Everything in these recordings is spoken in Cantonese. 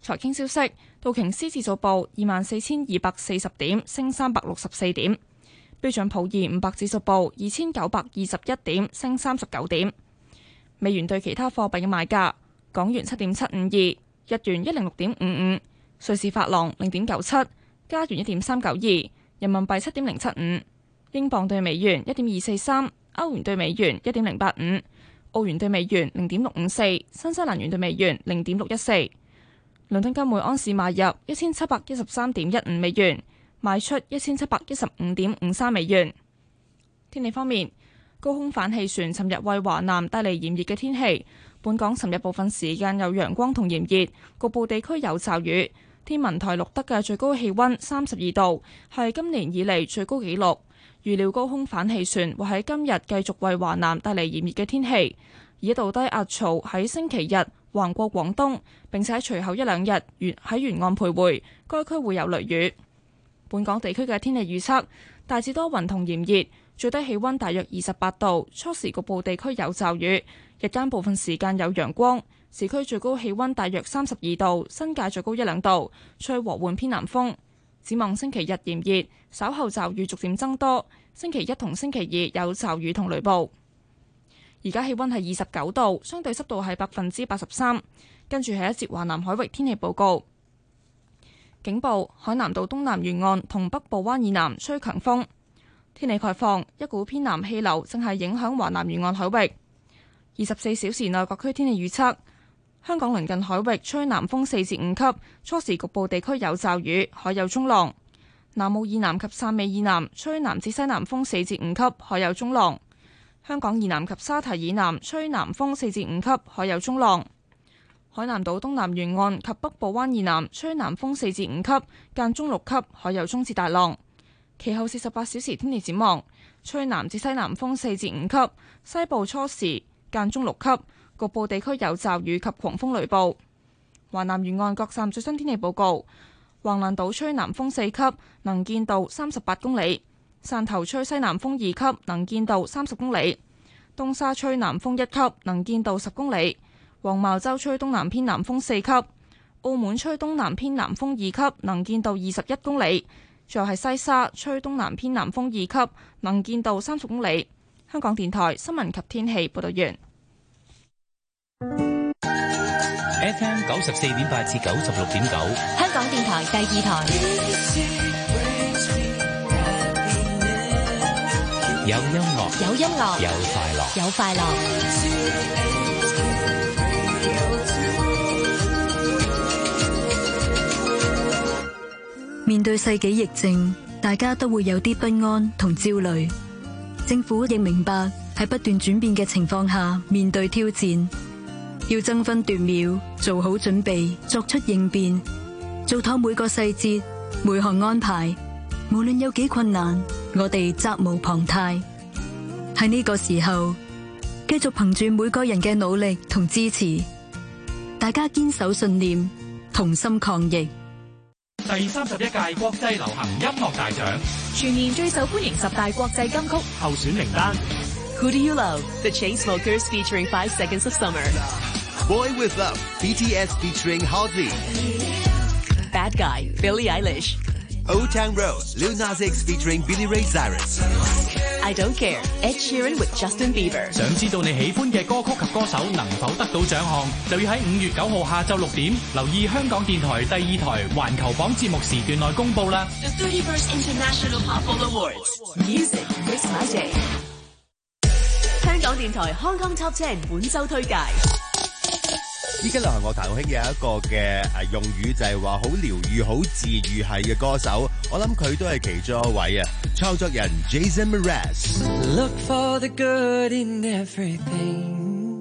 財經消息，道瓊斯指數報24,240點，升364點；標準普爾500指數報2,921點，升39點。美元對其他貨幣嘅賣價：港元7.752，日元106.55，瑞士法郎0.97，加元1.392，人民幣7.075，英鎊對美元1.243，歐元對美元1.085，澳元對美元0.654，新西蘭元對美元0.614。倫敦金每安士買入1713.15美元，賣出1715.53美元。天氣方面，高空反氣旋尋日為華南帶嚟炎熱嘅天氣。本港尋日部分時間有陽光同炎熱，局部地區有驟雨。天文台錄得嘅最高氣溫32度，係今年以嚟最高紀錄。預料高空反氣旋會喺今日繼續為華南帶嚟炎熱嘅天氣。而一道低壓槽喺星期日橫過廣東，並且隨後一兩日喺沿岸徘徊，該區會有雷雨。本港地區嘅天氣預測大致多雲同炎熱，最低氣溫大約28度，初時局部地區有驟雨，日間部分時間有陽光。市區最高氣溫大約32度，新界最高一兩度，吹和緩偏南風。展望星期日炎熱，稍後驟雨逐漸增多。星期一同星期二有驟雨同雷暴。而家氣溫係29度，相對濕度係83%。跟住係一節華南海域天氣報告。警報：海南島東南沿岸同北部灣以南吹強風。天氣概況：一股偏南氣流正係影響華南沿岸海域。24小時內各區天氣預測：香港鄰近海域吹南風4至5級，初時局部地區有驟雨，海有中浪。南澳以南及汕尾以南吹南至西南風4至5級，海有中浪。香港以南及沙堤以南吹南風4至5級，海有中浪。海南島東南沿岸及北部灣以南吹南風4至5級，間中6級，海有中至大浪。其後48小時天氣展望：吹南至西南風4至5級，西部初時間中6級，局部地區有驟雨及狂風雷暴。華南沿岸各站最新天氣報告：橫瀾島吹南風4級，能見度38公里；汕頭吹西南風2級，能見度30公里；東沙吹南風1級，能見度10公里；黃茅洲吹東南偏南風4級；澳門吹東南偏南風2級，能見度21公里；最後係西沙吹東南偏南風2級，能見度30公里。香港電台新聞及天氣報道完。 FM 94.8至96.9， 香港電台第二台。 有音樂， 有音樂， 有快樂， 有快樂。 面對世紀疫症，大家都會有啲不安同焦慮。政府亦明白喺不斷轉變嘅情況下面對挑戰，要爭分奪秒做好準備，作出應變，做妥每個細節，每項安排。無論有幾困難，我哋責無旁貸。喺呢個時候，繼續憑住每個人嘅努力同支持，大家堅守信念，同心抗疫。 第31屆國際流行音樂大獎全年最受歡迎10大國際金曲候選名單。 Who Do You Love? The Chainsmokers featuring 5 Seconds of Summer. Boy With Love, BTS featuring Halsey. Bad Guy, Billie Eilish. Old Town Road, Lil Nas X featuring Billy Ray Cyrus. I Don't Care, Ed Sheeran with Justin Bieber. 想知道你喜歡嘅歌曲及歌手能否得到獎項，就要喺5月9號下晝6點留意香港電台第2台環球榜節目時段內公佈啦。 The 31st International Pop Awards. Music makes my day. 香港電台 Hong Kong Top 10本周推介。 依家流行樂壇好興有一個嘅用語，就係話好療愈、好治愈係嘅歌手，我諗佢都係其中一位啊！創作人 Jason Mraz。 Look for the good in everything.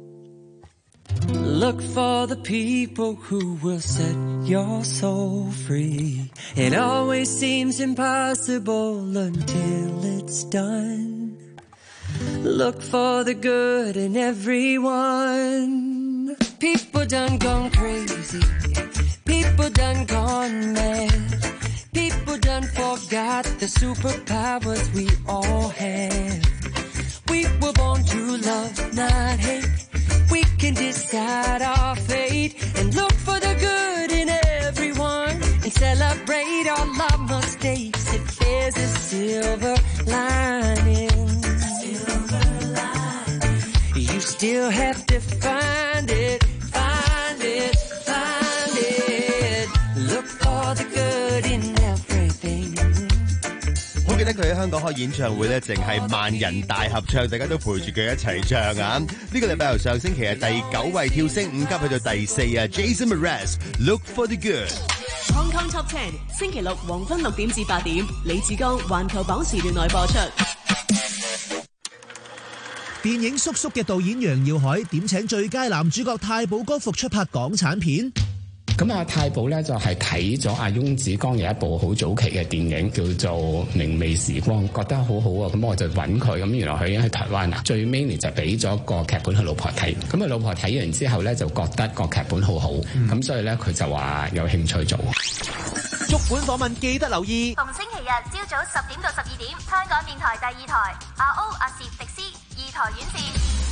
Look for the people who will set your soul free. It always seems impossible until it's done. Look for the good in everyone. People done gone crazy. People done gone mad. People done forgot the superpowers we all have. We were born to love, not hate. We can decide our fate and look for the good You'll have to find it, find it, find it. Look for the good in everything. 好記得佢喺香港開演唱會咧，淨係萬人大合唱，大家都陪住佢一齊唱啊！呢個禮拜由上星期係第9位跳升5級去到第4啊 ，Jason Mraz，Look for the Good。Hong Kong Top 10星期六黃昏6點至8點，李志剛環球榜時段內播出。 電影《叔叔》嘅導演楊耀海點請最佳男主角太保哥復出拍港產片。 咁啊，太保咧就係睇咗阿翁子光有一部好早期嘅電影叫做《明媚時光》，覺得好好啊，咁我就揾佢，咁原來佢已經喺台灣啦。最尾就俾咗個劇本佢老婆睇，咁佢老婆睇完之後咧就覺得個劇本好好，咁所以咧佢就話有興趣做。 足本訪問記得留意， 逢星期日朝早10點到12點，香港電台第2台阿歐阿攝迪斯2台院線。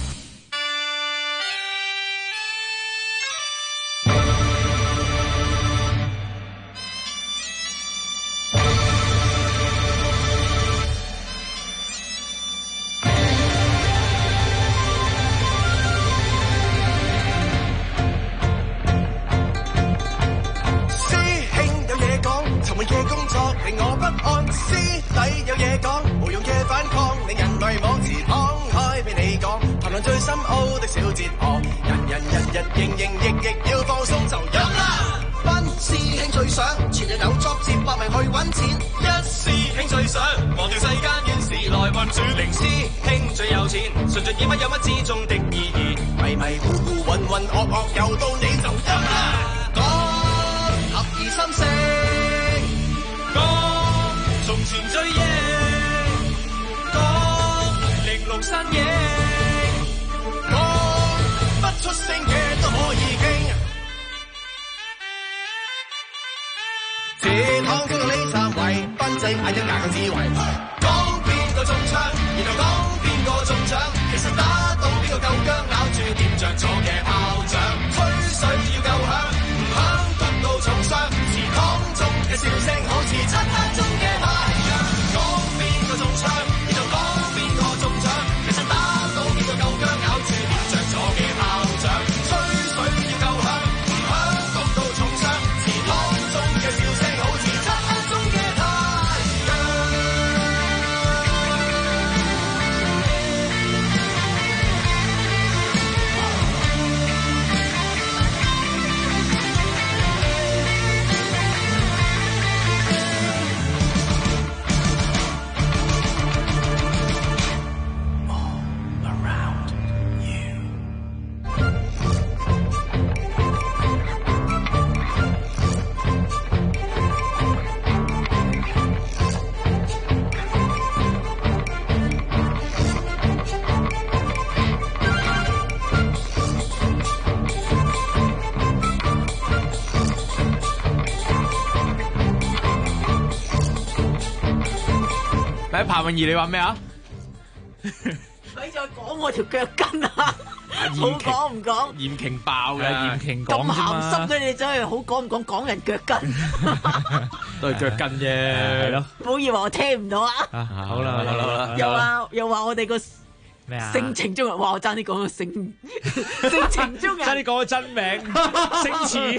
令我不安，師弟有嘢講，無用嘅反抗，令人迷惘時敞開俾你講，談論最深奧的小哲學，人日營役要放鬆就飲啦。班師兄最想全日有作接搏命去揾錢，一師兄最想忘掉世間怨事來運轉，零師兄最有錢，純盡以乜有乜之中的意義，迷糊渾噩又到你就飲啦。講合二心聲。從前追憶，講零六山野，講不出聲嘅都可以傾。前行經過呢3位，賓仔眼一眼嘅智慧，講邊個中槍，然後講邊個中獎，其實打到邊個夠薑，咬住掂着咗嘅炮仗，吹水要夠響，唔響篤到重傷，祠堂中嘅笑聲好似漆黑中嘅太陽，講邊個中槍，然後講邊個中獎，其實打到邊個夠薑，咬住掂着咗嘅炮仗，吹水要夠響，唔響篤到重傷，祠堂中嘅笑聲好似漆黑中嘅太陽。 喺彭詠儀，你話咩啊？ 咪再講我條腳筋啊！好講唔講？ 嚴瓊爆嘅，嚴瓊咁鹹濕嘅你真係好講唔講？講人腳筋都係腳筋啫，係咯。 唔好以為我聽唔到啊！ 好啦， 又話我哋個咩啊？ 性情中人，哇！我爭啲講個性情中人， 爭啲講個真名，星馳。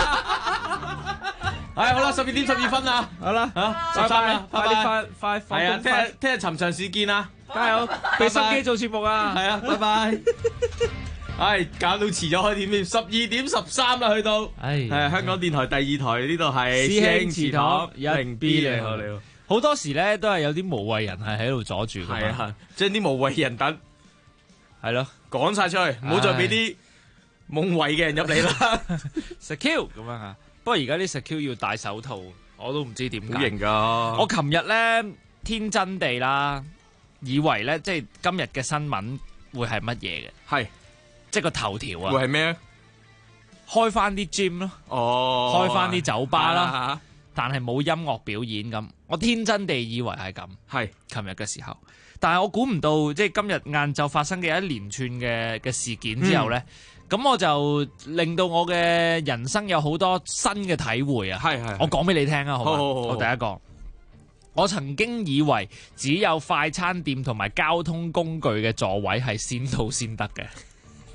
係好啦，12點12分啦，好啦嚇，13啦，快啲快放工，係啊，聽日尋常市見啊，加油，俾心機做節目啊，係啊，拜拜。係搞到遲咗開點添，12點13啦，去到，係香港電台第2台呢度係師兄祠堂1B，你好你好。 好多時咧都係有啲無謂人係喺度阻住㗎嘛， 係啊，將啲無謂人等係咯趕晒出去，唔好再俾啲夢遺嘅人入嚟啦。 secure 咁樣嚇。不過而家啲 secure 要戴手套，我都唔知點解。 好型噶！ 我琴日咧天真地啦，以為咧即係今日嘅新聞會係乜嘢嘅？ 係即係個頭條啊！ 會係咩？ 開翻啲 gym 咯，開翻啲酒吧啦，但係冇音樂表演咁。我天真地以為係咁。 係琴日嘅時候，但係我估唔到，即係今日晏晝發生嘅一連串嘅事件之後咧。咁我就令到我嘅人生有好多新嘅體會啊！係，我講俾你聽啊，好嘛？好，第一個，我曾經以為只有快餐店同埋交通工具嘅座位係先到先得嘅。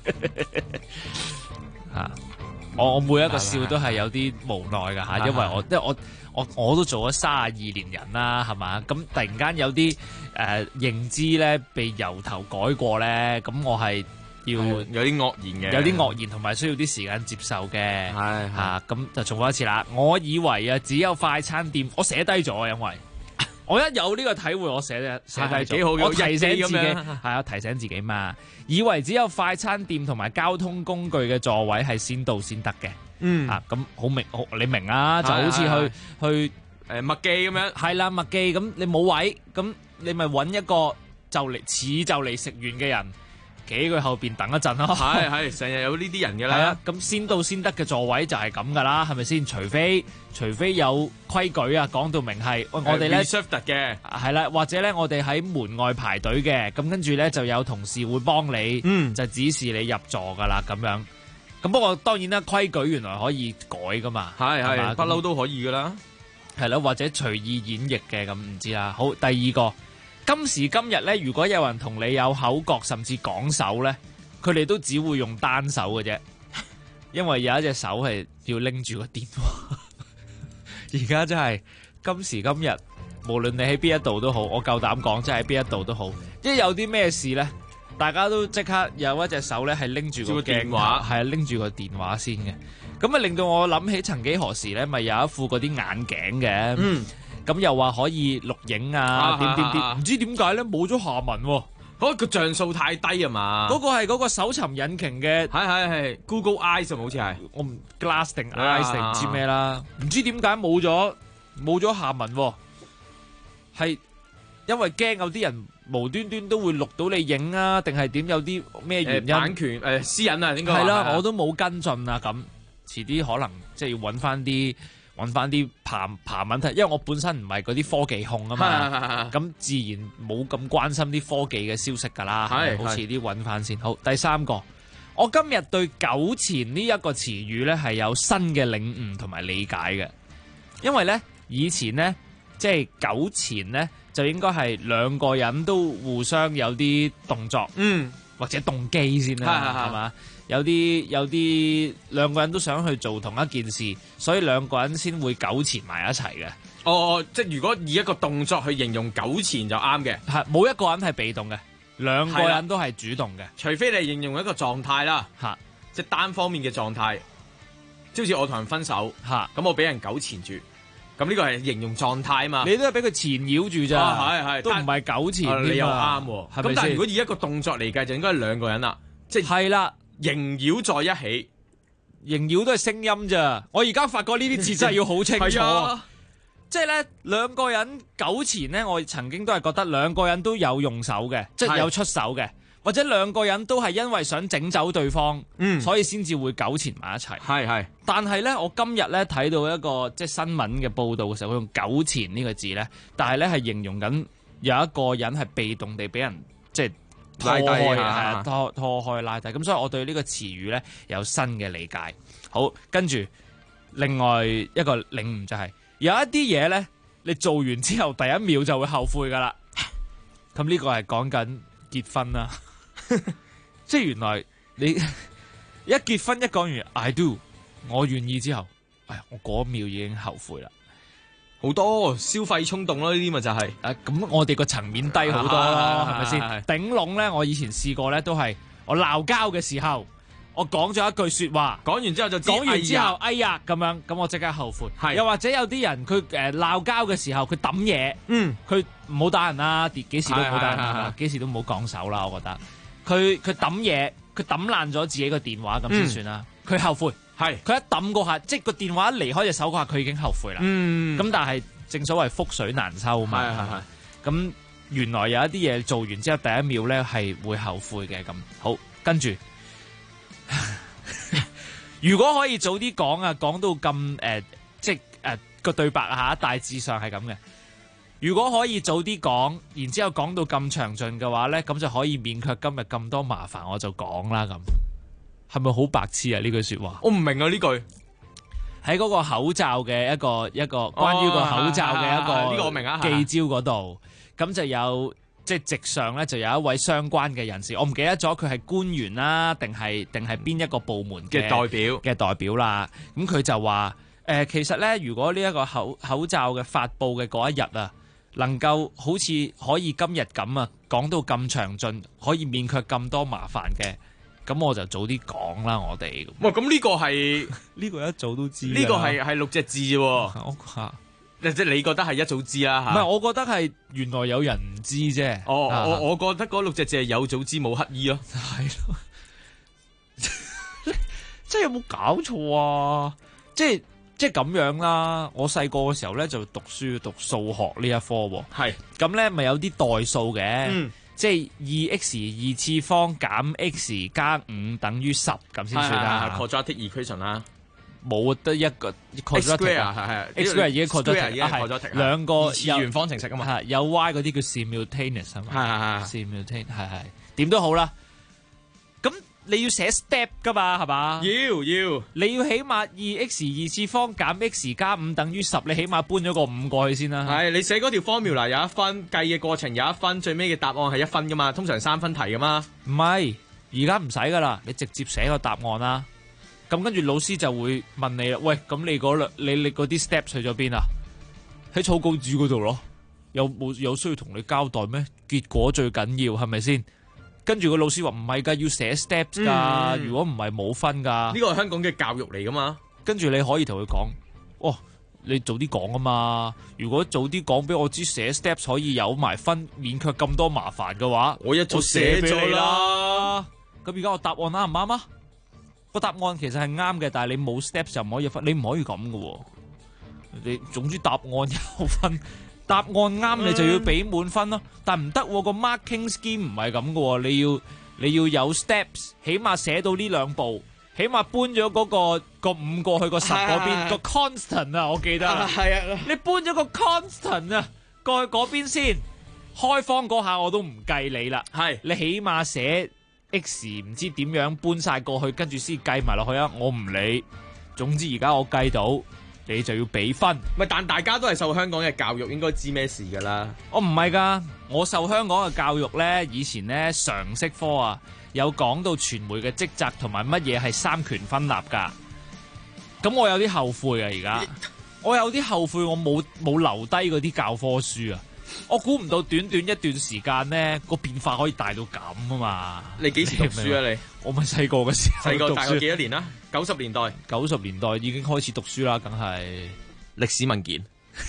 嚇。我每一個笑都係有啲無奈㗎嚇，因為我都做咗32年人啦，係嘛？咁突然間有啲認知咧被由頭改過咧，咁我係要有啲愕然嘅， 有啲愕然同埋需要啲時間接受嘅，嚇咁就重複一次啦。我以為只有快餐店，我寫低咗啊，因為我一有呢個體會，我寫低咗， 幾好嘅， 我提醒自己係啊，提醒自己嘛。以為只有快餐店同埋交通工具嘅座位係先到先得嘅，咁好明，你明啊？就好似去麥記咁樣， 係啦，麥記咁你冇位，咁你咪揾一個就嚟食完嘅人，企佢後邊等一陣咯。 係成日有呢啲人嘅啦。 係啊，咁先到先得嘅座位就係咁噶啦，係咪先？除非有規矩啊，講到明係，我哋咧 reserved 嘅， 係啦，或者咧我哋喺門外排隊嘅，咁跟住咧就有同事會幫你，就指示你入座噶啦，咁樣。咁不過當然啦，規矩原來可以改噶嘛， 係不嬲都可以噶啦， 係咯，或者隨意演繹嘅，咁唔知啦。好，第二個，今時今日咧，如果有人同你有口角甚至講手咧，佢哋都只會用單手嘅啫，因為有一隻手係要拎住個電話。而家真係今時今日，無論你喺邊一度都好，我夠膽講，即係喺邊一度都好，一有啲咩事咧，大家都即刻有一隻手咧係拎住個電話， 係拎住個電話先嘅。咁啊令到我諗起曾幾何時咧，咪有一副嗰啲眼鏡嘅，咁又話可以錄影啊，點，唔知點解咧冇咗下文喎。 嗰個像素太低啊嘛！ 嗰個係嗰個搜尋引擎嘅， 係 Google Eyes 好似係， 我唔 Glass 定 Eyes 定唔知咩啦，唔知點解冇咗下文喎，係因為驚有啲人無端端都會錄到你影啊，定係點？有啲咩原因？ 版權私隱啊，應該係啦，我都冇跟進啊，咁遲啲可能即係要揾翻啲爬問題，因為我本身唔係嗰啲科技控啊嘛，咁自然冇咁關心啲科技嘅消息㗎啦，好似啲揾翻先。好，第三個，我今日對糾纏呢一個詞語呢係有新嘅領悟同埋理解嘅，因為呢，以前呢，即係糾纏呢，就應該係兩個人都互相有啲動作，或者動機先啦，係嘛？有啲兩個人都想去做同一件事，所以兩個人先會糾纏埋一齊嘅。 即係如果以一個動作去形容糾纏就啱嘅， 係冇一個人係被動嘅，兩個人都係主動嘅， 除非你形容一個狀態啦，即係單方面嘅狀態，即好似我同人分手，咁我俾人糾纏住，咁呢個係形容狀態啊嘛。 你都係俾佢纏繞住咋， 係都唔係糾纏。 你又啱喎，咁但係如果以一個動作嚟計，就應該係兩個人啦，即係啦。縈繞在一起， 縈繞都係聲音咋。我而家發覺呢啲字真係要好清楚。即係咧，兩個人糾纏咧，我曾經都係覺得兩個人都有用手嘅，即係有出手嘅，或者兩個人都係因為想整走對方，所以先至會糾纏埋一齊。 係。 但係咧，我今日咧睇到一個即係新聞嘅報導嘅時候，我用糾纏呢個字咧，但係咧係形容緊有一個人係被動地俾人即係拖開，拖開拉低，咁所以我對呢個詞語咧有新嘅理解。好，跟住另外一個領悟就係有一啲嘢咧，你做完之後第一秒就會後悔噶啦。咁呢個係講緊結婚啦，即係原來你一結婚一講完 I do 我願意之後，我嗰秒已經後悔啦。 好多消費衝動咯，呢啲咪就係咁我哋個層面低好多咯，係咪先？頂籠咧，我以前試過咧，都係我鬧交嘅時候，我講咗一句說話， 講完之後就講完之後，哎呀咁樣，咁我即刻後悔。又或者有啲人佢鬧交嘅時候，佢抌嘢，佢唔好打人啦，幾時都唔好打人，幾時都唔好講手啦。我覺得佢抌嘢，佢抌爛咗自己個電話咁先算啦。佢後悔。係，佢一抌嗰下，即係個電話一離開隻手嗰下，佢已經後悔啦。咁但係正所謂覆水難收嘛。咁原來有一啲嘢做完之後，第一秒咧係會後悔嘅。咁好，跟住如果可以早啲講啊，講到咁即係個對白啊，大致上係咁嘅。如果可以早啲講，然之後講到咁詳盡嘅話咧，咁就可以免卻今日咁多麻煩，我就講啦咁。係咪好白痴啊？呢句說話我唔明啊！呢句喺嗰個口罩嘅一個關於個口罩嘅一個呢個我明啊， 記招嗰度，咁就有即係席上咧就有一位相關嘅人士，我唔記得咗佢係官員啦，定係邊一個部門嘅代表啦。咁佢就話其實咧，如果呢一個口罩嘅發布嘅嗰一日啊，能夠好似可以今日咁啊，講到咁詳盡，可以免卻咁多麻煩嘅，咁我就早啲講啦，我哋。 哇！咁呢個係呢個一早都知， 呢個係6隻字啫喎。即係你覺得係一早知啦嚇？ 唔係，我覺得係原來有人唔知啫。 我覺得嗰6隻字係有早知冇乞衣咯。 係咯，即係有冇搞錯啊？即係咁樣啦。我細個嘅時候咧就讀書讀數學呢一科喎。 係咁咧，咪有啲代數嘅，即係2x2次方減 x 加5等於10咁先算啦。 quadratic equation 啦。 冇得一個 X square 係 X square 已經 quadratic 兩個二次元方程式啊嘛， 有 y 嗰啲叫 simultaneous 啊嘛， 係 simultaneous 係點都好啦。咁你要寫 step 噶嘛，係嘛？ 要你要起碼2x2次方減 x 加5等於10，你起碼搬咗個5過去先啦。 係你寫嗰條 formula 有1分，計嘅過程有1分，最尾嘅答案係1分噶嘛，通常3分題噶嘛。 唔係，而家唔使噶啦，你直接寫個答案啦。咁跟住老師就會問你啦，喂，咁你嗰啲 steps 去咗邊啊？喺草稿紙嗰度咯，有需要同你交代咩？結果最緊要係咪先？跟住個老師話唔係㗎，要寫 steps 㗎，如果唔係冇分㗎。 呢個係香港嘅教育嚟㗎嘛。 跟住你可以同佢講，哦，你早啲講啊嘛。如果早啲講俾我知寫 steps 可以有埋分，免卻咁多麻煩嘅話， 我一早寫咗啦。 咁而家我答案啱唔啱啊？個答案其實係啱嘅，但係你冇 steps 就唔可以分，你唔可以咁嘅。你總之答案有分，答案啱你就要俾滿分咯。但唔得，個 marking scheme 唔係咁嘅，你要有 steps， 起碼寫到呢兩步，起碼搬咗嗰個5過去個10嗰邊個 constant 啊，我記得啦。 係啊， 你搬咗個 constant 啊過去嗰邊先，開方嗰下我都唔計你啦。係你起碼寫。X 唔知點樣搬晒過去，跟住先計埋落去啊！我唔理，總之而家我計到，你就要俾分。 但大家都係受香港嘅教育，應該知咩事噶啦。 我唔係噶，我受香港嘅教育呢，以前呢常識科啊，有講到傳媒嘅職責同埋乜嘢係三權分立噶。咁我有啲後悔啊！而家我有啲後悔，我冇留低嗰啲教科書啊！我估唔到短短一段時間呢個變化可以大到咁啊嘛！ 你幾時讀書啊？你我咪細個嘅時候， 細個大概幾多年啦？90年代 ，90年代已經開始讀書啦，梗係歷史文件，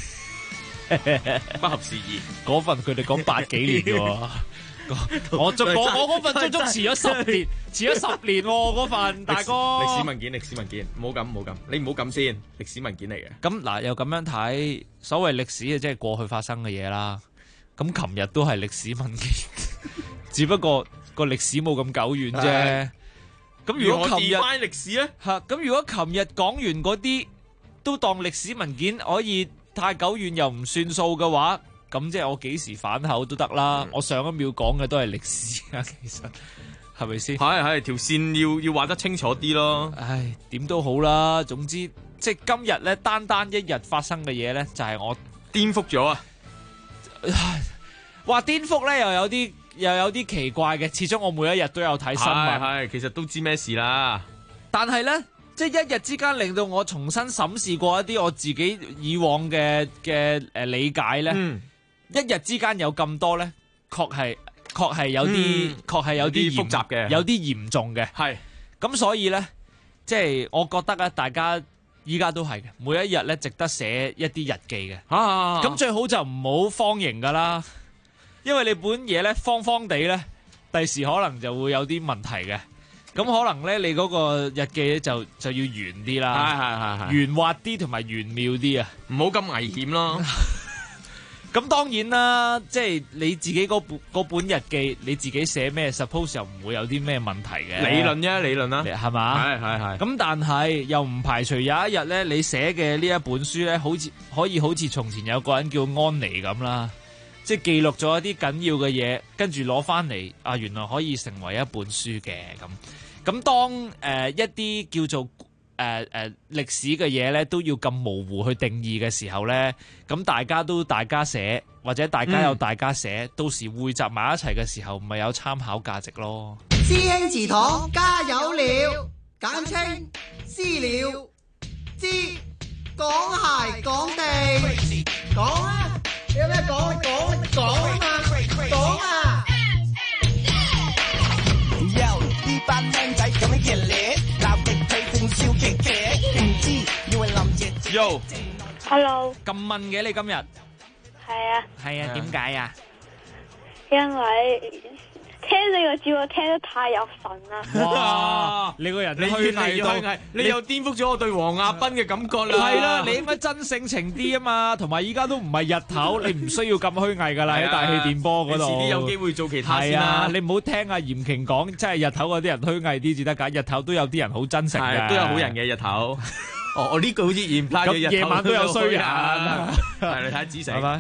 不合時宜。 嗰份佢哋講80幾年嘅喎，我嗰份足足遲咗10年，遲咗10年嗰份大哥。 歷史文件，唔好咁，你唔好咁先。歷史文件嚟嘅。 咁嗱，又咁樣睇，所謂歷史嘅即係過去發生嘅嘢啦。咁琴日都係歷史文件，只不過個歷史冇咁久遠啫。咁如果琴日歷史咧嚇，咁如果琴日講完嗰啲都當歷史文件可以太久遠又唔算數嘅話，咁即係我幾時反口都得啦。我上一秒講嘅都係歷史啊，其實係咪先？ 係條線要畫得清楚啲咯。 唉，點都好啦。總之即係今日咧，單一日發生嘅嘢咧，就係我顛覆咗啊！ 話顛覆咧，又有啲奇怪嘅。始終我每一日都有睇新聞， 係其實都知咩事啦。 但係咧，即係一日之間令到我重新審視過一啲我自己以往嘅理解咧。一日之間有咁多咧，確係有啲複雜嘅， 有啲嚴重嘅。 係咁，所以咧，即係我覺得咧，大家依家都係嘅，每一日咧值得寫一啲日記嘅。咁最好就唔好方形噶啦，因為你本嘢咧方方地咧，第時可能就會有啲問題嘅。咁可能咧，你嗰個日記咧就要圓啲啦，圓滑啲同埋圓妙啲啊， 唔好咁危險咯。 咁當然啦，即係你自己嗰本日記，你自己寫咩 suppose 又唔會有啲咩問題嘅。 理論啦， 係嘛？ 係。 咁但係又唔排除有一日咧，你寫嘅呢一本書咧，可以好似從前有個人叫安妮咁啦，即係記錄咗一啲緊要嘅嘢，跟住攞翻嚟啊，原來可以成為一本書嘅咁。咁當一啲叫做歷史嘅嘢咧都要咁模糊去定義嘅時候咧，咁大家寫，或者大家有大家寫，到時匯集埋一齊嘅時候，咪有參考價值咯。 師兄祠堂加油了，簡稱私了，知講鞋講地，講啊！你有咩講？講啊嘛，講啊！呢班靚仔咁樣熱烈，鬧極睇正笑極極，唔知以為林爺。 Yo，Hello。 咁問嘅你今日？係啊，點解啊？ 因為聽你個節目聽得太有神啦！ 哇！你個人你虛偽到， 你又顛覆咗我對黃亞斌嘅感覺啦！ 係啦，你應該真性情啲啊嘛，同埋依家都唔係日頭，你唔需要咁虛偽噶啦，喺大氣電波嗰度。 遲啲有機會做其他先啦。 你唔好聽阿嚴瓊講，即係日頭嗰啲人虛偽啲至得㗎，日頭都有啲人好真誠嘅， 都有好人嘅日頭。我呢句好似驗翻咗日頭， 夜晚都有衰人。 係你睇下子成。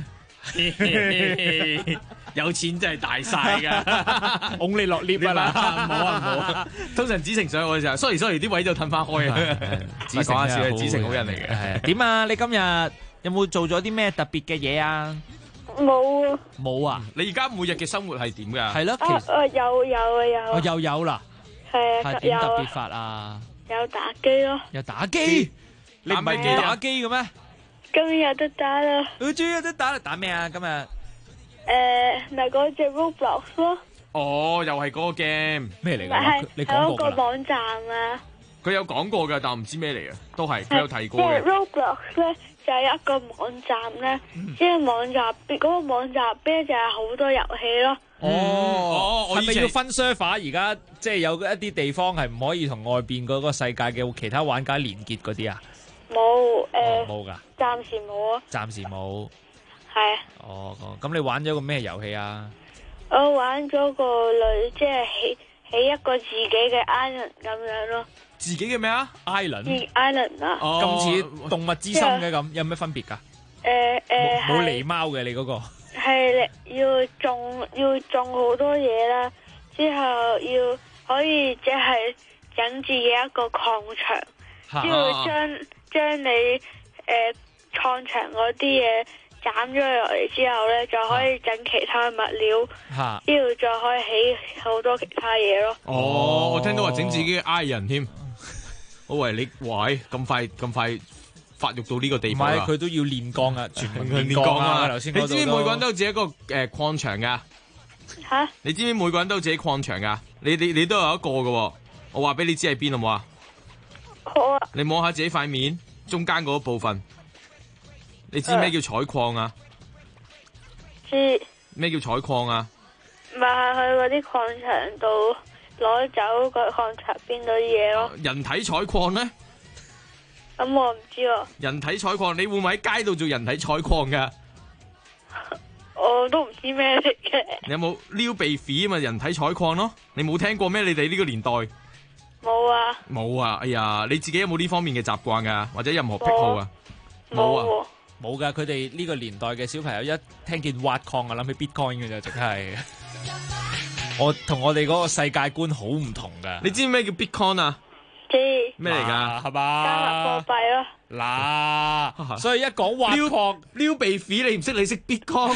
有錢真係大晒㗎，拱你落 lift 啦！唔好啊！通常子成上我嘅時候，sorry 啲位就褪翻開啊！子成講下笑，子成好人嚟嘅。係點啊？你今日有冇做咗啲咩特別嘅嘢啊？ 冇啊！ 你而家每日嘅生活係點㗎？ 係咯， 有。 我又有啦。係點特別法啊？ 有打機咯。 有打機？你唔係打機嘅咩？ 今日有得打啦！ 我終於有得打啦！打咩啊？今日咪嗰隻 Roblox 咯。 哦，又係嗰個 game 咩嚟㗎？你講過㗎啦。係個網站啊。 佢有講過㗎，但我唔知咩嚟嘅，都係佢有提過嘅。 即係 Roblox 咧，就係一個網站咧，即係網站嗰個網站邊就係好多遊戲咯。 係咪要分 server？而家即係有一啲地方係唔可以同外邊嗰個世界嘅其他玩家連結嗰啲啊？冇㗎， 暫時冇啊。 暫時冇。 係啊。 咁你玩咗個咩遊戲啊？ 我玩咗個類，即係起一個自己嘅 island 咁樣咯。 自己嘅咩啊 ？island 啊。 咁似動物之心嘅咁，有咩分別㗎？冇狸貓嘅你嗰個。 係要種好多嘢啦，之後要可以即係整自己一個礦場，之後將你礦場嗰啲嘢斬咗落嚟之後咧，就可以整其他物料，之後再可以起好多其他嘢咯。 我聽到話整自己嘅 Iron 添，我以為你喂咁快發育到呢個地步啦。 唔係，佢都要練鋼啊，全民練鋼啊！頭先你知唔知每個人都有自己一個礦場噶？ 吓？ 你知唔知每個人都有自己礦場噶？你都有一個噶，我話俾你知喺邊好唔好啊？ 好啊！ 你摸下自己塊面中間嗰部分，你知咩叫採礦啊？ 知。 咩叫採礦啊？ 咪係去嗰啲礦場度攞走個礦場邊度啲嘢咯。 人體採礦咧？ 咁我唔知喎。 人體採礦，你會唔會喺街度做人體採礦噶？ 我都唔知咩嚟嘅。 你有冇撩鼻屎啊嘛？人體採礦咯，你冇聽過咩？你哋呢個年代冇啊。 冇啊！哎呀，你自己有冇呢方面嘅習慣噶，或者任何癖好啊？ 冇啊， 冇噶。佢哋呢個年代嘅小朋友一聽見挖礦啊，諗起 Bitcoin 嘅就淨係。我同我哋嗰個世界觀好唔同噶。 你知唔知咩叫 Bitcoin 啊？ 知咩嚟噶？ 係嘛？ 加密貨幣咯。 嗱，所以一講挖礦撩鼻屎，你唔識，你識 Bitcoin？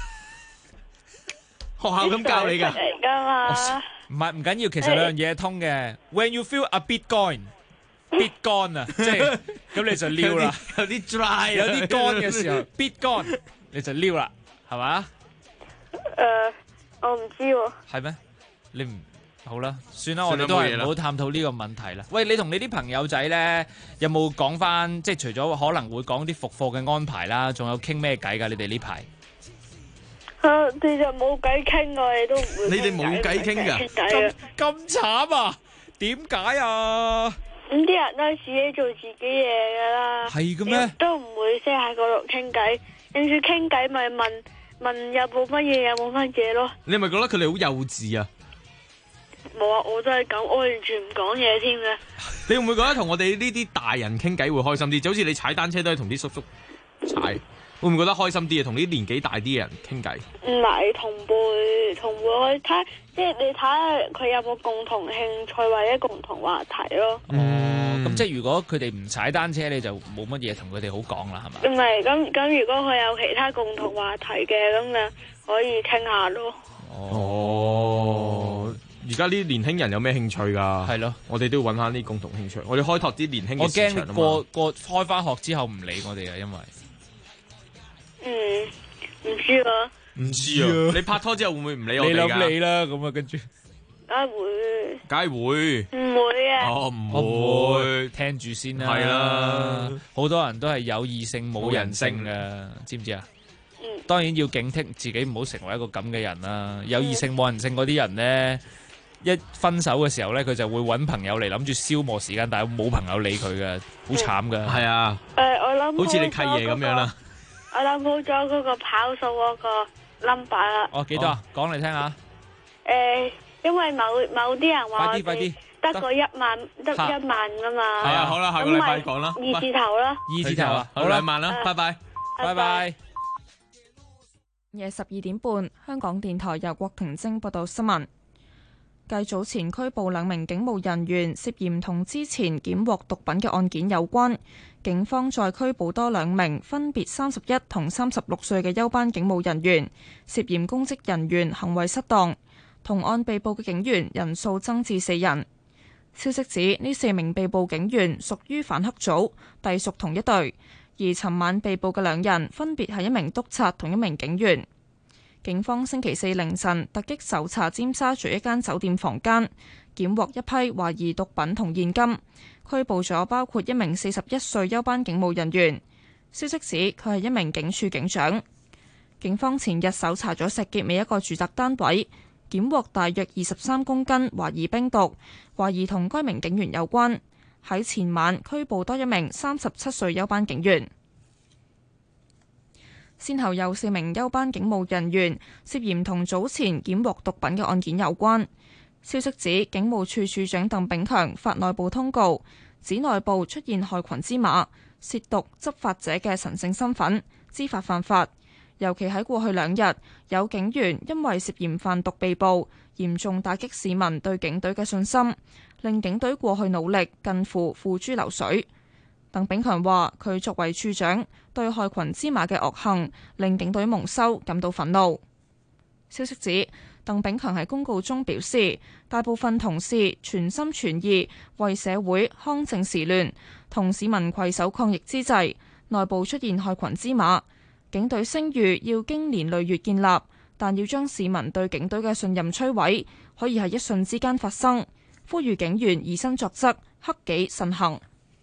學校咁教你噶？ 嚟噶嘛？ 唔緊要，其實兩樣嘢通嘅。When you feel a Bitcoin 啊，即係咁你就撩啦。 有啲 dry， 有啲乾嘅時候 Bitcoin 你就撩啦，係嘛？ 我唔知喎。 係咩？你唔？好啦，算啦，我哋都係唔好探討呢個問題啦。喂，你同你啲朋友仔咧，有冇講翻？即係除咗可能會講啲復課嘅安排啦，仲有傾咩偈㗎？你哋呢排？ 你就冇偈傾，我哋都唔會。 你哋冇偈傾㗎？ 咁慘啊？點解啊？ 咁啲人都自己做自己嘢㗎啦。 係嘅咩？ 都唔會即係喺嗰度傾偈，跟住傾偈咪問有冇乜嘢，有冇乜嘢咯。 你係咪覺得佢哋好幼稚啊？ 冇啊！我都係咁，我完全唔講嘢添嘅。 你會唔會覺得同我哋呢啲大人傾偈會開心啲？就好似你踩單車都係同啲叔叔踩，會唔會覺得開心啲啊？同啲年紀大啲嘅人傾偈？ 唔係同輩去睇，即係你睇下佢有冇共同興趣或者共同話題咯。 咁即係如果佢哋唔踩單車，你就冇乜嘢同佢哋好講啦，係嘛？ 唔係咁，如果佢有其他共同話題嘅，咁就可以傾下咯。 哦，而家啲年輕人有咩興趣㗎？係咯，我哋都要揾下啲共同興趣，我哋開拓啲年輕嘅市場啊嘛。 我驚過開翻學之後唔理我哋啊，因為唔知啊。 唔知啊！你拍拖之後會唔會唔理我哋㗎？ 你諗你啦，咁啊，跟住。 梗係會。 梗係會。 唔會啊。 哦，唔會。 聽住先啦。 係啦， 好多人都係有異性冇人性㗎，知唔知啊？當然要警惕自己唔好成為一個咁嘅人啦。有異性冇人性嗰啲人咧，一分手嘅時候咧，佢就會揾朋友嚟諗住消磨時間，但係冇朋友理佢嘅，好慘㗎。係啊。 我諗好似你契爺咁樣啦。 我諗好咗嗰個跑數嗰個 number 啦。 哦，幾多啊？講嚟聽下。 因為某啲人話快啲得個1萬噶嘛。 係啊，好啦，下個禮拜講啦。 二字頭啦。 二字頭啊，好 2萬啦，拜拜， 拜拜。 夜12點半，香港電台由郭婷晶報道新聞。繼早前拘捕2名警務人員涉嫌同之前檢獲毒品嘅案件有關，警方再拘捕多2名分別31同36歲嘅休班警務人員，涉嫌公職人員行為失當。同案被捕嘅警員人數增至4人。消息指呢4名被捕警員屬於反黑組，隸屬同一隊，而尋晚被捕嘅2人分別係一名督察同一名警員。警方星期4凌晨突擊搜查尖沙咀一間酒店房間，檢獲一批懷疑毒品同現金，拘捕咗包括一名41歲休班警務人員。消息指佢係一名警署警長。警方前日搜查咗石硤尾一個住宅單位，檢獲大約23公斤懷疑冰毒，懷疑同該名警員有關。喺前晚拘捕多一名37歲休班警員。先後有4名休班警務人員涉嫌同早前檢獲毒品嘅案件有關。消息指，警務處處長鄧炳強發內部通告，指內部出現害群之馬，褻瀆執法者嘅神聖身份，知法犯法。尤其喺過去2日，有警員因為涉嫌販毒被捕，嚴重打擊市民對警隊嘅信心，令警隊過去努力近乎付諸流水。鄧炳強話：佢作為處長，對害群之馬嘅惡行令警隊蒙羞感到憤怒。消息指，鄧炳強喺公告中表示，大部分同事全心全意為社會匡正時亂，同市民攜手抗疫之際，內部出現害群之馬，警隊聲譽要經年累月建立，但要將市民對警隊嘅信任摧毀，可以係一瞬之間發生。呼籲警員以身作則，克己慎行。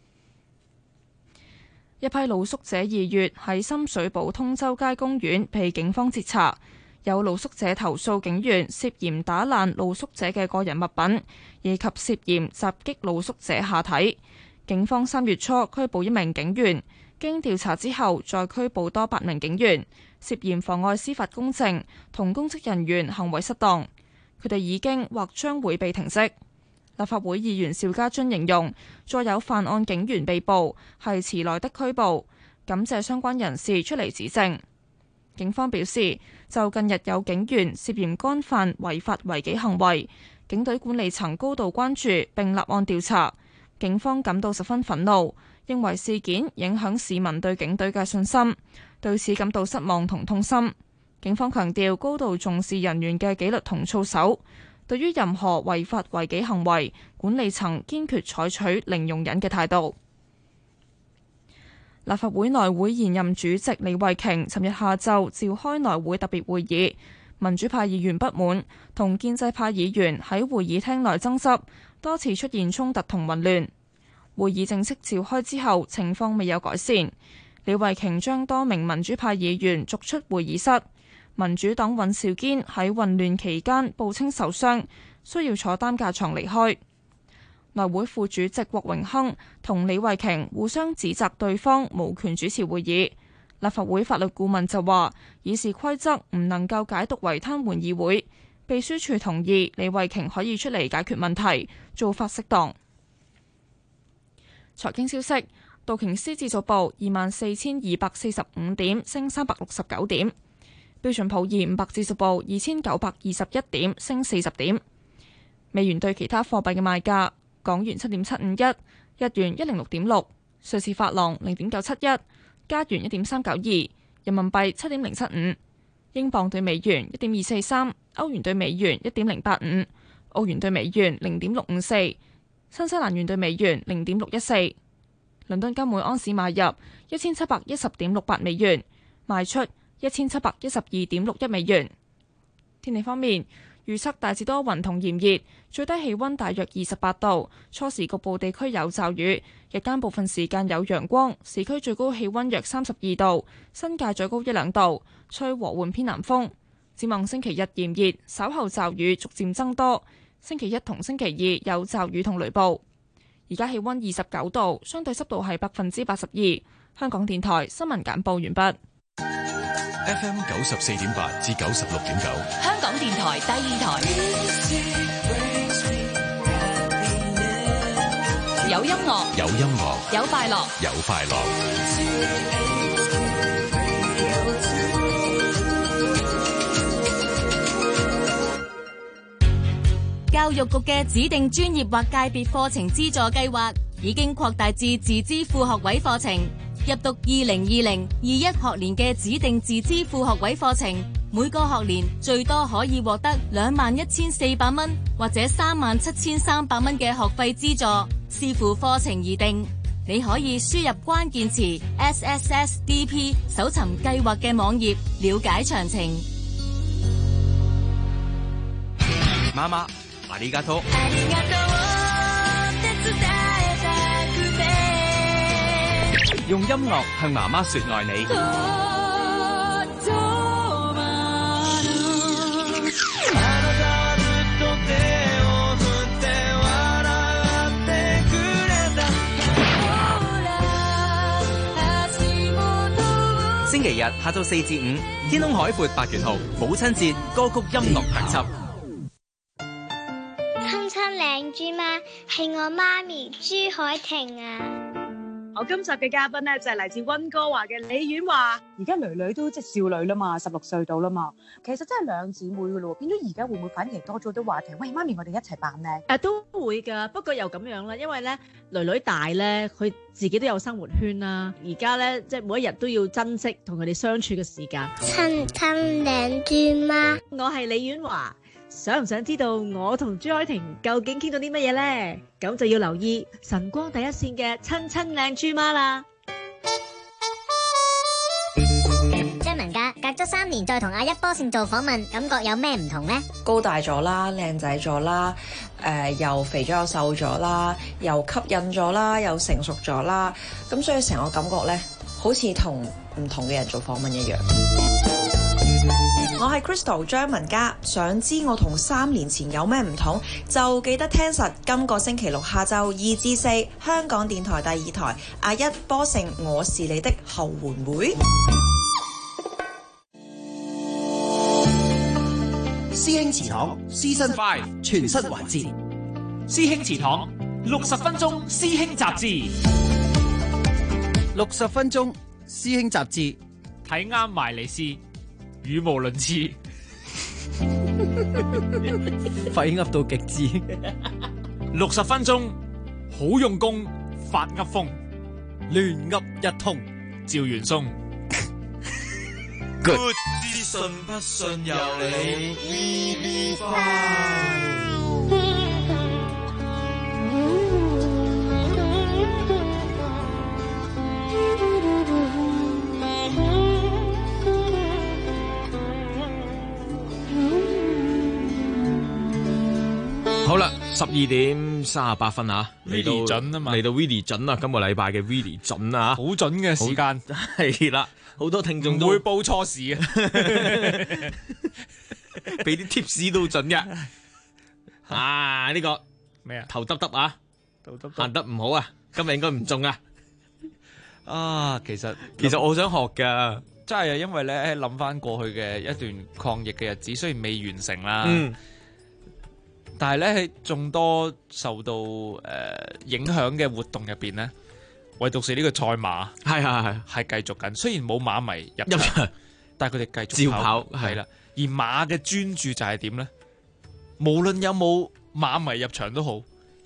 一批露宿者2月喺深水埗通州街公園被警方截查，有露宿者投訴警員涉嫌打爛露宿者嘅個人物品，以及涉嫌襲擊露宿者下體。警方3月初拘捕1名警員，經調查之後再拘捕多8名警員，涉嫌妨礙司法公正同公職人員行為失當。佢哋已經或將會被停職。立法會議員邵家臻形容，再有犯案警員被捕係遲來的拘捕，感謝相關人士出嚟指證。警方表示，就近日有警員涉嫌干犯違法違紀行為，警隊管理層高度關注並立案調查。警方感到十分憤怒，認為事件影響市民對警隊嘅信心，對此感到失望同痛心。警方強調高度重視人員嘅紀律同操守。對於任何違法違紀行為，管理層堅決採取零容忍嘅態度。立法會內會現任主席李慧瓊尋日下晝召開內會特別會議，民主派議員不滿同建制派議員喺會議廳內爭執，多次出現衝突同混亂。會議正式召開之後，情況未有改善。李慧瓊將多名民主派議員逐出會議室。民主黨尹兆堅喺混亂期間報稱受傷，需要坐擔架床離開。內會副主席郭榮鏗同李慧瓊互相指責對方無權主持會議。立法會法律顧問就話，議事規則唔能夠解讀為癱瘓議會。秘書處同意李慧瓊可以出嚟解決問題，做法適當。財經消息，道瓊斯指數報24,245點，升369點。標準普爾500指數報2,921點，升40點。美元對其他貨幣嘅賣價：港元7.751， 日元106.6，瑞士法郎0.971，加元1.392，人民幣7.075，英鎊對美元1.243，歐元對美元1.085，澳元對美元0.654，新西蘭元對美元0.614。倫敦金每安士買入1710.68美元，賣出1712.61美元。天氣方面，預測大致多雲同炎熱，最低氣溫大約28度，初時局部地區有驟雨，日間部分時間有陽光，市區最高氣溫約32度，新界最高1-2度，吹和緩偏南風。展望星期日炎熱，稍後驟雨逐漸增多，星期一同星期二有驟雨同雷暴。而家氣溫29度，相對濕度係82%。香港電台新聞簡報完畢。 FM 94.8至96.9， 香港電台第二台，有音樂， 有音樂， 有快樂， 有快樂。 教育局嘅指定專業或界別課程資助計劃已經擴大至自資副學位課程。入讀2020-21學年嘅指定自資副學位課程，每個學年最多可以獲得21,400蚊或者37,300蚊嘅學費資助，視乎課程而定。你可以輸入關鍵詞 SSSDP 搜尋計劃嘅網頁，了解詳情。 媽媽，ありがとう。用音樂向媽媽說愛你。星期日下晝4至5，天空海闊8月號母親節歌曲音樂特輯。 親親靚豬媽係我媽咪朱海婷啊！ 我今集嘅嘉賓咧就係嚟自溫哥華嘅李婉華，而家女女都即係少女啦嘛，16歲到啦嘛，其實真係兩姊妹噶咯，變咗而家會唔會反而多咗啲話題？喂，媽咪，我哋一齊扮咧？ 都會噶，不過又咁樣啦，因為咧女女大咧，佢自己都有生活圈啦，而家咧即係每一日都要珍惜同佢哋相處嘅時間。 親親靚豬媽， 我係李婉華。想唔想知道我同朱海婷究竟傾到啲乜嘢呢？咁就要留意晨光第一線嘅親親靚豬媽啦。 張文嘉隔咗3年再同阿一波線做訪問，感覺有咩唔同呢？ 高大咗啦，靚仔咗啦，又肥咗又瘦咗啦，又吸引咗啦，又成熟咗啦，咁所以成個感覺呢，好似同唔同嘅人做訪問一樣。我係 Crystal 張文嘉，想知我同3年前有咩唔同，就記得聽實今個星期六下晝2至4，香港電台第二台阿一波成我是你的後援會。 師兄祠堂 Season 5全新環節， 師兄祠堂60分鐘師兄雜誌 ，60分鐘師兄雜誌， 睇啱埋嚟試。語無倫次， 廢噏到極致。 60分鐘，好用功，發噏風，亂噏一通，趙元松。 Good 資訊不信由你 VV5。 好啦，12:38啊，嚟到準啊嘛， 嚟到 Willie 準啊，今個禮拜嘅 Willie 準啊， 好準嘅時間係啦，好多聽眾都唔會報錯時啊， 俾啲 tips 都準嘅。啊，呢個咩啊？ 頭耷耷啊，行得唔好啊，今日應該唔中啊。 啊，其實我想學噶， 真係因為咧諗翻過去嘅一段抗疫嘅日子，雖然未完成啦。但係咧喺眾多受到影響嘅活動入邊咧，唯獨是呢個賽馬係繼續緊。雖然冇馬迷入場，但係佢哋繼續照跑係啦。而馬嘅專注就係點咧？無論有冇馬迷入場都好，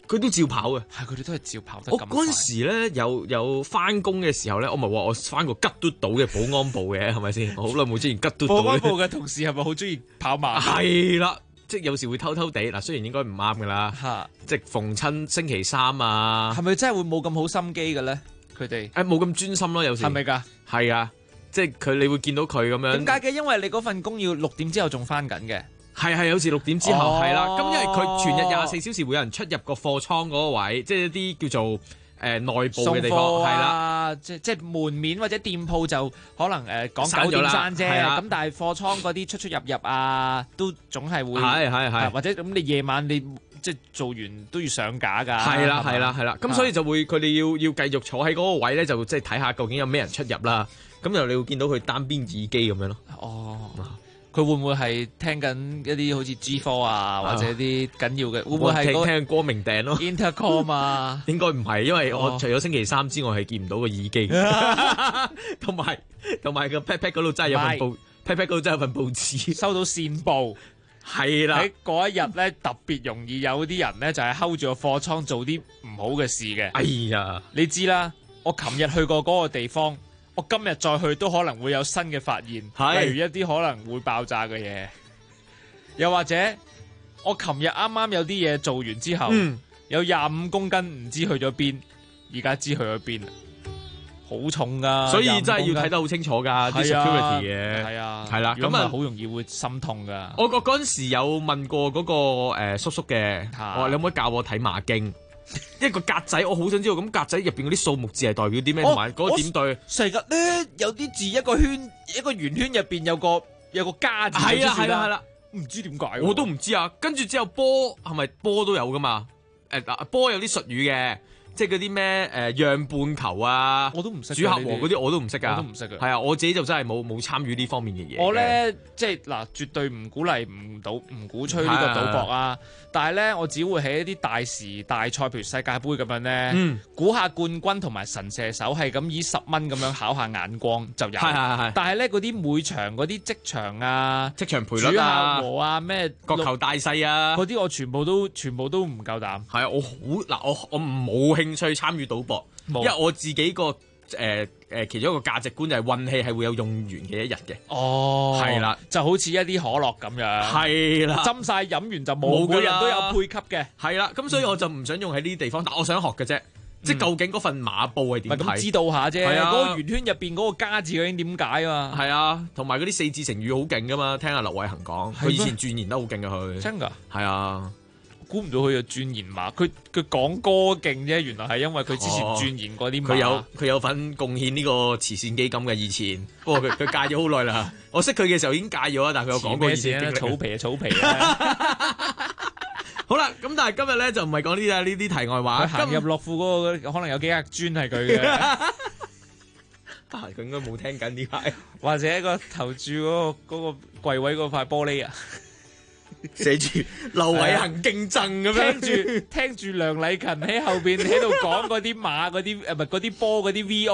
佢都照跑嘅。 係佢哋都係照跑得咁快。 我嗰陣時咧有翻工嘅時候咧，我咪話我翻過吉嘟島嘅保安部嘅，係咪先？好耐冇之前吉嘟島。 保安部嘅同事係咪好中意跑馬？ 係啦。即係有時會偷偷地嗱，雖然應該唔啱噶啦，即係逢親星期三啊， 係咪真係會冇咁好心機嘅咧？佢哋冇咁專心咯，有時係咪㗎？ 係啊，即係你會見到佢咁樣。 點解嘅？因為你嗰份工要6點之後仲翻緊嘅。 係有時6點之後係啦，咁因為佢全日24小時會有人出入個貨倉嗰個位，即係一啲叫做內部嘅地方係啦， 即係門面或者店鋪就可能講9點閂啫，咁但係貨倉嗰啲出入啊，都總係會係或者咁你夜晚你即係做完都要上架㗎， 係啦，咁所以就會佢哋要繼續坐喺嗰個位咧，就即係睇下究竟有咩人出入啦，咁就你會見到佢單邊耳機咁樣咯。 哦。佢會唔會係聽緊一啲好似 G4 啊，或者啲緊要嘅？會唔會係聽 ？Intercom 啊？ 應該唔係，因為我除咗星期三之外係見唔到個耳機，同埋個 pat 嗰度真係有份報 pat 嗰度真係有份報紙， 收到線報。 係啦， 喺嗰一日咧特別容易有啲人咧就係 hold 住個貨倉做啲唔好嘅事嘅。 哎呀， 你知啦，我琴日去過嗰個地方。我今日再去都可能會有新嘅發現，例如一啲可能會爆炸嘅嘢，又或者我琴日啱啱有啲嘢做完之後，有25公斤唔知去咗邊，而家知去咗邊啦，好重㗎， 所以真係要睇得好清楚㗎啲 security 嘅，係啦，咁啊好容易會心痛㗎。 我嗰陣時有問過嗰個叔叔嘅，我話你可唔可以教我睇馬經？一個格仔，我好想知道咁格仔入邊嗰啲數目字係代表啲咩，同埋嗰個點對？ 成日咧有啲字一個圈一個圓圈入邊有個加字， 係啦， 唔知點解， 我都唔知啊。跟住之後波係咪波都有噶嘛？波有啲術語嘅。即係嗰啲咩讓半球啊， 我都唔識。 主客和嗰啲我都唔識㗎， 我都唔識嘅。 係啊，我自己就真係冇參與呢方面嘅嘢。 我咧即係嗱，絕對唔鼓勵唔鼓吹呢個賭博啊！但係咧，我只會喺一啲大時大賽，譬如世界盃咁樣咧，估下冠軍同埋神射手係咁以10蚊咁樣考下眼光就有。係。但係咧嗰啲每場嗰啲即場啊、 即場賠率啊、 主客和啊、咩角球大細啊， 嗰啲我全部都唔夠膽。 係啊，我冇興趣參與賭博，因為我自己個其中一個價值觀就係運氣係會有用完嘅一日嘅。 哦， 係啦， 就好似一啲可樂咁樣。係啦，斟晒飲完就冇，每人都有配給嘅。 係啦，咁所以我就唔想用喺呢啲地方，但我想學嘅啫。即係究竟嗰份馬報係點睇？ 咁知道下啫。 係啊， 嗰個圓圈入邊嗰個加字究竟點解啊？ 係啊，同埋嗰啲4字成語好勁噶嘛，聽阿劉偉恒講，佢以前鑽研得好勁噶佢。 真㗎？ 係啊。 估唔到佢有鑽研馬，佢講歌勁啫，原來係因為佢之前鑽研過啲馬。 佢有份貢獻呢個慈善基金嘅以前，不過佢戒咗好耐啦。我識佢嘅時候已經戒咗啦，但係佢有講過以前經歷。 草皮啊！ 好啦，咁但係今日咧就唔係講呢啲題外話。 行入樂富嗰個可能有幾格磚係佢嘅。 佢應該冇聽緊呢排， 或者個投注嗰個櫃位嗰塊玻璃啊。 寫住劉偉恒競爭咁樣， 聽住梁禮勤喺後邊喺度講嗰啲馬嗰啲唔係嗰啲波嗰啲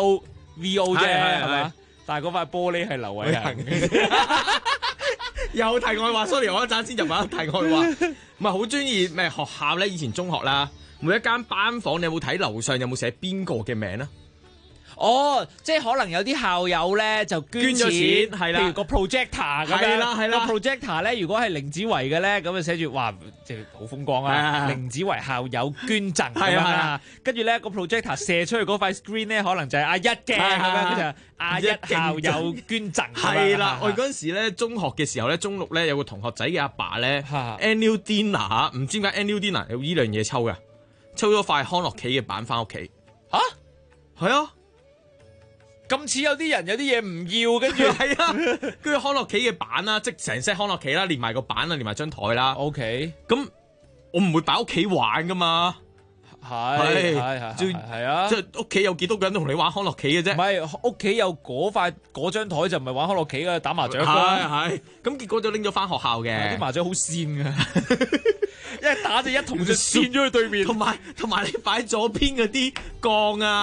VO 啫係嘛？但係嗰塊玻璃係劉偉恒嘅。 有題外話 ，sorry， 我一陣先入埋題外話。唔係好中意咩學校咧？以前中學啦，每一間班房你有冇睇樓上有冇寫邊個嘅名啊？ 哦，即係可能有啲校友咧就捐咗錢，係啦，譬如個 projector 咁樣，係啦，個 projector 咧如果係凌子維嘅咧，咁就寫住哇，即係好風光啊！凌子維校友捐贈，係啊，跟住咧個 projector 射出去嗰塊 screen 咧，可能就係阿一嘅咁樣，跟住阿一校友捐贈， 係啦。我嗰陣時咧中學嘅時候咧，中六咧有個同學仔嘅阿爸咧 annual dinner 唔知點解 annual dinner 有呢樣嘢抽嘅，抽咗塊康樂棋嘅板翻屋企。 嚇， 係啊！ 咁似有啲人有啲嘢唔要，跟住係啊，跟住康樂棋嘅板啦，即係成 set 康樂棋啦，連埋個板啊，連埋張台啦。 OK， 咁我唔會擺屋企玩噶嘛。係啊，即係屋企有幾多個人同你玩康樂棋嘅啫？ 唔係屋企有嗰張台就唔係玩康樂棋嘅，打麻雀。 係，咁結果就拎咗翻學校嘅。 啲麻雀好跣㗎。一打就一筒就跣咗去對面， 同埋你擺左邊嗰啲槓啊，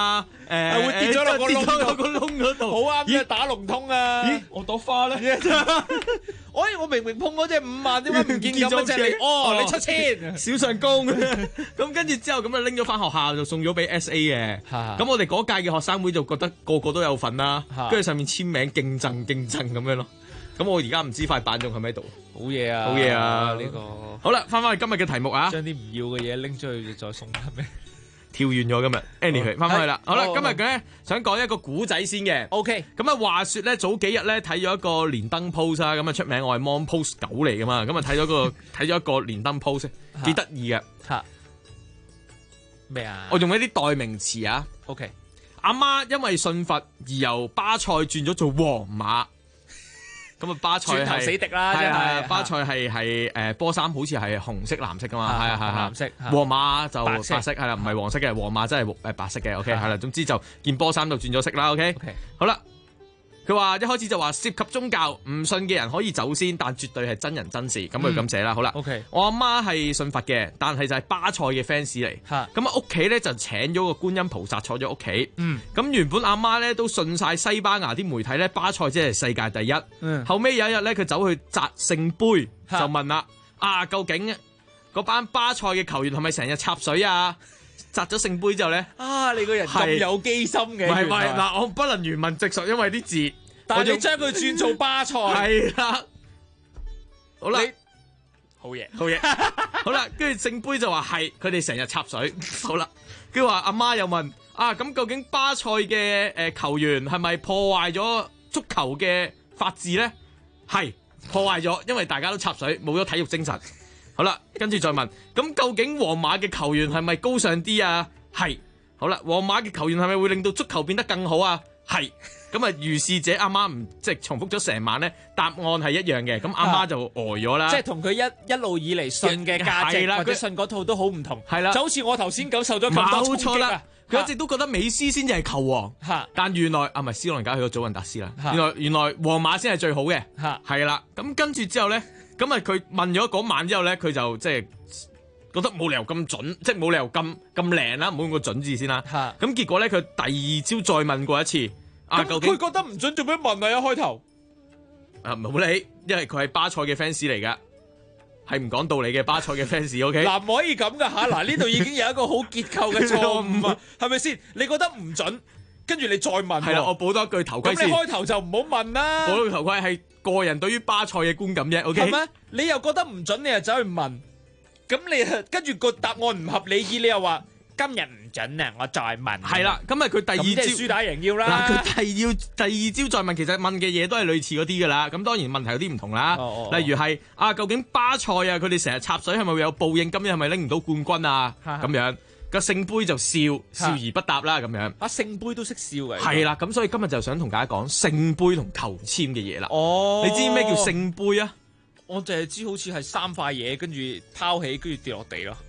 會跌咗落個窿嗰度， 好啱嘅打龍通啊！ 咦，我朵花咧？ 我明明碰嗰隻5萬，點解唔見咗隻你？你出千小上公咁，跟住之後咁就拎咗翻學校，就送咗俾 SA 嘅。咁我哋嗰屆嘅學生會就覺得個個都有份啦，跟住上面簽名競爭咁樣咯。咁我而家唔知塊板仲喺咪度？ 好嘢啊！ 好嘢啊！ 呢個好啦，翻去今日嘅題目啊， 將啲唔要嘅嘢拎出去再送得咩？ 跳遠咗今日 ，anyway 翻返去啦。好啦，今日咧想講一個古仔先嘅。 OK， 咁啊話説咧早幾日咧睇咗一個連登 post 啊，咁啊出名我係 Mon Post 狗嚟噶嘛，咁啊睇咗一個連登 post， 幾得意嘅。 嚇咩啊？ 我用一啲代名詞啊。 OK， 阿媽因為信佛而由巴塞轉咗做皇馬。咁啊，巴塞轉頭死敵啦，真係。 巴塞係波衫好似係紅色藍色噶嘛，係藍色。 皇馬就白色，係啦，唔係黃色嘅。皇馬真係白色嘅。OK， 係啦，總之就件波衫就轉咗色啦。OK，好啦。佢話一開始就話涉及宗教，唔信嘅人可以走先，但絕對係真人真事。咁佢咁寫啦。好啦，我阿媽係信佛嘅，但係就係巴塞嘅 fans 嚟。咁啊屋企咧就請咗個觀音菩薩坐咗屋企。咁原本阿媽咧都信晒西班牙啲媒體咧，巴塞即係世界第一。後尾有一日咧，佢走去擲聖杯，就問啦：究竟嗰班巴塞嘅球員係咪成日插水啊？擲咗聖杯之後咧， 你個人咁有機心嘅。 唔係嗱，我不能原文直述，因為啲字。 但係你將佢轉做巴塞， 係啦，好啦， 好嘢， 好啦，跟住聖杯就話係佢哋成日插水，好啦，跟住話阿媽又問咁究竟巴塞嘅球員係咪破壞咗足球嘅法治咧？係破壞咗，因為大家都插水，冇咗體育精神。好啦，跟住再問，咁究竟皇馬嘅球員係咪高尚啲啊？係，好啦，皇馬嘅球員係咪會令到足球變得更好啊？係。咁啊，如是者阿媽唔即係重複咗成晚咧，答案係一樣嘅。咁阿媽就呆咗啦。 即係同佢一路以嚟信嘅價值或者信嗰套都好唔同。 係啦， 就好似我頭先感受咗咁多衝擊啊！ 佢一直都覺得美斯先至係球王，但原來唔係斯朗搞去咗祖雲達斯啦。原來皇馬先係最好嘅。係啦，咁跟住之後咧，咁啊佢問咗嗰晚之後咧，佢就即係覺得冇理由咁準，即係冇理由咁靚啦，唔好用個準字先啦。咁結果咧，佢第二朝再問過一次。究竟佢覺得唔準做咩問啊？一開頭唔好理，因為佢係巴塞嘅 fans 嚟噶，係唔講道理嘅巴塞嘅 fans。OK， 嗱唔可以咁噶吓，嗱呢度已經有一個好結構嘅錯誤啊，係咪先？你覺得唔準，跟住你再問， 係啦，我補多一句頭盔先。 咁你開頭就唔好問啦。 補多句頭盔係個人對於巴塞嘅觀感啫。OK， 係咩？你又覺得唔準，你又走去問，咁你跟住個答案唔合理意，你又話。今日唔準啊！我再問。 係啦，咁佢第二朝輸打贏要啦。 佢第二朝再問，其實問嘅嘢都係類似嗰啲噶啦。咁當然問題有啲唔同啦。例如係究竟巴塞佢哋成日插水係咪會有報應？今日係咪拎唔到冠軍啊？咁樣個聖杯就笑而不答啦。咁樣聖杯都識笑嘅。 係啦，咁所以今日就想同大家講聖杯同求籤嘅嘢啦。你知咩叫聖杯啊？ 我淨係知好似係3塊嘢，跟住拋起，跟住跌落地咯。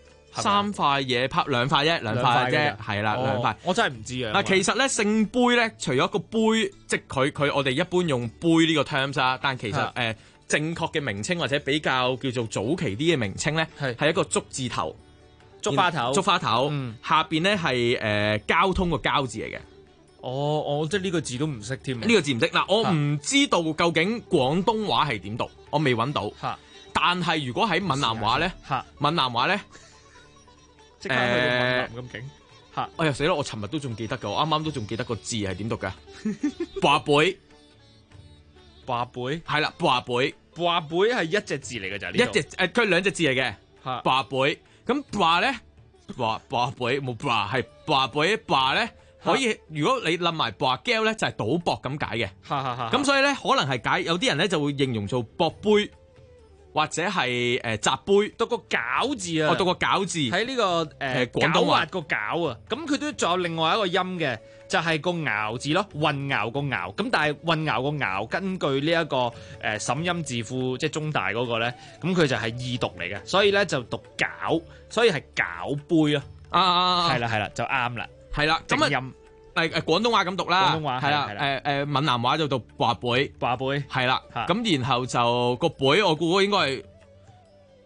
3塊嘢拍2塊啫，2塊啫，係啦，2塊。 我真係唔知啊。 其實咧聖杯咧，除咗個杯，即係佢我哋一般用杯呢個 terms 啊，但其實正確嘅名稱或者比較叫做早期啲嘅名稱咧，係一個竹字頭， 竹花頭， 下邊咧係交通個交字嚟嘅。 我即係呢個字都唔識添。 呢個字唔識嗱，我唔知道究竟廣東話係點讀，我未揾到。但係如果喺閩南話咧，閩南話咧。 即刻去到閩南咁勁嚇！ 哎呀死啦！我尋日都仲記得㗎，我啱啱都仲記得個字係點讀㗎？華貝係啦，華貝係一隻字嚟㗎咋？ 一隻佢係2隻字嚟嘅。華貝咁華咧，華貝冇華係華貝華咧，可以如果你冧埋華 gal 咧就係賭博咁解嘅。咁所以咧可能係解有啲人咧就會形容做博杯。或者係擲杯， 讀個餃字啊！ 我讀個餃字喺呢個廣東話個餃啊！咁佢都仲有另外一個音嘅，就係個淆字咯，混淆個淆。咁但係混淆個淆，根據呢一個審音字庫，即係中大嗰個咧，咁佢就係異讀嚟嘅，所以咧就讀餃，所以係餃杯咯。係啦，就啱啦。 係啦， 正音。 廣東話咁讀啦， 廣東話係啦，閩南話就讀華貝， 係啦， 咁然後就個貝，我估應該係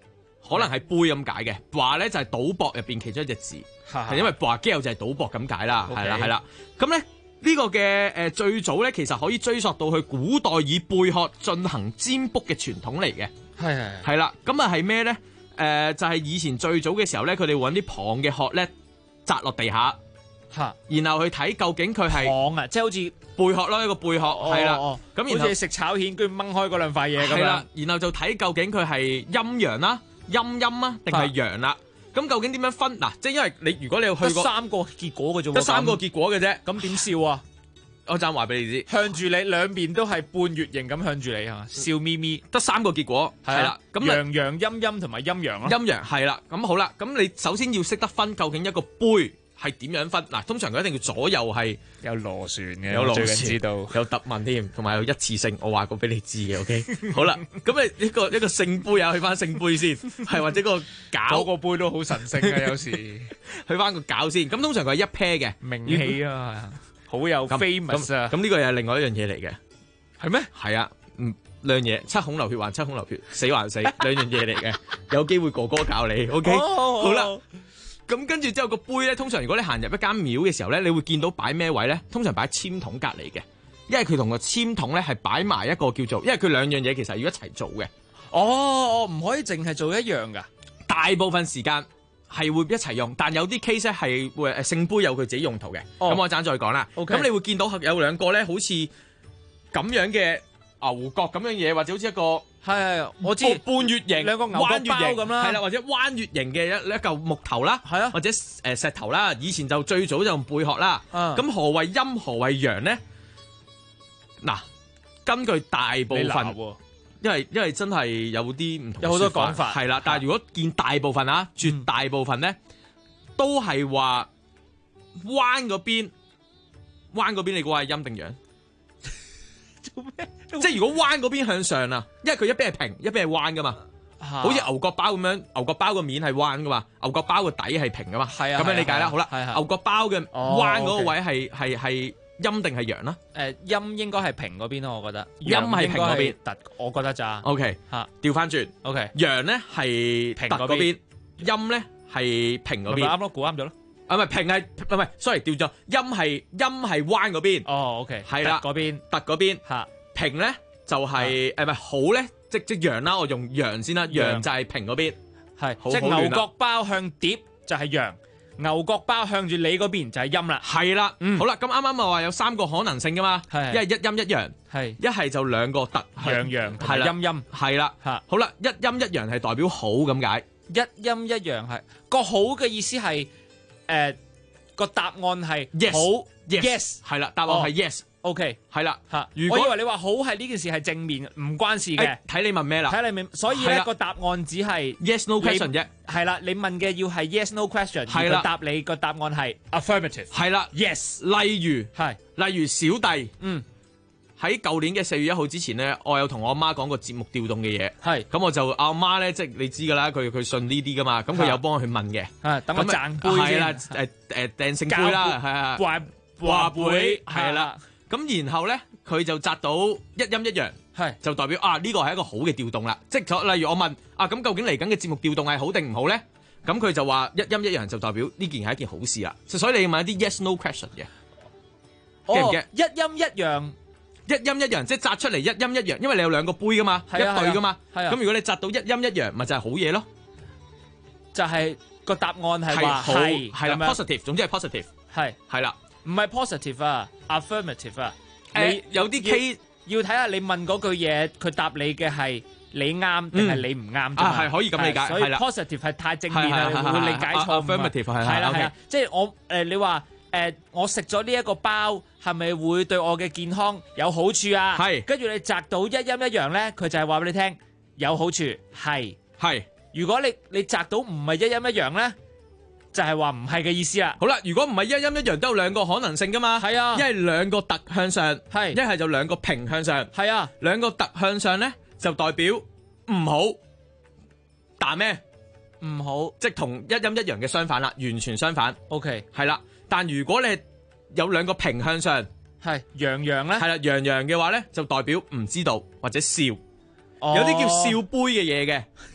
可能係杯咁解嘅。話咧就係賭博入邊其中一隻字，係因為話機友就係賭博咁解啦，係啦係啦。咁咧呢個嘅最早咧其實可以追溯到去古代以貝殼進行占卜嘅傳統嚟嘅，係啦。咁啊係咩咧？就係以前最早嘅時候咧，佢哋揾啲蚌嘅殼咧砸落地下。然後去睇究竟佢係蚌啊，即係好似貝殼咯，一個貝殼係啦。咁然後好似食炒蜆，跟住掹開嗰兩塊嘢咁樣。 係啦，然後就睇究竟佢係陰陽啦、陰陰啊，定係陽啦。咁究竟點樣分？嗱，即係因為你如果你有去過， 得3個結果嘅啫， 得3個結果嘅啫。 咁點笑啊？ 我陣話俾你知， 向住你兩邊都係半月形咁向住你係嘛？笑咪咪， 得3個結果係啦。咁陽陽陰陰同埋陰陽咯。 陰陽係啦。咁好啦，咁你首先要識得分究竟一個杯係點樣分？嗱，通常佢一定要左右係有螺旋嘅， 有螺旋， 最近知道有特問添，同埋有一次性。我話過俾你知嘅，OK 好啦，咁你一個聖杯啊，去翻聖杯先，係或者個餃嗰個杯都好神聖嘅，有時去翻個餃先。咁通常佢係一 pair 嘅名氣啊，好有 famous 啊。 咁呢個又係另外一樣嘢嚟嘅， 係咩？ 係啊，兩嘢，七孔流血還七孔流血，死還死，兩樣嘢嚟嘅。有機會哥哥教你，OK 好啦。咁跟住之後個杯咧，通常如果你行入一間廟嘅時候咧，你會見到擺咩位咧？通常擺喺籤筒隔離嘅，因為佢同個籤筒咧係擺埋一個叫做，因為佢兩樣嘢其實要一齊做嘅。 唔可以淨係做一樣㗎。 大部分時間係會一齊用，但有啲 case 咧係會聖杯有佢自己用途嘅。咁我陣再講啦。咁你會見到有兩個咧，好似咁樣嘅牛角咁樣嘢，或者好似一個。 係，我知半月形兩個牛角包咁啦， 係啦，或者彎月形嘅一嚿木頭啦，係啊，或者石頭啦。以前就最早就用貝殼啦。咁何謂陰何謂陽咧？嗱，根據大部分，因為真係有啲唔同， 有好多講法係啦。但係如果見大部分啊，絕大部分咧都係話彎嗰邊，你估係陰定陽？做咩？即係如果彎嗰邊向上啊，因為佢一邊係平，一邊係彎噶嘛，好似牛角包咁樣，牛角包個面係彎噶嘛，牛角包個底係平噶嘛，咁樣理解啦。好啦，牛角包嘅彎嗰個位係陰定係陽啦？ 陰應該係平嗰邊咯，我覺得。 陰係平嗰邊， 突我覺得咋。 OK，調翻轉。OK，陽咧係平嗰邊，陰咧係平嗰邊。 啱咯，估啱咗咯。 唔係平係唔係 ，sorry 調咗，陰係彎嗰邊。 OK， 係啦， 嗰邊， 突嗰邊。平咧就係唔係好咧，即陽啦，我用陽先啦，陽就係平嗰邊， 係即牛角包向碟就係陽，牛角包向住你嗰邊就係陰啦。 係啦，好啦，咁啱啱咪話有3個可能性噶嘛，一係一陰一陽，係一係就兩個突陽陽係陰陰，係啦，好啦，一陰一陽係代表好咁解， 一陰一陽係個好嘅意思係個答案係 yes 好 yes 係啦，答案係 yes。OK， 係啦嚇。 我以為你話好係呢件事係正面，唔關事嘅。 睇你問咩啦？ 睇你問，所以咧個答案只係 yes no question 啫。 係啦，你問嘅要係 yes no question， 係啦， 答你個答案係 affirmative。 係啦 ，yes。 例如小弟，喺舊年嘅4月1號之前咧，我有同我阿媽講過節目調動嘅嘢。係，咁我就阿媽咧，即係你知㗎啦，佢信呢啲㗎嘛，咁佢有幫我去問嘅。等我賺杯先。係啦，訂聖杯啦，係啊，話杯係啦。咁然後咧，佢就擲到一陰一陽，係就代表呢個係一個好嘅調動啦。即係例如我問咁究竟嚟緊嘅節目調動係好定唔好咧？咁佢就話一陰一陽就代表呢件係一件好事啦。所以你要問一啲 yes no question 嘅，記唔記？ 一陰一陽， 一陰一陽，即係擲出嚟一陰一陽，因為你有兩個杯噶嘛，一對噶嘛。咁如果你擲到一陰一陽，咪就係好嘢咯。 就係個答案係話係啦 ，positive， 總之係 positive， 係啦。 唔係 positive 啊 ，affirmative 啊。 有啲 case 要睇下你問嗰句嘢，佢答你嘅係你啱定係你唔啱啫嘛。 係可以咁理解。 所以 positive 係太正面啦，會理解錯。 affirmative 係啦，即係我你話我食咗呢一個包係咪會對我嘅健康有好處啊？係。跟住你擲到一陰一陽咧，佢就係話俾你聽有好處係。如果你擲到唔係一陰一陽咧，就係話唔係嘅意思啦。 好啦，如果唔係一陰一陽都有兩個可能性噶嘛。係啊，一係兩個突向上，係一係就兩個平向上。係啊，兩個突向上咧就代表唔好，但咩唔好， 即係同一陰一陽嘅相反啦，完全相反。 OK， 係啦。但如果你有兩個平向上， 係陽陽咧， 係啦，陽陽嘅話咧就代表唔知道或者笑。有啲叫笑杯嘅嘢嘅。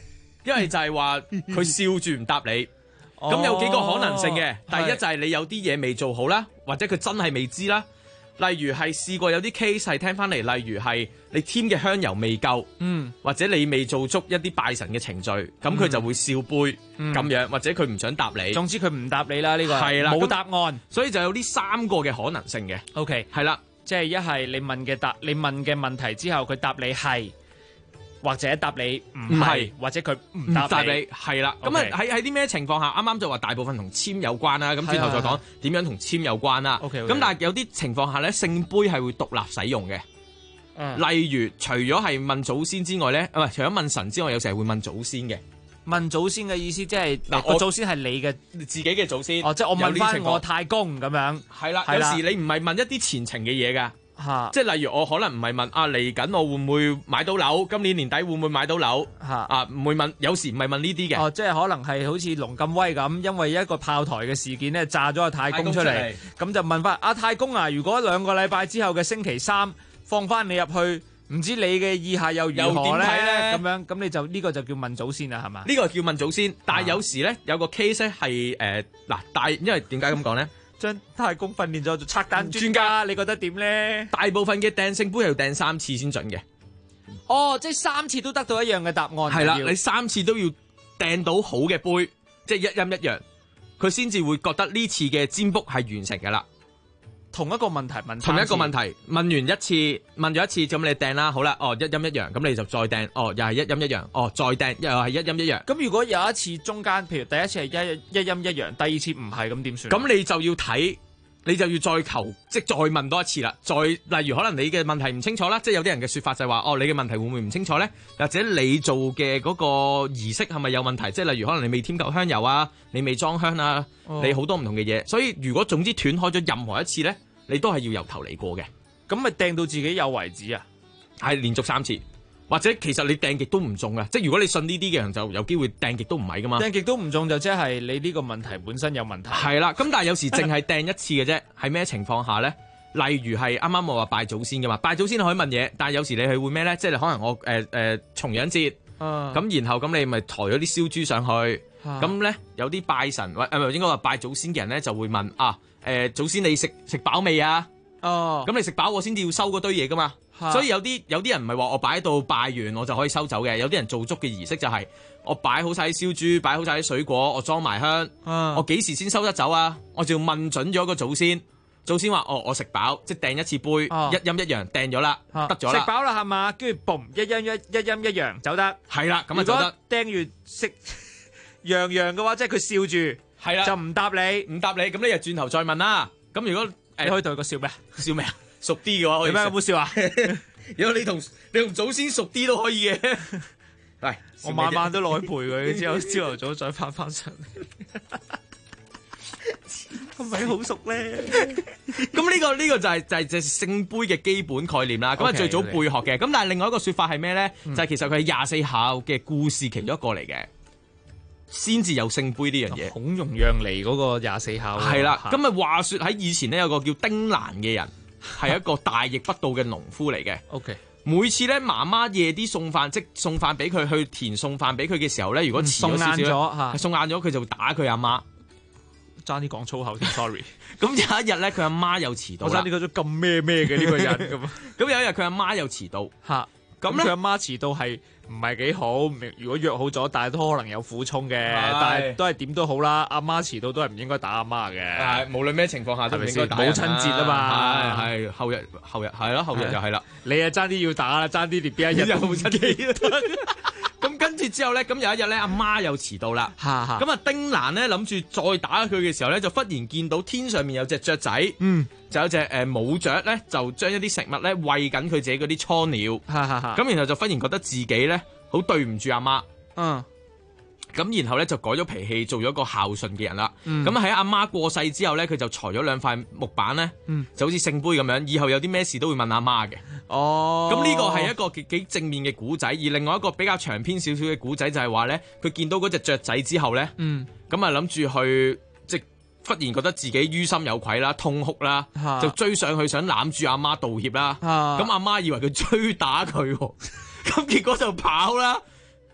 因為就係話佢笑住唔答你。咁有幾個可能性嘅，第一就係你有啲嘢未做好啦，或者佢真係未知啦。例如係試過有啲 case 係聽翻嚟，例如係你添嘅香油未夠，或者你未做足一啲拜神嘅程序，咁佢就會笑杯咁樣，或者佢唔想答你。 總之佢唔答你啦，呢個係啦， 冇答案， 所以就有呢3個嘅可能性嘅。 OK， 係啦， 即係一係你問嘅問題之後，佢答你係。或者答你唔係，或者佢唔答你， 係啦。咁啊喺啲咩情況下？啱啱就話大部分同籤有關啦。咁之後再講點樣同籤有關啦。咁但係有啲情況下咧，聖杯係會獨立使用嘅。例如除咗係問祖先之外咧，除咗問神之外，有時係會問祖先嘅。 問祖先嘅意思即係嗱，我祖先係你嘅自己嘅祖先。 即係我問翻我太公咁樣。 係啦，有時你唔係問一啲前程嘅嘢㗎。即係例如我可能唔係問嚟緊我會唔會買到樓，今年年底會唔會買到樓唔會問，有時唔係問呢啲嘅。 即係可能係好似龍咁威咁，因為一個炮台嘅事件咧炸咗個太公出嚟，咁就問翻太公啊，如果2個禮拜之後嘅星期3放翻你入去，唔知你嘅意下又如何咧？咁樣咁你就呢個就叫問祖先啦，係嘛？呢個叫問祖先，但係有時咧有個 case 係因為點解咁講咧？ 將太公訓練咗做拆彈專家，你覺得點咧？ 大部分嘅掟聖杯係要掟3次先準嘅。 即係3次都得到一樣嘅答案。 係啦，你3次都要掟到好嘅杯，即係一陰一陽，佢先至會覺得呢次嘅占卜係完成㗎啦。 同一個問題問同一個問題，問完一次，問咗一次，咁你掟啦，好啦，一陰一陽，咁你就再掟，又係一陰一陽，再掟，又係一陰一陽。 咁如果有一次中間，譬如第一次係一陰一陽，第二次唔係，咁點算？ 咁你就要睇，你就要再求，即係再問多一次啦。例如可能你嘅問題唔清楚啦，即係有啲人嘅說法就係話，你嘅問題會唔會唔清楚咧？或者你做嘅嗰個儀式係咪有問題？即係例如可能你未添夠香油啊，你未裝香啊，你好多唔同嘅嘢。所以如果總之斷開咗任何一次咧，你都係要由頭嚟過嘅。 咁咪掟到自己有為止啊？ 係連續3次，或者其實你掟極都唔中啊！即係如果你信呢啲嘅人，就有機會掟極都唔係噶嘛。 掟極都唔中就即係你呢個問題本身有問題。 係啦，咁但係有時淨係掟一次嘅啫。係咩情況下咧？例如係啱啱我話拜祖先噶嘛，拜祖先可以問嘢，但係有時你係會咩咧？即係可能我重陽節，咁然後咁你咪抬咗啲燒豬上去，咁咧有啲拜神應該話拜祖先嘅人咧就會問祖先你食飽未啊？咁你食飽我先至要收嗰堆嘢噶嘛。所以有啲人唔係話我擺喺度拜完我就可以收走嘅，有啲人做足嘅儀式就係我擺好晒啲燒豬，擺好晒啲水果，我裝埋香，我幾時先收得走啊？我就要問準咗個祖先，祖先話我食飽，即係掟一次杯，一陰一陽掟咗啦，得咗啦， 食飽啦係嘛？跟住嘣一陰一陽走得， 係啦，咁啊走得。 掟完食樣樣嘅話，即係佢笑住， 係啦， 就唔答你， 咁你就轉頭再問啦。咁如果你可以對佢笑咩？ 笑咩啊？熟啲嘅話可以。 你咩有冇笑啊？ 如果你同祖先熟啲都可以嘅。係， 我晚晚都落去陪佢，之後朝頭早再翻上嚟。係咪好熟咧？ 咁呢個就係聖杯嘅基本概念啦。咁啊最早貝學嘅。咁但係另外一個說法係咩咧？就係其實佢係24孝嘅故事其中一個嚟嘅，先至有聖杯呢樣嘢。 孔融讓梨嗰個24孝。 係啦。咁啊話說喺以前咧有個叫丁蘭嘅人，係一個大逆不道嘅農夫嚟嘅。 OK。 每次咧媽媽夜啲送飯，即送飯俾佢去田送飯俾佢嘅時候咧，如果遲咗少少，送晏咗佢就會打佢阿媽。 爭啲講粗口添 ，sorry。 咁有一日咧，佢阿媽又遲到啦。 我爭啲講咗咁咩嘅呢個人咁。 咁有一日佢阿媽又遲到。 嚇！咁佢阿媽遲到係唔係幾好？如果約好咗，但係都可能有苦衷嘅。但係都係點都好啦，阿媽遲到都係唔應該打阿媽嘅。 係無論咩情況下都唔應該打。 母親節啊嘛。 係後日係咯，後日就係啦。 你啊爭啲要打啦，爭啲連邊一日母親節。 咁跟住之後咧，咁有一日咧，阿媽又遲到啦。咁啊，丁蘭咧諗住再打佢嘅時候咧，就忽然見到天上面有隻雀仔，就有隻母雀咧，就將一啲食物咧餵緊佢自己嗰啲雛鳥。咁然後就忽然覺得自己咧好對唔住阿媽。咁然後咧就改咗脾氣，做咗個孝順嘅人啦。咁喺阿媽過世之後咧，佢就裁咗2塊木板咧，就好似聖杯咁樣，以後有啲咩事都會問阿媽嘅。咁呢個係一個幾正面嘅古仔，而另外一個比較長篇少少嘅古仔就係話咧，佢見到嗰隻雀仔之後咧，咁啊諗住去即忽然覺得自己於心有愧啦，痛哭啦，就追上去想攬住阿媽道歉啦。咁阿媽以為佢追打佢，咁結果就跑啦。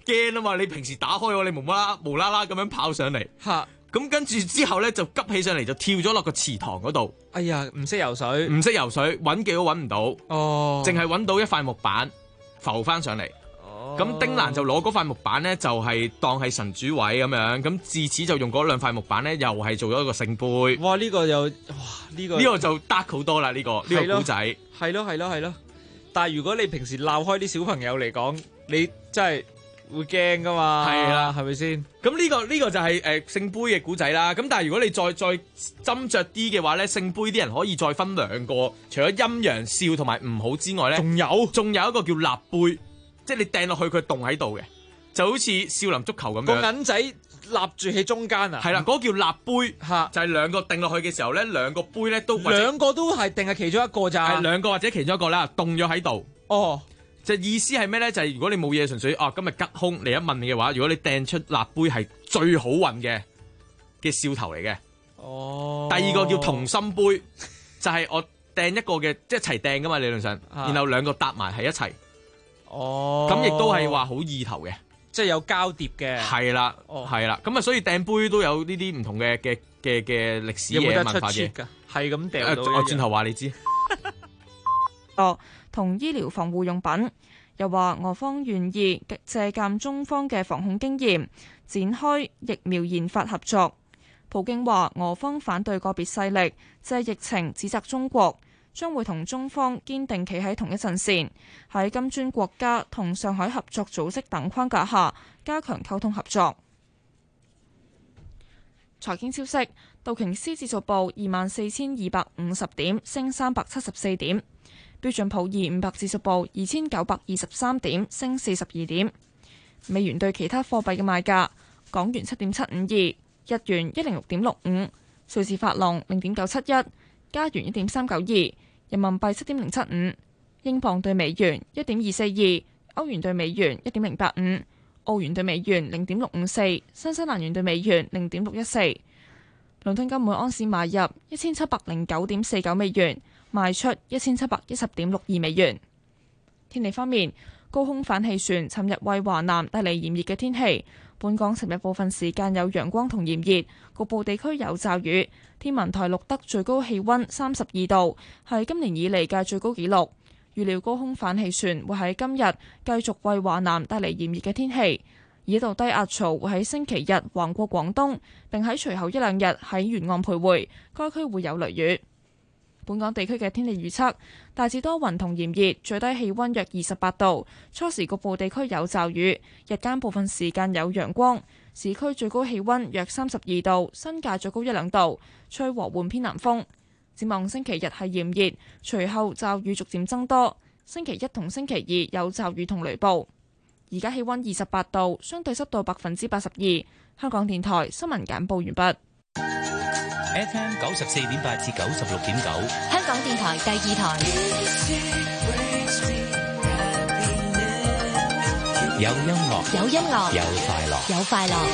驚啊嘛！你平時打開我，你無啦啦咁樣跑上嚟，咁跟住之後咧就急起上嚟，就跳咗落個池塘嗰度。 哎呀，唔識游水， 揾極都揾唔到，淨係揾到一塊木板浮翻上嚟。咁丁蘭就攞嗰塊木板咧，就係當係神主位咁樣，咁自此就用嗰兩塊木板咧，又係做咗一個聖杯。 哇！呢個又呢個就 dark 好多啦，呢個古仔。 係咯。但係如果你平時鬧開啲小朋友嚟講，你真係會驚噶嘛？ 係啦， 係咪先？ 咁呢個就係聖杯嘅古仔啦。咁但係如果你再斟酌啲嘅話咧，聖杯啲人可以再分兩個，除咗陰陽笑同埋唔好之外咧，仲有一個叫立杯。即係你掟落去佢棟喺度嘅，就好似少林足球咁樣。 個銀仔立住喺中間啊！ 係啦，嗰個叫立杯，就係兩個掟落去嘅時候咧，兩個杯咧都兩個都係定係其中一個咋？ 係兩個或者其中一個啦，凍咗喺度。 哦， 就意思係咩咧？就係如果你冇嘢，純粹今日吉凶嚟一問你嘅話，如果你掟出立杯係最好運嘅兆頭嚟嘅。 哦。 第二個叫同心杯，就係我掟一個嘅，即係一齊掟噶嘛理論上，然後兩個搭埋係一齊。咁亦都係話好意頭嘅， 即係有交疊嘅。 係啦，咁啊，所以掟杯都有呢啲唔同嘅歷史嘅文化嘅。 係咁掟到。 我轉頭話你知。 同醫療防護用品，又話俄方願意借鑑中方嘅防控經驗，展開疫苗研發合作。普京話俄方反對個別勢力借疫情指責中國。將會同中方堅定企喺同一陣線，喺金磚國家同上海合作組織等框架下加強溝通合作。財經消息，道瓊斯指數報24,250點，升374點；標準普爾500指數報2,923點，升42點。美元對其他貨幣嘅賣價：港元7.752，日元106.65，瑞士法郎0.971，加元1.392。人民幣7.075，英鎊對美元1.242，歐元對美元1.085，澳元對美元0.654，新西蘭元對美元0.614。倫敦金每安士買入1709.49美元，賣出1710.62美元。天氣方面，高空反氣旋尋日為華南帶嚟炎熱嘅天氣。本港尋日部分時間有陽光同炎熱，局部地區有驟雨。天文台錄得最高氣溫32度，係今年以嚟嘅最高紀錄。預料高空反氣旋會喺今日繼續為華南帶嚟炎熱嘅天氣，而一道低壓槽會喺星期日橫過廣東，並喺隨後一兩日喺沿岸徘徊，該區會有雷雨。本港地區嘅天氣預測大致多雲同炎熱，最低氣溫約28度，初時局部地區有驟雨，日間部分時間有陽光。市區最高氣溫約32度，新界最高1-2度，吹和緩偏南風。展望星期日係炎熱，隨後驟雨逐漸增多。星期一同星期二有驟雨同雷暴。而家氣溫28度，相對濕度82%。香港電台新聞簡報完畢。 FM 94.8至96.9， 香港電台第2台。 有音樂， 有音樂， 有快樂， 有快樂。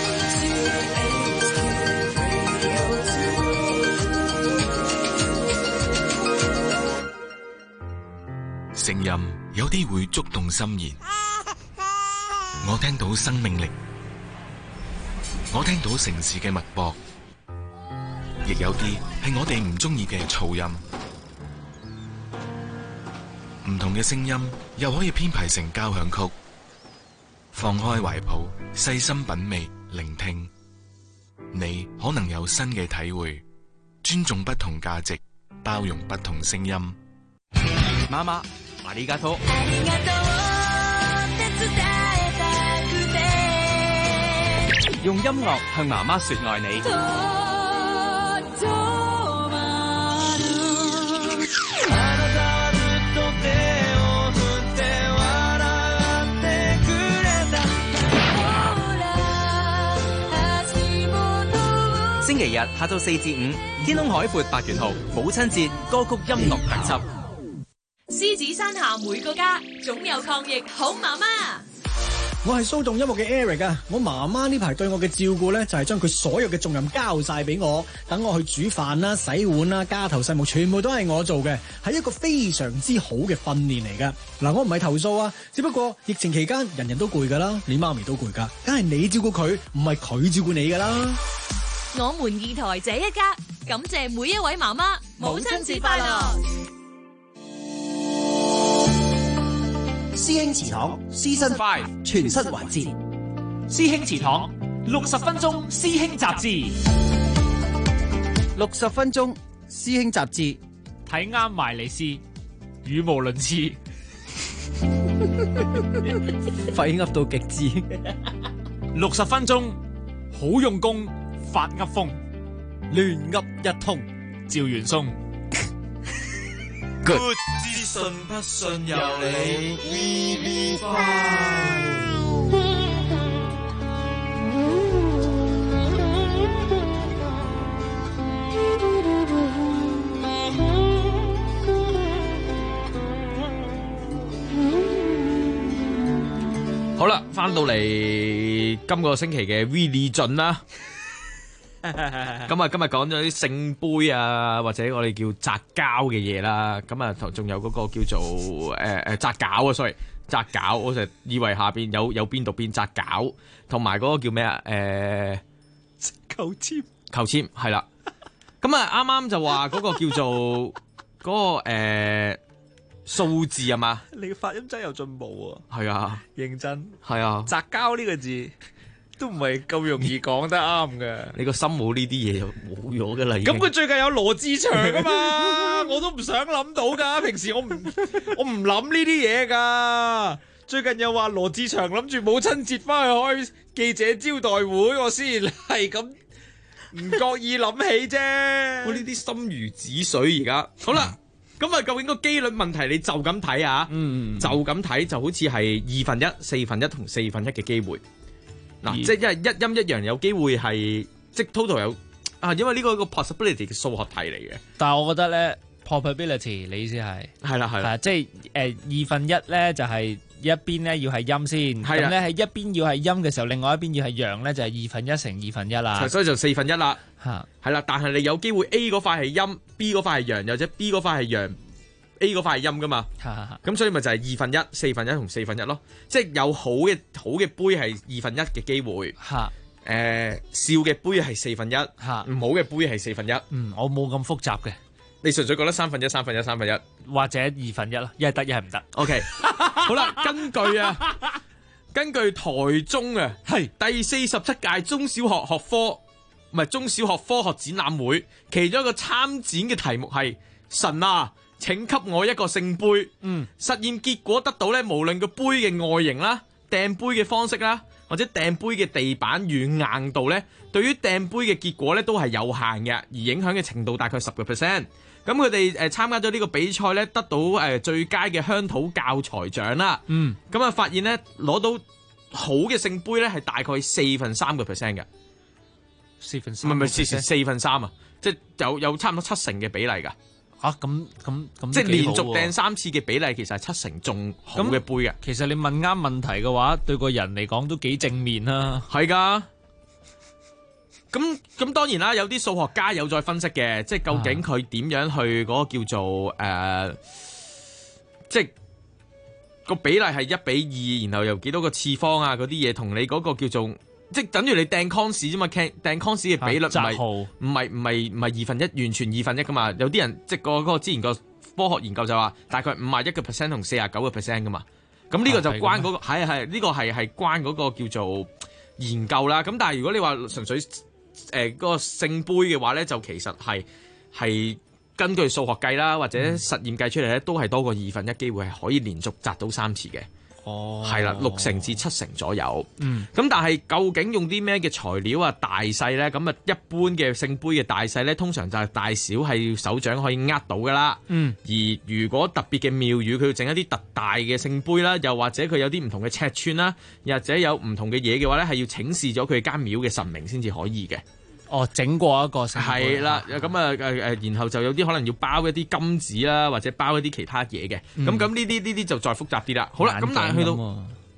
聲音有啲會觸動心弦，我聽到生命力，我聽到城市嘅脈搏，亦有啲係我哋唔中意嘅噪音。唔同嘅聲音又可以編排成交響曲。放開懷抱，細心品味，聆聽，你可能有新嘅體會。尊重不同價值，包容不同聲音。 媽媽，ありがとう。用音樂向媽媽說愛你。星期日下晝4至5，天空海闊8月號母親節歌曲音樂特輯。 獅子山下每個家總有抗疫好媽媽。 我係騷動音樂嘅 Eric 啊！我媽媽呢排對我嘅照顧呢，就係將佢所有嘅重任交晒俾我，等我去煮飯啦、洗碗啦、家頭細務全部都係我做嘅，係一個非常之好嘅訓練嚟噶。嗱，我唔係投訴啊，只不過疫情期間人人都攰噶啦，你媽咪都攰噶，梗係你照顧佢，唔係佢照顧你噶啦。 我們二台這一家，感謝每一位媽媽，母親節快樂！ 師兄祠堂 Season 5全新環節， 師兄祠堂60分鐘師兄雜誌 ，60分鐘師兄雜誌， 睇啱埋你試，語無倫次， 廢噏到極致。 60分鐘好用功，發噏風， 亂噏一通， 趙元松。 Good 資訊不信由你 VV5。 好啦，翻到嚟今個星期嘅 Willy 盡啦。咁啊，今日講咗啲聖杯啊，或者我哋叫擲膠嘅嘢啦。咁啊，仲有嗰個叫做擲餃啊 ，sorry， 擲餃，我成日以為下邊有邊度變擲餃，同埋嗰個叫咩啊？ 求籤係啦。咁啊，啱啱就話嗰個叫做嗰個數字啊嘛。 你嘅發音真係有進步啊！ 係啊， 認真係啊， 擲膠呢個字。都唔係咁容易講得啱嘅。 你個心冇呢啲嘢就冇咗㗎啦。 咁佢最近有羅志祥㗎嘛，我都唔想諗到㗎。平時我唔諗呢啲嘢㗎。最近又話羅志祥諗住母親節翻去開記者招待會，我先係咁唔覺意諗起啫。 我呢啲心如止水而家。好啦，咁啊，究竟個機率問題你就咁睇啊？就咁睇就好似係1/2、1/4同1/4嘅機會。嗱，即係一陰一陽有機會係即 total 有啊，因為呢個係個 possibility 嘅數學題嚟嘅。 但係我覺得咧 probability 你意思係啦，即係1/2咧就係一邊咧要係陰先，咁咧喺一邊要係陰嘅時候，另外一邊要係陽咧就係1/2乘2/1啦。 所以就1/4啦。係啦，但係你有機會 A 嗰塊係陰 ，B 嗰塊係陽，又或者 B 嗰塊係陽。A 嗰塊係陰噶嘛，咁所以咪就係1/2、1/4同1/4咯，即係有好嘅杯係1/2嘅機會，笑嘅杯係1/4，唔好嘅杯係1/4。 我冇咁複雜嘅， 你純粹覺得1/3、1/3、1/3， 或者2/1咯，一係得一係唔得。 OK， 好啦，根據台中啊，係第47屆中小學科學展覽會，其中一個參展嘅題目係神啊，請給我一個聖杯。實驗結果得到咧，無論個杯嘅外形啦、掟杯嘅方式啦，或者掟杯嘅地板軟硬度咧，對於掟杯嘅結果咧都係有限嘅，而影響嘅程度大概10%。咁佢哋參加咗呢個比賽咧，得到最佳嘅鄉土教材獎啦。咁啊發現咧攞到好嘅聖杯咧係大概3%嘅。4/3唔係4/3啊，即係有差唔多70%嘅比例㗎。 咁即係連續掟3次嘅比例，其實係70%中好嘅杯嘅。 其實你問啱問題嘅話，對個人嚟講都幾正面啦。 係㗎。咁當然啦，有啲數學家有再分析嘅，即係究竟佢點樣去嗰個叫做即係個比例係1:2，然後又幾多個次方啊嗰啲嘢，同你嗰個叫做。即係等於你掟 cons 啫嘛，掟 cons 嘅比率唔係1/2，完全1/2噶嘛。有啲人即係嗰個之前個科學研究就話大概51% 同49%噶嘛。咁呢個就關嗰個係呢個係關嗰個叫做研究啦。咁但係如果你話純粹嗰個聖杯嘅話咧，就其實係根據數學計啦，或者實驗計出嚟咧，都係多過1/2機會係可以連續擲到3次嘅。係啦，6至7成左右。咁但係究竟用啲咩嘅材料啊、大細咧？咁啊，一般嘅聖杯嘅大細咧，通常就係大小係手掌可以握到噶啦。而如果特別嘅廟宇，佢要整一啲特大嘅聖杯啦，又或者佢有啲唔同嘅尺寸啦，又或者有唔同嘅嘢嘅話咧，係要請示咗佢間廟嘅神明先至可以嘅。 整過一個聖杯係啦，咁然後就有啲可能要包一啲金紙啦，或者包一啲其他嘢嘅。咁呢啲就再複雜啲啦。好啦，咁但係去到咩啊？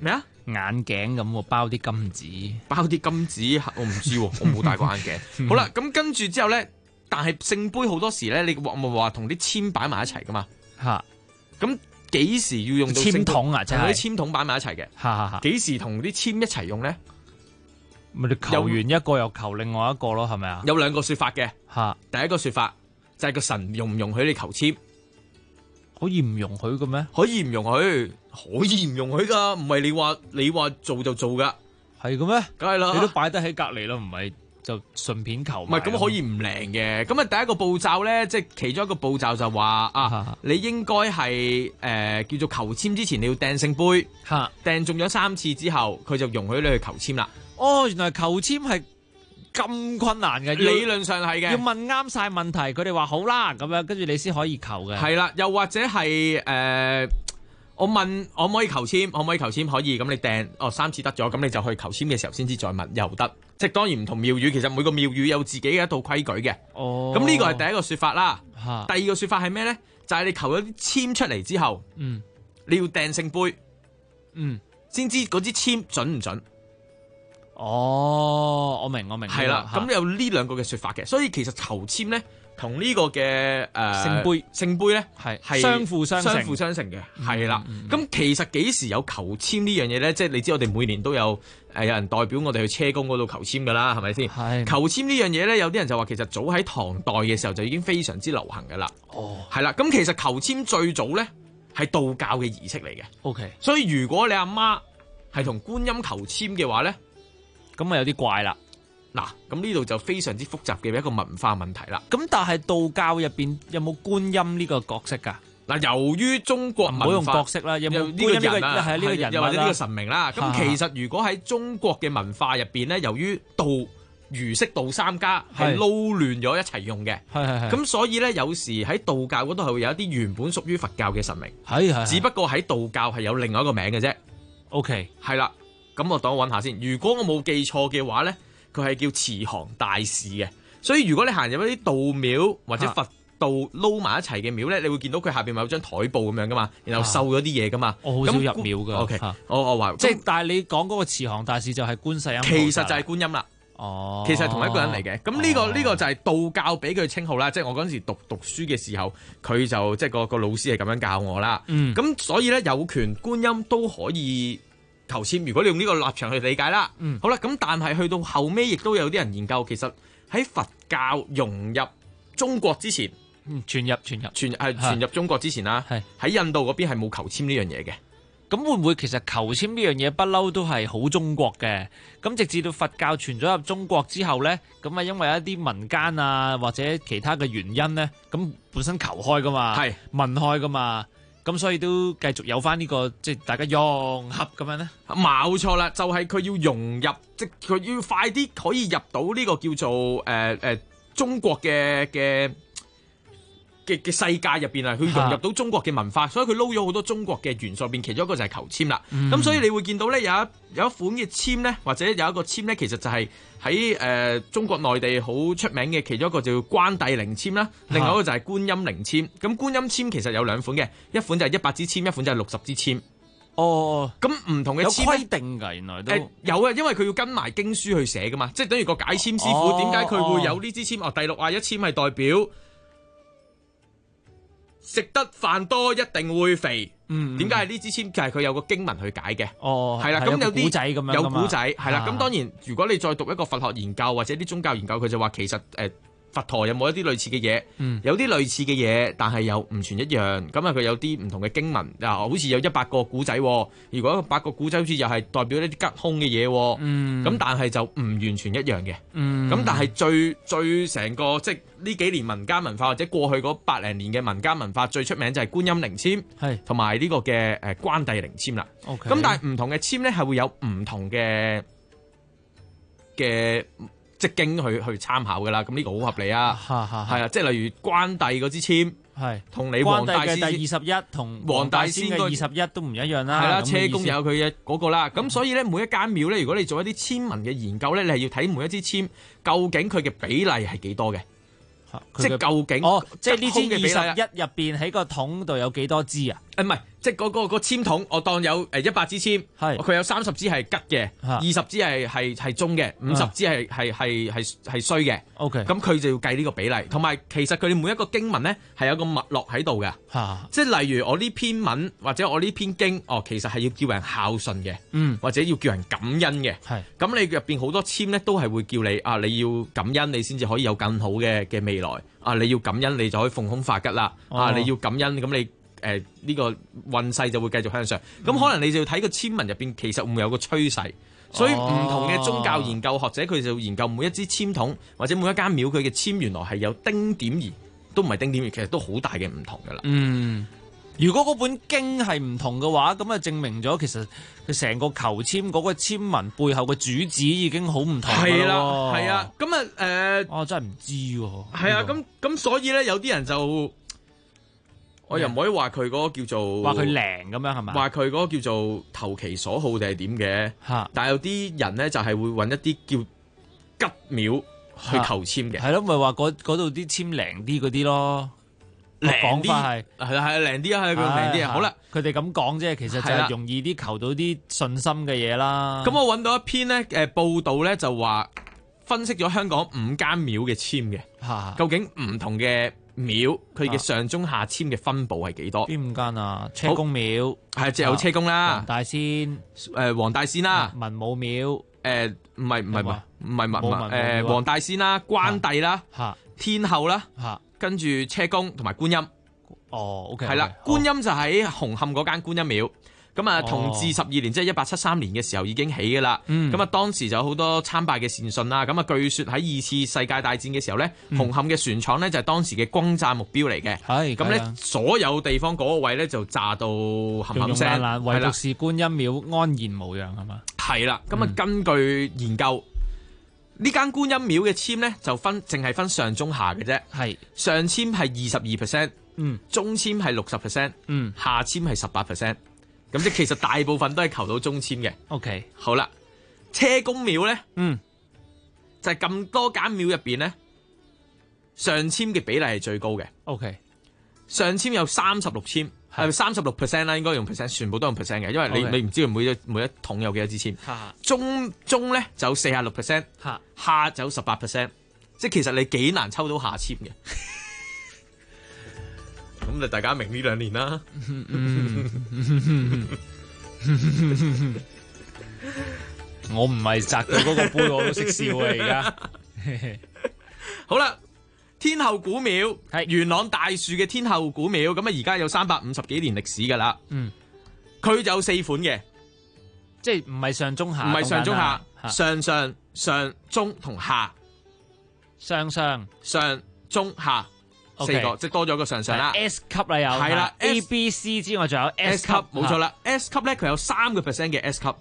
眼鏡咁喎，包啲金紙， 包啲金紙，我唔知喎，我冇戴過眼鏡。好啦，咁跟住之後咧，但係聖杯好多時咧，你咪話同啲籤擺埋一齊噶嘛？ 嚇， 咁幾時要用到籤筒啊？ 就係啲籤筒擺埋一齊嘅。 嚇， 幾時同啲籤一齊用咧？ 咪你求完一個又求另外一個咯，係咪啊？ 有兩個説法嘅。 嚇，第一個説法就係個神容唔容許你求籤？ 可以唔容許嘅咩？ 可以唔容許，可以唔容許噶，唔係你話做就做噶， 係嘅咩？ 梗係啦， 你都擺得喺隔離啦，唔係就順便求。 唔係咁可以唔靈嘅，咁啊第一個步驟咧，即係其中一個步驟就話你應該係叫做求籤之前你要掟聖杯，掟中咗3次之後，佢就容許你去求籤啦。 哦，原來求籤係咁困難嘅， 理論上係嘅， 要問啱晒問題，佢哋話好啦，咁樣跟住你先可以求嘅。 係啦，又或者係我問可唔可以求籤？可唔可以求籤？可以，咁你掟3次得咗，咁你就去求籤嘅時候先至再問又得。即係當然唔同廟宇，其實每個廟宇有自己嘅一套規矩嘅。 哦， 咁呢個係第一個說法啦。第二個說法係咩咧？就係你求咗啲籤出嚟之後，你要掟聖杯，先知嗰支籤準唔準。 哦，我明。 係啦，咁有呢兩個嘅說法嘅，所以其實求籤咧同呢個嘅聖杯咧係相輔相成嘅，係啦。咁其實幾時有求籤呢樣嘢咧？即係你知我哋每年都有有人代表我哋去車公嗰度求籤噶啦，係咪先？求籤呢樣嘢咧，有啲人就話其實早喺唐代嘅時候就已經非常之流行噶啦。哦，係啦。咁其實求籤最早咧係道教嘅儀式嚟嘅。 OK， 所以如果你阿媽係同觀音求籤嘅話咧， 咁啊有啲怪啦。 嗱，咁呢度就非常之複雜嘅一個文化問題啦。 咁但係道教入邊有冇觀音呢個角色㗎？ 嗱，由於中國文化， 唔好用角色啦，有冇呢個人啦， 係呢個人又或者呢個神明啦。咁其實如果喺中國嘅文化入邊咧，由於道儒釋道三家係撈亂咗一齊用嘅，咁所以咧有時喺道教嗰度係會有一啲原本屬於佛教嘅神明，只不過喺道教係有另外一個名嘅啫。 OK， 係啦。咁我等我揾下先。如果我冇記錯嘅話咧，佢係叫慈航大士嘅。所以如果你行入一啲道廟或者佛道撈埋一齊嘅廟咧，你會見到佢下邊咪有張台布咁樣噶嘛，然後繡咗啲嘢噶嘛。 我好少入廟噶。 OK，我話即係，但係你講嗰個慈航大士就係觀世音， 其實就係觀音啦。 哦， 其實係同一個人嚟嘅。咁呢個就係道教俾佢稱號啦。即係我嗰陣時讀書嘅時候，佢就即係個老師係咁樣教我啦。咁所以咧，有權觀音都可以求籤，如果你用呢個立場去理解啦，好啦，咁但係去到後尾，亦都有啲人研究，其實喺佛教融入中國之前， 傳入中國之前啦，喺印度嗰邊係冇求籤呢樣嘢嘅。 咁會唔會其實求籤呢樣嘢不嬲都係好中國嘅？咁直至到佛教傳咗入中國之後呢，咁啊因為一啲民間啊或者其他嘅原因呢，咁本身求開噶嘛，問開噶嘛。咁所以都繼續有翻呢個即係大家融合咁樣咧， 冇錯啦，就係佢要融入，即係佢要快啲可以入到呢個叫做中國嘅世界入邊啊，去融入到中國嘅文化，所以佢撈咗好多中國嘅元素入邊，其中一個就係求籤啦。咁所以你會見到咧有一款嘅籤咧，或者有一個籤咧，其實就係喺中國內地好出名嘅其中一個就叫關帝靈籤啦，另外一個就係觀音靈籤。咁觀音籤其實有兩款嘅，一款就係100支籤，一款就係60支籤。 哦， 咁唔同嘅籤有規定㗎，原來都有啊，因為佢要跟埋經書去寫噶嘛，即係等於個解籤師傅點解佢會有呢支籤？第61籤係代表食得飯多一定會肥。點解係呢支籤？就係佢有個經文去解嘅。 哦， 係啦，咁有啲古仔咁樣， 有古仔係啦。咁當然，如果你再讀一個佛學研究或者啲宗教研究，佢就話其實佛陀有冇一啲類似嘅嘢？有啲類似嘅嘢，但係又唔全一樣。咁啊，佢有啲唔同嘅經文好似有100個古仔。如果100個古仔，好似又係代表一啲吉凶嘅嘢。咁但係就唔完全一樣嘅。咁但係最成個即係呢幾年民間文化或者過去嗰百零年嘅民間文化最出名就係觀音靈籤，同埋呢個嘅關帝靈籤啦。咁但係唔同嘅籤咧係會有唔同嘅即經去參考噶啦，咁呢個好合理啊，係啊，即係例如關帝嗰支籤，同你黃大仙嘅第21同黃大仙嘅21都唔一樣啦。 係啦，車公有佢嘅嗰個啦，咁所以咧每一間廟咧，如果你做一啲籤文嘅研究咧，你係要睇每一支籤究竟佢嘅比例係幾多嘅，即係究竟即係呢支21入邊喺個桶度有幾多支啊？ 唔係，即係嗰個籤筒，我當有100支籤，佢有30支係吉嘅，20支係中嘅，50支係衰嘅。 OK， 咁佢就要計呢個比例，同埋其實佢哋每一個經文咧係有個脈絡喺度嘅，即係例如我呢篇文或者我呢篇經，其實係要叫人孝順嘅，或者要叫人感恩嘅。咁你入邊好多籤咧都係會叫你你要感恩，你先至可以有更好嘅未來。你要感恩，你就可以逢凶化吉啦。你要感恩，咁你呢個運勢就會繼續向上。咁可能你就要睇個籤文入邊，其實會唔會有個趨勢？所以唔同嘅宗教研究學者，佢就研究每一支籤筒或者每一間廟佢嘅籤，原來係有丁點兒，都唔係丁點兒，其實都好大嘅唔同噶啦。 如果嗰本經係唔同嘅話，咁啊證明咗其實佢成個求籤嗰個籤文背後嘅主旨已經好唔同㗎咯。 係啊，咁我真係唔知喎。 係啊，咁所以咧，有啲人就我又唔可以話佢嗰個叫做話佢靈咁樣係咪？ 話佢嗰個叫做投其所好定係點嘅？但係有啲人咧就係會揾一啲叫吉廟去求籤嘅。 係咯，咪話嗰度啲籤靈啲嗰啲咯。 靈啲係靈啲啊，係靈啲啊。好啦， 佢哋咁講啫，其實就係容易啲求到啲信心嘅嘢啦。 咁我揾到一篇咧報道咧，就話分析咗香港5間廟嘅籤嘅，究竟唔同嘅廟佢嘅上中下籤嘅分佈係幾多？ 邊5間啊？車公廟係即係有車公啦， 黃大仙黃大仙啦， 文武廟唔係黃大仙啦，關帝啦，天后啦。跟住車公同埋觀音 ，OK， 係啦，觀音就喺紅磡嗰間觀音廟，咁啊同治12年，即係1873年嘅時候已經起㗎啦。咁啊當時就有好多參拜嘅善信啦。咁啊據說喺2次世界大戰嘅時候咧，紅磡嘅船廠咧就係當時嘅轟炸目標嚟嘅。咁咧所有地方嗰個位咧就炸到冚冚聲， 唯獨是觀音廟安然無恙係嘛？ 係啦，咁啊根據研究。呢間觀音廟嘅籤咧就淨係分上中下嘅啫，上籤係22%，中籤係60%，下籤係18%，咁即係其實大部分都係求到中籤嘅。 OK， 好啦，車公廟咧，就係咁多間廟入邊咧，上籤嘅比例係最高嘅。 OK， 上籤有36籤。係 36% 啦，應該用 percent， 全部都用 percent 嘅，因為你唔知每一桶有幾多支籤。中咧就有46%，下就有18%，即係其實你幾難抽到下籤嘅。咁就大家明呢2年啦。 我唔係摘到嗰個杯，我都識笑啊！而家好啦。天后古廟係元朗大樹嘅天后古廟，咁啊而家有350幾年歷史噶啦。佢就有4款嘅， 即係唔係上中下， 唔係上中下，上中同下， 上中下4個，即係多咗個上啦。 S 級啦有，係啦 A B C 之外仲有 S 級， 冇錯啦。S 級咧佢有3% 嘅 S 級，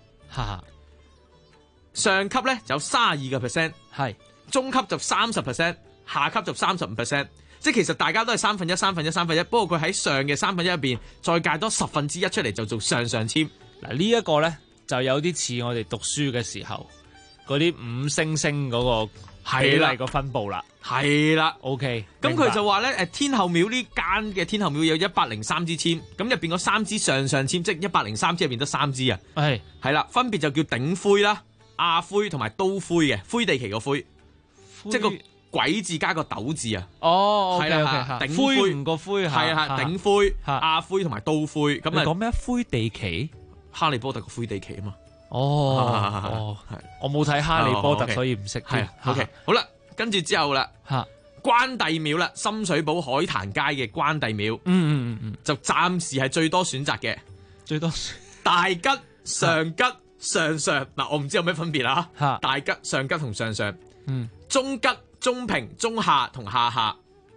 上級咧就有32%，係中級就30%。下級就35%，即係其實大家都係1/3，不過佢喺上嘅1/3入邊再界多1/10出嚟就做上籤。 嗱呢一個咧就有啲似我哋讀書嘅時候嗰啲5星星嗰個比例個分佈啦。 係啦 ，OK。 咁佢就話咧天后廟呢間嘅天后廟有103支籤，咁入邊嗰3支上籤，即係103支入邊得3支啊。係啦，分別就叫頂灰啦、亞灰同埋刀灰嘅，灰地旗個灰，即係個鬼字加個斗字啊！ 係啦，頂灰唔個灰係頂灰、亞灰同埋刀灰。咁啊， 講咩灰地旗？ 哈利波特個灰地旗啊嘛。 我冇睇哈利波特，所以唔識。 OK， 好啦，跟住之後啦，關帝廟啦，深水埗海壇街嘅關帝廟，就暫時係最多選擇嘅， 最多大吉、上吉、上上。嗱，我唔知有咩分別啦。大吉、上吉同上上，中吉、中平、中下同下下，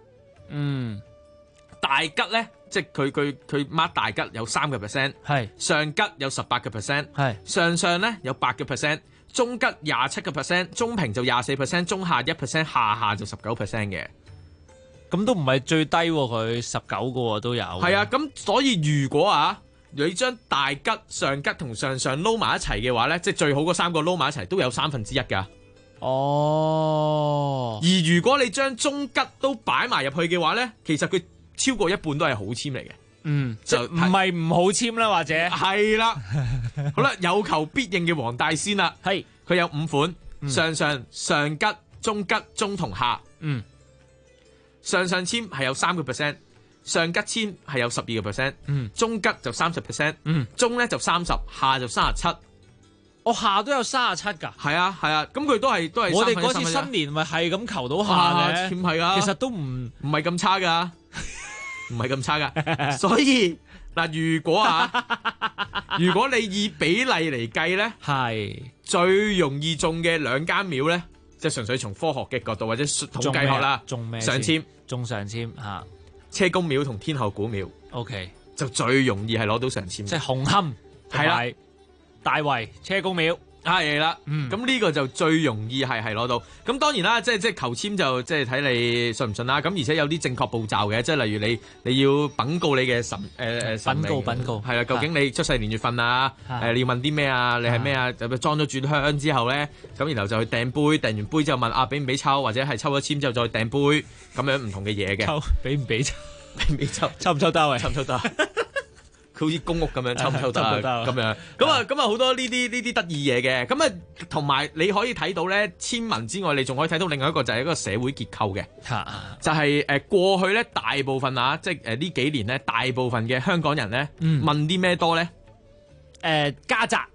大吉咧，即係佢 mark 大吉有3%，係上吉有18%，係上上咧有8%，中吉27%，中平就24%，中下1%，下下就19% 嘅。 咁都唔係最低喎，佢19個都有。 係啊，咁所以如果你將大吉、上吉同上上撈埋一齊嘅話咧，即係最好嗰3個撈埋一齊都有1/3噶。而如果你將中吉都擺埋入去嘅話咧，其實佢超過一半都係好籤嚟嘅。 就唔係唔好簽啦，或者係啦。好啦，有求必應嘅黃大仙啦， 係佢有5款，上吉、中吉、中同下。上簽係有3%，上吉簽係有12%，中吉就30%，中咧就30%，下就37%。 我下都有37㗎。係啊，咁佢都係。我哋嗰次新年咪係咁求到下嘅， 簽係㗎。 其實都唔係咁差㗎，唔係咁差㗎。所以嗱，如果你以比例嚟計咧， 係最容易中嘅2間廟咧，即係純粹從科學嘅角度或者統計學啦， 中咩？ 上簽嚇， 車公廟同天后古廟 ，OK 就最容易係攞到上簽， 即係紅磡係啦。大圍車公廟係啦，咁呢個就最容易係攞到。咁當然啦，即係求簽就即係睇你信唔信啦。咁而且有啲正確步驟嘅，即係例如你要稟告你嘅稟告係啦。究竟你出世年月份啊？你要問啲咩啊？你係咩啊？就裝咗炷香之後咧，咁然後就去掟杯，掟完杯之後問俾唔俾抽，或者係抽咗簽之後再掟杯，咁樣唔同嘅嘢嘅。 抽俾唔俾抽？ 俾唔俾抽？ 抽唔抽得啊？ 抽唔抽得？佢好似公屋咁樣抽唔抽得咁樣，咁啊好多呢啲得意嘢嘅，咁啊同埋你可以睇到咧簽文之外，你仲可以睇到另外一個就係一個社會結構嘅，就係過去咧大部分即係呢幾年咧大部分嘅香港人咧問啲咩多咧？ 家宅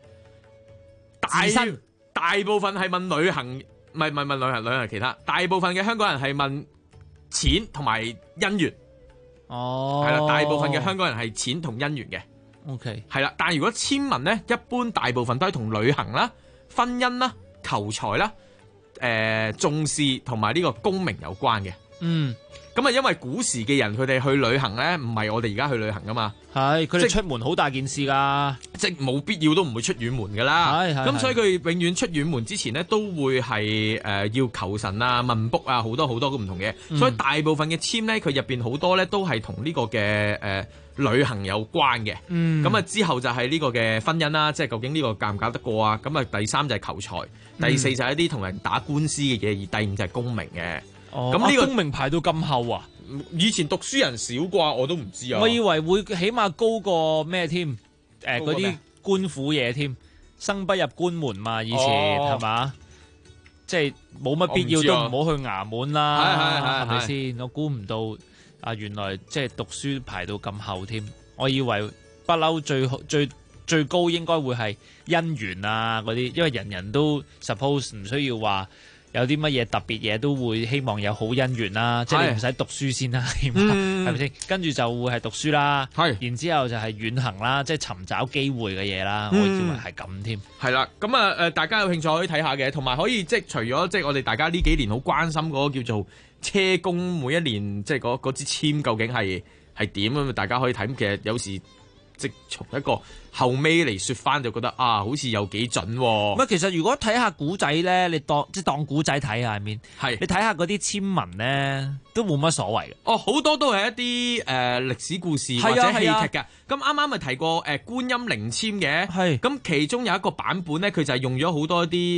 大部分係問旅行，唔係問旅行係其他，大部分嘅香港人係問錢同埋姻緣。係啦，大部分嘅香港人係錢同姻緣嘅。 OK， 係啦，但係如果簽文咧，一般大部分都係同旅行啦、婚姻啦、求財啦、重視同埋呢個功名有關嘅。咁啊，因為古時嘅人佢哋去旅行咧，唔係我哋而家去旅行噶嘛。 係，佢哋出門好大件事㗎， 即係冇必要都唔會出遠門㗎啦。咁所以佢永遠出遠門之前咧，都會係要求神啊、問卜啊，好多好多唔同嘅。所以大部分嘅簽咧，佢入邊好多咧都係同呢個嘅旅行有關嘅。咁啊之後就係呢個嘅婚姻啦，即係究竟呢個搞唔搞得過啊？咁啊第3就係求財，第4就係一啲同人打官司嘅嘢，而第5就係功名嘅。 咁呢個功名排到咁後啊？ 以前讀書人少啩，我都唔知啊。 我以為會起碼高過咩添？嗰啲官府嘢添，生不入官門嘛，以前係嘛？即係冇乜必要都唔好去衙門啦，係咪先？我估唔到啊，原來即係讀書排到咁後添。我以為不嬲最高應該會係姻緣啊嗰啲，因為人人都 suppose 唔需要話。有啲乜嘢特別嘢都會希望有好姻緣啦，即係你唔使讀書先啦，係咪先？跟住就會係讀書啦，然之後就係遠行啦，即係尋找機會嘅嘢啦。我以為係咁添。 係啦，咁啊大家有興趣可以睇下嘅，同埋可以即係除咗即係我哋大家呢幾年好關心嗰個叫做車公每一年即係嗰支簽究竟係點咁，大家可以睇。咁其實有時即從一個後尾嚟說翻，就覺得啊，好似有幾準喎。 唔係，其實如果睇下古仔咧，你當古仔睇下面，係你睇下嗰啲簽文咧，都冇乜所謂嘅。 哦，好多都係一啲歷史故事或者戲劇嘅。咁啱啱咪提過觀音靈簽嘅，係咁其中有一個版本咧，佢就係用咗好多啲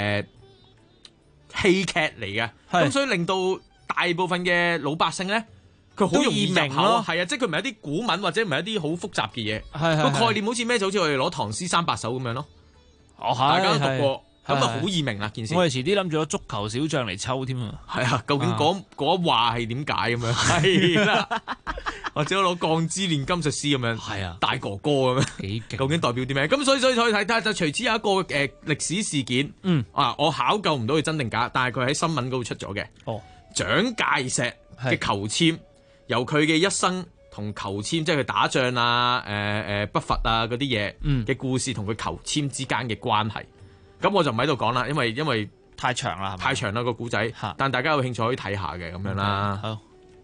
戲劇嚟嘅，咁所以令到大部分嘅老百姓咧。佢好容易明咯，係啊，即係佢唔係一啲古文或者唔係一啲好複雜嘅嘢，個概念好似咩就好似我哋攞唐詩300首咁樣咯。大家都讀過，咁啊好易明啊件事。 我哋遲啲諗住攞足球小將嚟抽添啊。 係啊，究竟嗰話係點解咁樣？係啦，或者攞鋼之煉金術師咁樣。係啊，大哥哥咁樣。幾勁？究竟代表啲咩？咁所以可以睇睇，就隨之有一個歷史事件。我考究唔到佢真定假，但係佢喺新聞嗰度出咗嘅。蔣介石嘅求簽。由佢嘅一生同求簽，即係佢打仗啊、北伐啊嗰啲嘢嘅故事，同佢求簽之間嘅關係。咁我就唔喺度講啦，因為太長啦， 太長啦個故仔。但大家有興趣可以睇下嘅咁樣啦。好。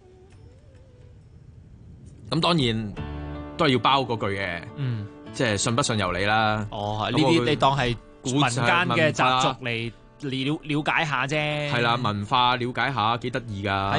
咁當然都係要包嗰句嘅，即係信不信由你啦。 哦，呢啲你當係民間嘅習俗嚟了解下啫。 係啦，文化了解下幾得意㗎。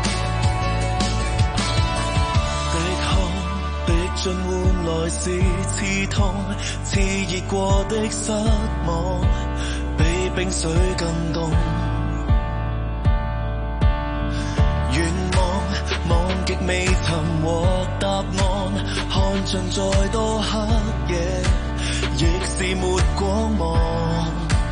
盡換來是刺痛，熾熱過的失望，比冰水更凍。願望極未尋獲答案，看盡再多黑夜，亦是沒光芒。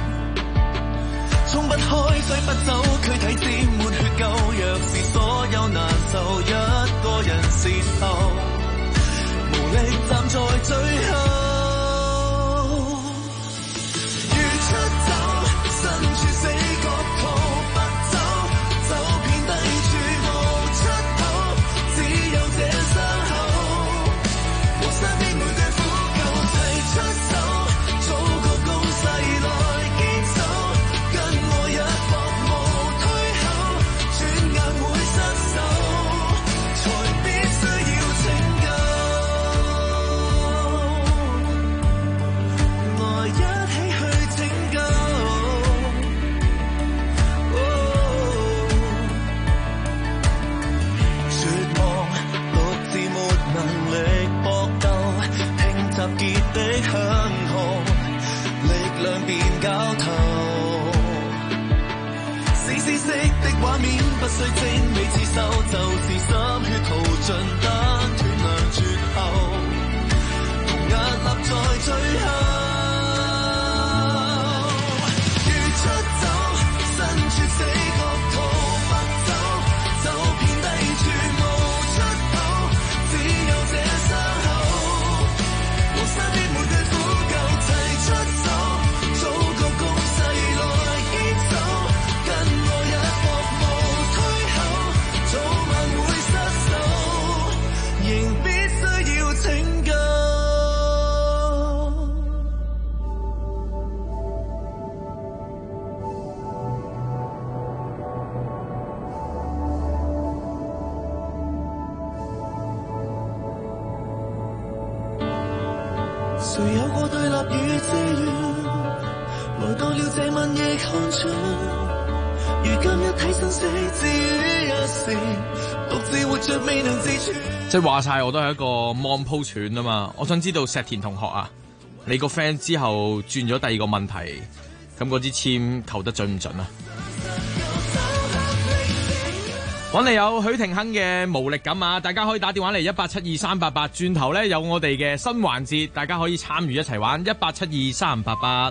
衝不開，揮不走，軀體沾滿血垢。若是所有難受一個人接受，無力站在最後。如出走，身處死角逃不走，走遍低處無出口，只有這傷口。和身邊每對苦舊齊出手，早個攻勢來堅守。跟我一搏無退後，轉眼會失手，才必須要拯救。來一起去拯救。絕望，獨自沒能力搏鬥，拼集結的香號，力量變膠頭。死色的畫面不需精美刺繡，就是心血淘盡得斷糧絕後，同屹立在最後。如出走，身處死角逃不走，走遍低處無出口，只有這傷口。和身邊每對苦舊齊出手，早個攻勢來堅守。跟我一搏無退後，早晚會失手，仍必須要拯救。誰有過對立與自願，來到了這晚亦看出，如今一體生死置於一時，獨自活着未能自處。 即係話晒，我都係一個 mon 鋪串啊嘛！我想知道石田同學啊，你個 friend 之後轉咗第二個問題，咁嗰支籤投得準唔準啊？揾嚟有許廷鏗嘅無力感啊！大家可以打電話嚟1872388，轉頭呢有我哋嘅新環節，大家可以參與一齊玩1872388。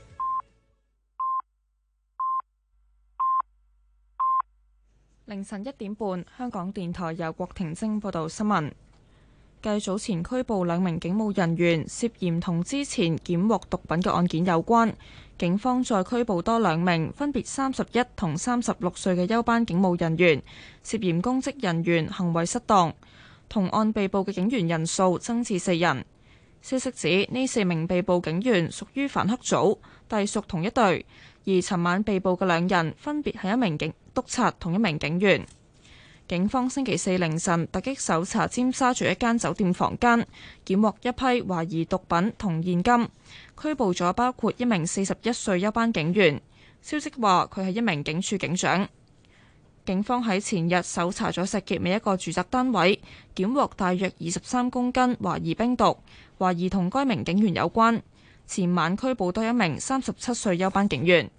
凌晨1點半，香港電台由郭婷晶報道新聞。繼早前拘捕2名警務人員涉嫌同之前檢獲毒品嘅案件有關，警方再拘捕多2名分別31同36歲嘅休班警務人員，涉嫌公職人員行為失當。同案被捕嘅警員人數增至4人。消息指呢4名被捕警員屬於反黑組，隸屬同一隊，而尋晚被捕嘅2人分別係一名督察同一名警員。警方星期四凌晨突擊搜查尖沙咀一間酒店房間，檢獲一批懷疑毒品同現金，拘捕咗包括一名41歲休班警員。消息話佢係一名警署警長。警方喺前日搜查咗石硤尾一個住宅單位，檢獲大約23公斤懷疑冰毒，懷疑同該名警員有關。前晚拘捕多一名37歲休班警員。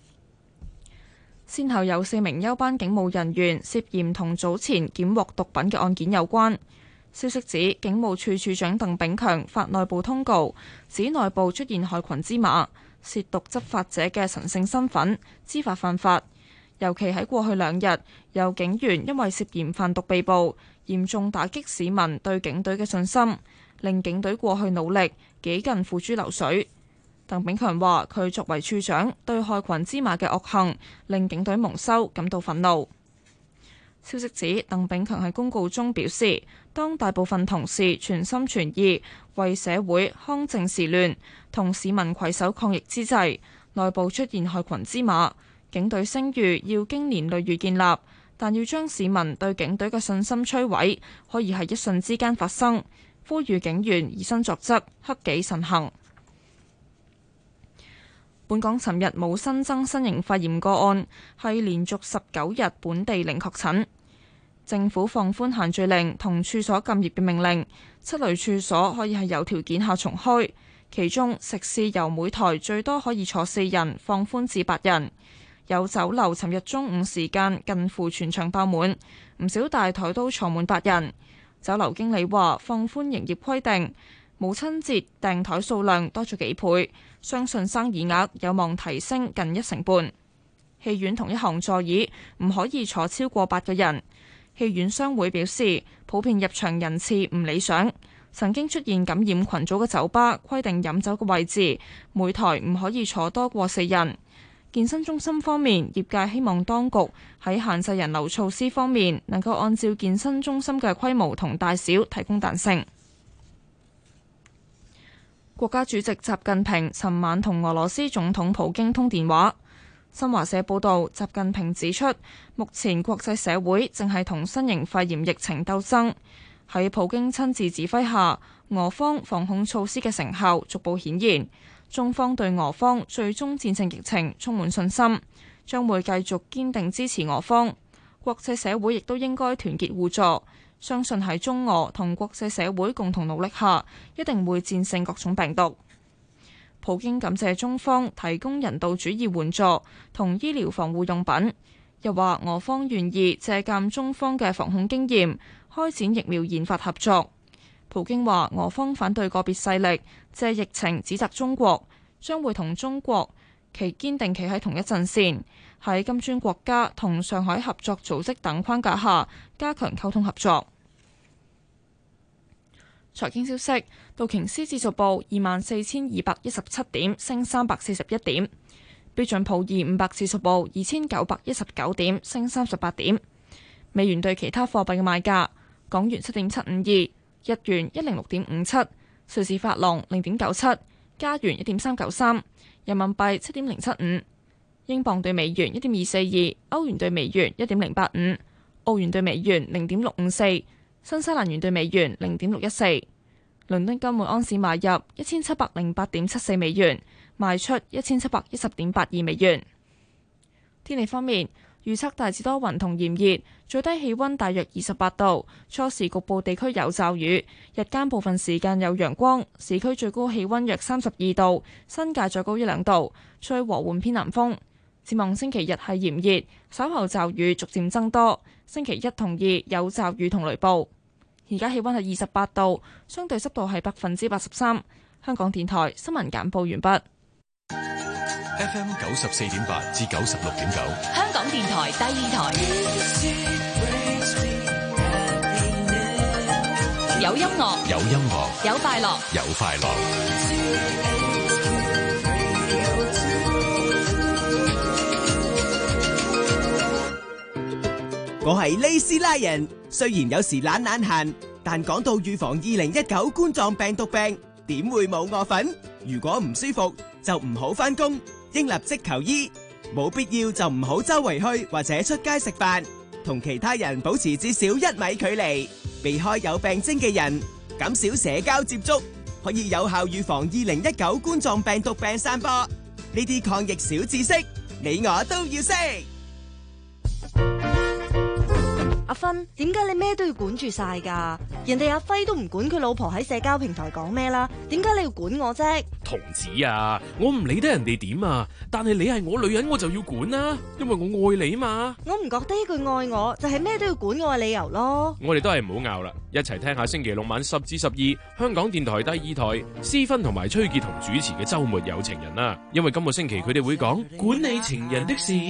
先後有4名休班警務人員涉嫌同早前檢獲毒品嘅案件有關。消息指，警務處處長鄧炳強發內部通告，指內部出現害群之馬，褻瀆執法者嘅神聖身份，知法犯法。尤其喺過去2日，有警員因為涉嫌販毒被捕，嚴重打擊市民對警隊嘅信心，令警隊過去努力幾近付諸流水。鄧炳強話：佢作為處長，對害群之馬嘅惡行令警隊蒙羞感到憤怒。消息指，鄧炳強喺公告中表示，當大部分同事全心全意為社會匡正時亂，同市民攜手抗疫之際，內部出現害群之馬，警隊聲譽要經年累月建立，但要將市民對警隊嘅信心摧毀，可以係一瞬之間發生。呼籲警員以身作則，克己慎行。本港尋日冇新增新型肺炎個案，係連續19日本地零確診。 政府放寬限聚令同處所禁業嘅命令，7類處所可以喺有條件下重開，其中食肆由每台最多可以坐4人放寬至8人。有酒樓尋日中午時間近乎全場爆滿，唔少大台都坐滿8人。酒樓經理話放寬營業規定，母親節訂台數量多咗幾倍，相信生意額有望提升近1成半。戲院同一項座椅唔可以坐超過8個人。戲院商會表示，普遍入場人次唔理想，曾經出現感染群組嘅酒吧規定飲酒嘅位置每台唔可以坐多過4人。健身中心方面，業界希望當局喺限制人流措施方面能夠按照健身中心嘅規模同大小提供彈性。國家主席習近平尋晚同俄羅斯總統普京通電話。新華社報道，習近平指出，目前國際社會正係同新型肺炎疫情鬥爭。喺普京親自指揮下，俄方防控措施嘅成效逐步顯現。中方對俄方最終戰勝疫情充滿信心，將會繼續堅定支持俄方。國際社會亦都應該團結互助，相信喺中俄同國際社會共同努力下，一定會戰勝各種病毒。普京感謝中方提供人道主義援助同醫療防護用品，又話俄方願意借鑑中方嘅防控經驗，開展疫苗研發合作。普京話俄方反對個別勢力借疫情指責中國，將會同中國堅定企喺同一陣線，喺金磚國家同上海合作組織等框架下加強溝通合作。財經消息，道瓊斯指數報24,217點，升341點；標準普爾500指數報2,919點，升38點。美元對其他貨幣嘅賣價：港元7.752。日元106.57，瑞士法郎0.97，加元1.393，人民幣7.075，英鎊對美元1.242，歐元對美元1.085，澳元對美元0.654，新西蘭元對美元0.614。倫敦金每安士買入1708.74美元，賣出1710.82美元。天氣方面，預測大致多雲同炎熱，最低氣溫大約28度，初時局部地區有驟雨，日間部分時間有陽光，市區最高氣溫約32度，新界再高1-2度，吹和緩偏南風。展望星期日係炎熱，稍後驟雨逐漸增多，星期一同2有驟雨同雷暴。而家氣溫係28度，相對濕度係83%。香港電台新聞簡報完畢。 FM 94.8至96.9， 香港電台第二台，有音樂， 有音樂， 有快樂， 有快樂。 我係利斯拉人，雖然有時懶閒，但講到預防2019冠狀病毒病，點會冇我份？如果唔舒服，就唔好返工，應立即求醫，冇必要就唔好周圍去或者出街食飯，同其他人保持至少1米距離，避開有病徵嘅人，減少社交接觸，可以有效預防2019冠狀病毒病散播。呢啲抗疫小知識，你我都要識。 阿芬，點解你咩都要管住晒噶？人哋阿輝都唔管佢老婆喺社交平台講咩啦，點解你要管我啫？ 童子啊，我唔理得人哋點啊，但係你係我女人，我就要管啦，因為我愛你嘛。 我唔覺得呢句愛我就係咩都要管我嘅理由咯。 我哋都係唔好拗啦，一齊聽下星期六晚10至12香港電台第二台思芬同埋崔潔彤主持嘅周末有情人啦，因為今個星期佢哋會講管理情人的事。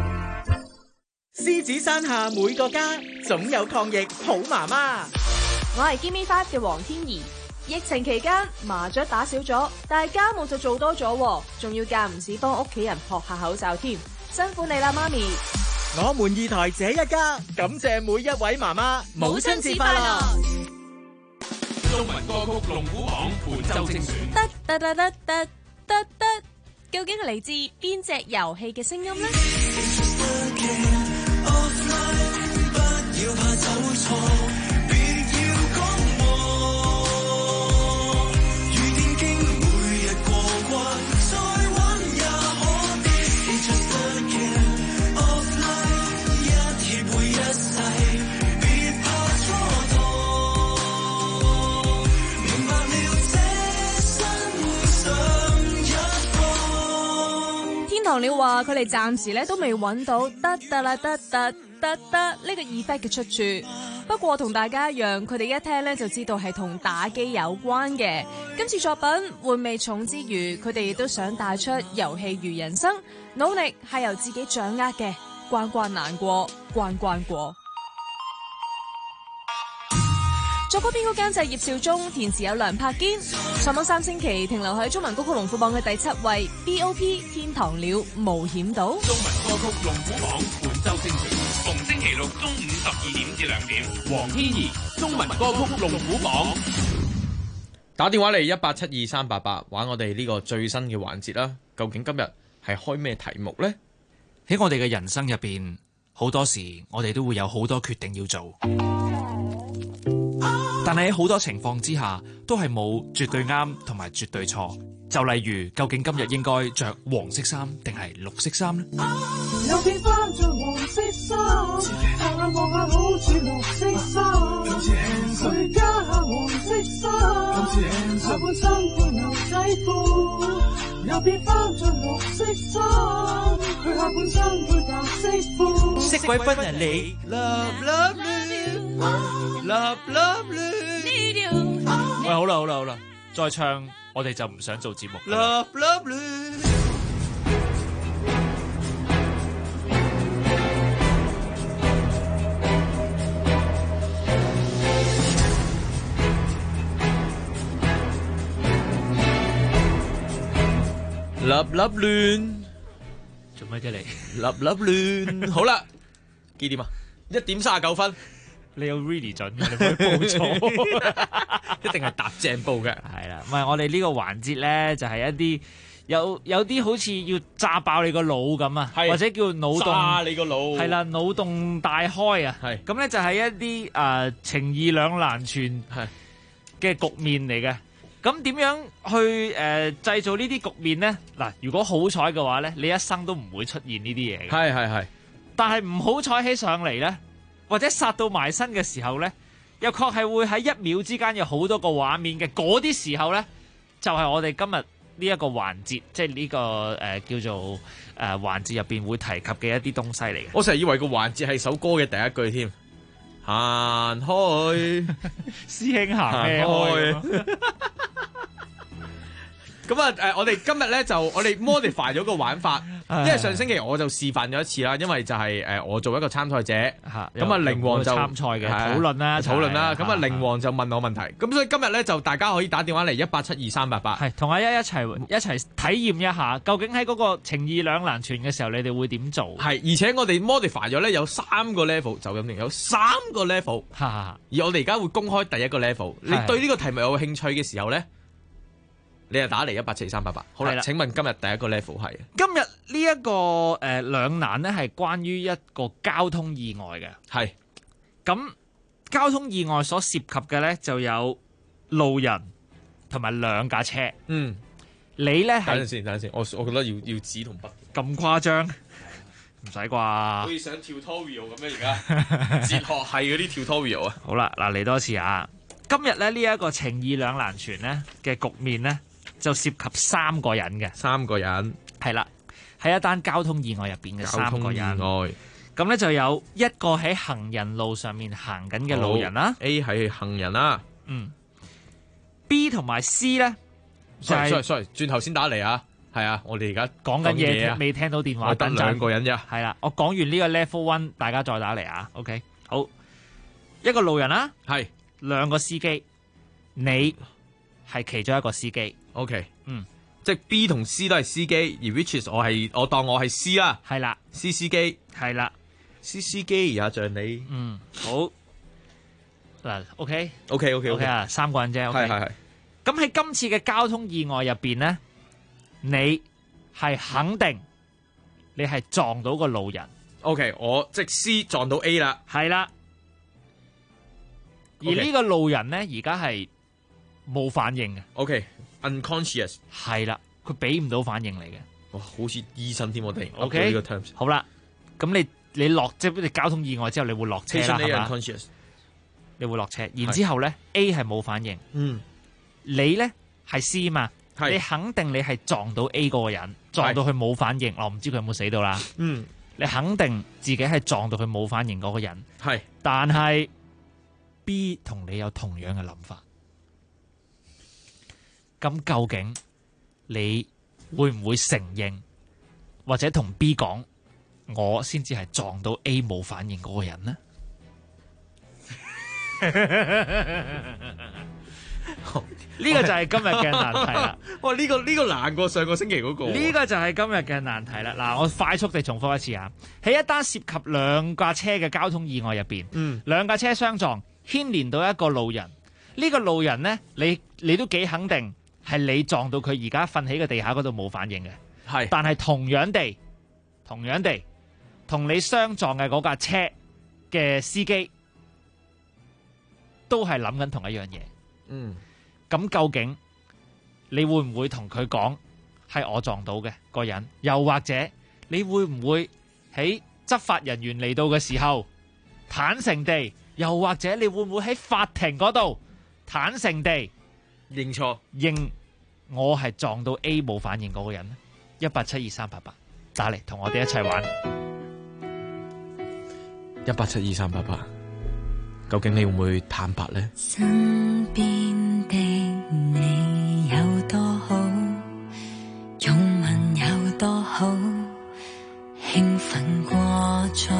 獅子山下每個家總有抗疫好媽媽。 我係 Gimme5 嘅黃天怡。疫情期間麻雀打少咗，但係家務就做多咗，仲要間唔時幫屋企人撲下口罩添，辛苦你啦媽咪。 我們二台這一家，感謝每一位媽媽，母親節快樂。 中文歌曲龍虎榜本周精選。 究竟係嚟自邊隻遊戲嘅聲音呢？ 不要怕走錯，別要講我。與天經每日過關，再玩也可的。It's just a game of life， 一協會一世，別堂鳥話佢哋暫時咧都未揾到得啦得呢個 effect 嘅出處。不過同大家一樣，佢哋一聽咧就知道係同打機有關嘅。今次作品玩味重之餘，佢哋亦都想帶出遊戲如人生，努力係由自己掌握嘅，關關難過關關過。作曲編曲監製葉紹忠，填詞有梁柏堅。上網3星期，停留喺中文歌曲龍虎榜嘅第7位 BOP 天堂鳥冒險島。 中文歌曲龍虎榜本周精選，逢星期六中午12點至2點。黃天怡中文歌曲龍虎榜。 打電話嚟1872388玩我哋呢個最新嘅環節啦。究竟今日係開咩題目呢？ 喺我哋嘅人生入邊，好多時我哋都會有好多決定要做。但係喺好多情況之下，都係冇絕對啱同埋絕對錯。就例如，究竟今日應該着黃色衫定係綠色衫呢？ 有變翻着黃色衫，拍眼望下好似綠色衫，佢加下黃色衫，下半身配牛仔褲，又變翻着綠色衫，佢下半身配白色褲， 色鬼分人你 Love love love love 喂，好啦，再唱我哋就唔想做節目。 Love love 粒粒亂， 做咩啫你？ 粒粒亂，好啦，幾點啊？1點39分。 你有 really 準嘅，你唔可以報錯， 一定係搭正報嘅。 係啦，唔係我哋呢個環節咧，就係一啲有啲好似要炸爆你個腦咁啊，或者叫腦洞炸你個腦， 係啦，腦洞大開啊。係咁咧，就係一啲情義兩難全嘅局面嚟嘅。咁點樣去製造呢啲局面咧？嗱，如果好彩嘅話咧，你一生都唔會出現呢啲嘢嘅。係。但係唔好彩起上嚟咧，或者殺到埋身嘅時候呢，又確係會喺1秒之間有好多個畫面嘅。嗰啲時候呢，就係我哋今日呢一個環節，即係呢個叫做環節入邊會提及嘅一啲東西嚟嘅。 我成日以為個環節係首歌嘅第一句添，行開， 師兄行咩開？ 咁啊我哋今日咧就我哋 modify 咗個玩法，因為上星期我就示範咗一次啦，因為就係我做一個參賽者，咁啊凌王就參賽嘅討論啦， 咁啊凌王就問我問題，咁所以今日咧就大家可以打電話嚟1872388， 係同阿一齊體驗一下，究竟喺嗰個情義兩難全嘅時候，你哋會點做？ 係，而且我哋 modify 咗咧有3個 level， 就咁定有3個 level， 而我哋而家會公開第一個 level， 你對呢個題目有興趣嘅時候咧，你就打嚟1872388。好啦，請問今日第一個 level 係？ 今日呢一個兩難咧係關於一個交通意外嘅。係。咁交通意外所涉及嘅咧就有路人同埋2架車。嗯。你咧係？等陣先，我覺得要紙同筆。咁誇張？唔使啩？好似上 tutorial 咁樣而家。哲學係嗰啲 tutorial 啊。好啦，嗱嚟多次啊！今日咧呢一個情義兩難全咧嘅局面咧，就涉及3個人嘅，3個人係啦，喺一單交通意外入邊嘅3個人。咁咧就有一個喺行人路上面行緊嘅路人啦 ，A 係行人啦，B 同埋 C 咧就係 sorry，轉頭先打嚟啊，係啊，我哋而家講緊嘢，未聽到電話，得2個人啫，係啦，我講完呢個 level 1，大家再打嚟啊 ，OK， 好，一個路人啦，係2個司機，你係其中一個司機。OK， 即係 B 同 C 都係司機，而 which is 我當我係 C 啦，係啦 ，C 司機，係啦 ，C 司機也像你，好，嗱 ，OK 啊，3個人啫，係，咁喺今次嘅交通意外入邊咧，你係肯定你係撞到個路人 ，OK， 我即係 C 撞到 A 啦，係啦，而呢個路人咧而家係冇反應嘅 ，OK。unconscious 係啦，佢俾唔到反應嚟嘅，哇，好似醫生添我哋 ，OK 呢個 terms， 好啦，咁你落即係交通意外之後，你會落車啦，係嘛？你會落車，然之後咧 A 係冇反應，你咧係 C 嘛，你肯定你係撞到 A 嗰個人， 撞到佢冇反應，我唔知佢有冇死到啦。 嗯， 你肯定自己係撞到佢冇反應嗰個人。 係， 但係 B 同你有同樣嘅諗法，咁究竟你會唔會承認，或者同 B 講，我先至係撞到 A 冇反應嗰個人呢？呢個就係今日嘅難題啦。 哇！呢個難過上個星期嗰個。 呢個就係今日嘅難題啦。嗱，我快速地重複一次啊！喺一單涉及兩架車嘅交通意外入邊，兩架車相撞，牽連到一個路人。呢個路人呢，你都幾肯定係你撞到佢而家瞓喺個地下嗰度冇反應嘅。 係。 但係同樣地，同你相撞嘅嗰架車嘅司機，都係諗緊同一樣嘢。咁究竟你會唔會同佢講係我撞到嘅個人？又或者你會唔會喺執法人員嚟到嘅時候坦誠地？又或者你會唔會喺法庭嗰度坦誠地認錯？ 認我係撞到 A 冇反應嗰個人呢？1872388打嚟同我哋一齊玩。 1872388，究竟你會唔會坦白呢？ 身邊的你有多好，擁吻有多好，興奮過早，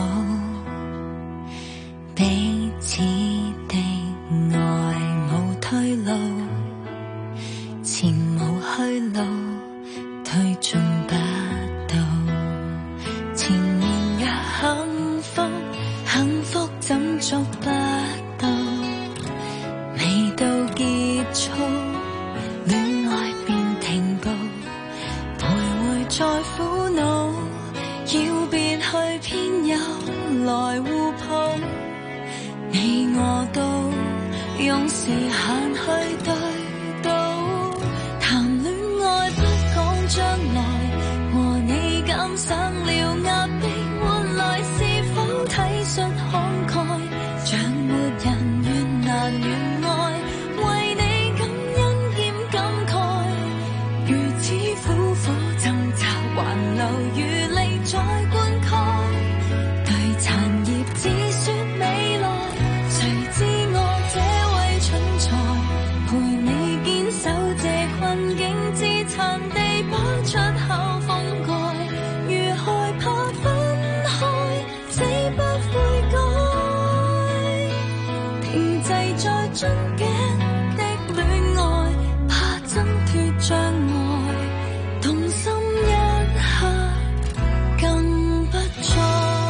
彼此的愛無退路，前無去路，推進不到，前面若幸福，幸福怎捉不到？未到結束，戀愛便停步，徘徊在苦惱，要別去偏又來互抱，你我都用時間去對賭，談戀愛不講將來，和你減省了壓迫，換來是否體恤慷慨，像沒人願難願愛，為你感恩兼感慨，如此苦苦掙扎，還留餘力再灌溉，對殘葉只說未來，誰知我這位蠢材，陪你堅守這困境，自殘地擺出口封蓋，如害怕分開，死不悔改，停滯在樽頸的戀愛，怕掙脫障礙，動心一刻更不再。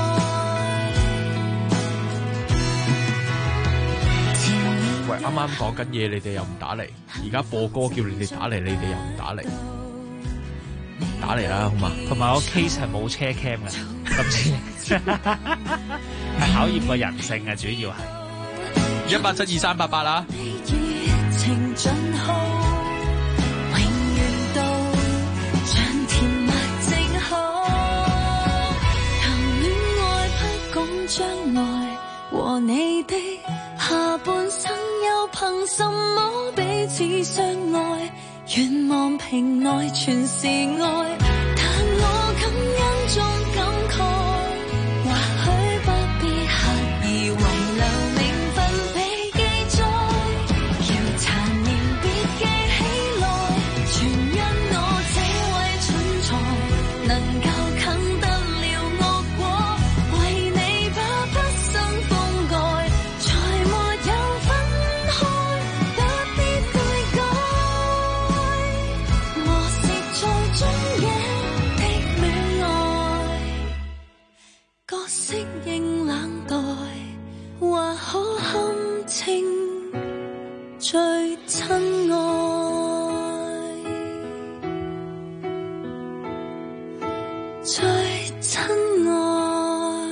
喂，啱啱講緊嘢，你哋又唔打嚟，而家播歌叫你哋打嚟，你哋又唔打嚟，打嚟啦，好嘛？ 同埋我 case 係冇車 cam 嘅，今次係考驗個人性嘅，主要係 1872388啦。 熱情盡耗，永遠都像甜蜜正好，談戀愛不講將來，和你的下半生又憑什麼彼此相愛？願望瓶內全是愛，但我感恩中感慨，或許不必刻意遺留名分被記載，要殘念別記起來，全因我這位蠢材，能夠啃得了惡果，為你把畢生風蓋，才沒有分開，不必悔改，我是在中野的戀愛，角色應冷待，或可堪稱最親愛，最親愛。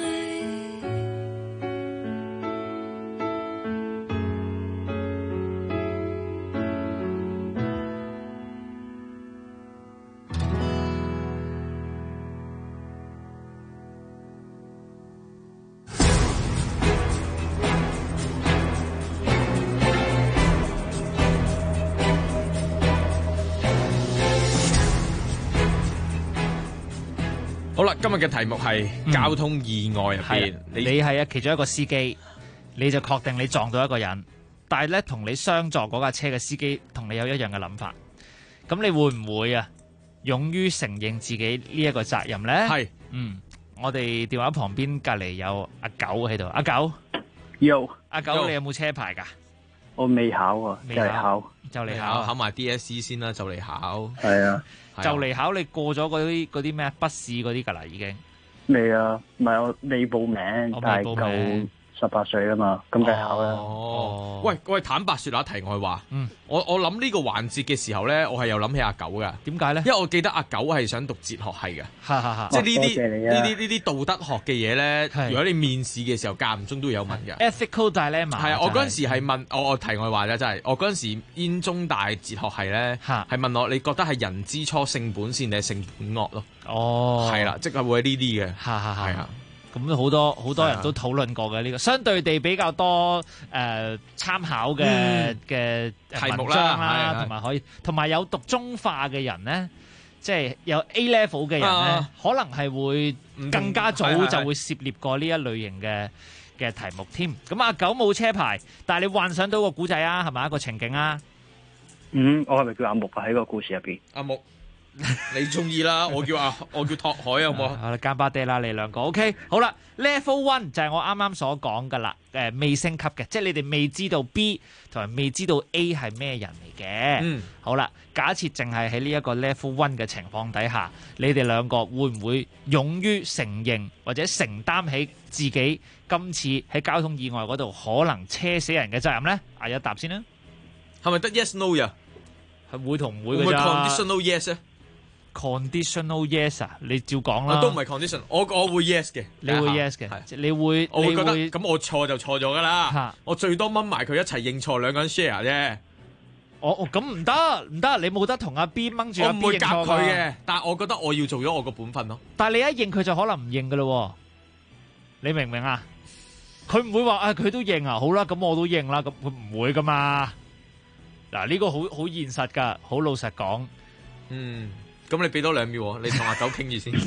好啦，今日嘅題目係交通意外入邊， 你係其中一個司機，你就確定你撞到一個人，但係咧同你相撞嗰架車嘅司機同你有一樣嘅諗法，咁你會唔會勇於承認自己呢一個責任咧？係，我哋電話旁邊隔離有阿九喺度，阿九，阿九，你有冇車牌㗎？ 我未考啊，就嚟考， 考埋 DSE 先啦，就嚟考。 係啊， 就嚟考，你過咗嗰啲咩筆試嗰啲㗎啦，已經。 未啊，唔係我未報名，但係夠18歲啊嘛，咁梗係考啦。 喂，坦白說下題外話，我諗呢個環節嘅時候咧，我係又諗起阿九噶。點解咧？因為我記得阿九係想讀哲學系嘅，即係呢啲道德學嘅嘢咧。如果你面試嘅時候間唔中都會有問嘅。 Ethical dilemma 係啊，我嗰陣時係問我題外話啫，真係我嗰陣時燕中大哲學系咧，係問我你覺得係人之初性本善定係性本惡咯？哦，係啦，即係會呢啲嘅，係啊。 咁好多人都討論過嘅呢個，相對地比較多參考嘅題目啦，同埋有讀中化嘅人咧，即係有 A level 嘅人咧，可能係會更加早就會涉獵過呢一類型嘅題目添。咁阿九冇車牌，但係你幻想到個古仔啊，係咪一個情景啊？ 我係咪叫阿木喺個故事入邊？ 阿木。你中意啦，我叫拓海好冇？ 好啦，奸巴爹啦，你兩個 OK。好啦 ，Level 1就係我啱啱所講噶啦，未升級嘅，即係你哋未知道 B 同埋未知道 A 係咩人嚟嘅。好啦，假設淨係喺呢一個 Level 1嘅情況底下，你哋兩個會唔會勇於承認或者承擔起自己今次喺交通意外嗰度可能車死人嘅責任咧？阿一答先啦， 係咪得 yes no 呀？ 係會同唔會嘅咋 ？Conditional yes 咧 ？Conditional yes 啊，你照講啦。 都唔係 condition， 我會 yes 嘅。 你會 yes 嘅，你會我會覺得咁我錯就錯咗噶啦。我最多掹埋佢一齊認錯，兩個人 share 啫。 咁唔得，你冇得同阿 B 掹住阿 B 認錯。我唔會夾佢嘅， 但係我覺得我要做咗我個本分咯。 但係你一認佢就可能唔認噶咯，你明唔明啊？佢唔會話佢都認啊，好啦，咁我都認啦，咁佢唔會噶嘛。嗱，呢個好現實噶，好老實講。 咁你俾多2秒，你同阿九傾住先。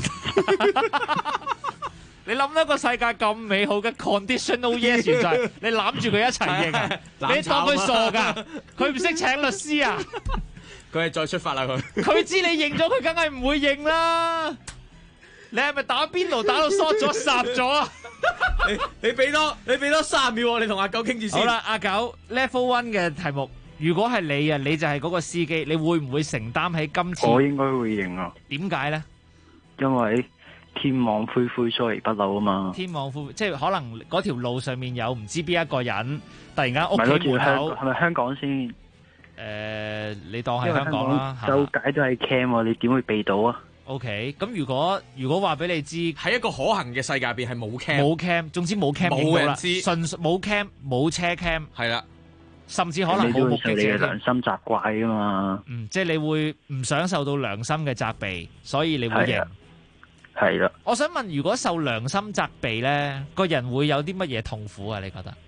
你諗一個世界咁美好嘅 conditional yes 存在，你攬住佢一齊認啊？你當佢傻噶？佢唔識請律師啊？ 佢係再出發啦佢。 佢知你認咗，佢梗係唔會認啦。你係咪打邊爐打到縮咗霎咗啊？ 你俾多3秒，你同阿九傾住先。 好啦，阿九 level 1嘅題目。如果係你啊，你就係嗰個司機，你會唔會承擔起今次？ 我應該會認啊。 點解咧？ 因為天網恢恢，疏而不漏啊嘛。 天網恢恢，即係可能嗰條路上面有唔知邊一個人，突然間屋企門口係咪香港先？ 你當係香港啦。 周街都係 cam，你點會避到啊 ？OK，咁如果話俾你知， 喺一個可行嘅世界入邊係冇 cam， 冇 cam，總之冇 cam， 冇人知， 純冇 cam，冇車 cam， 係啦。 甚至可能冇目擊者， 你良心責怪噶嘛？ 即係你會唔想受到良心嘅責備，所以你會認。 係啦。 我想問，如果受良心責備咧，個人會有啲乜嘢痛苦啊？你覺得？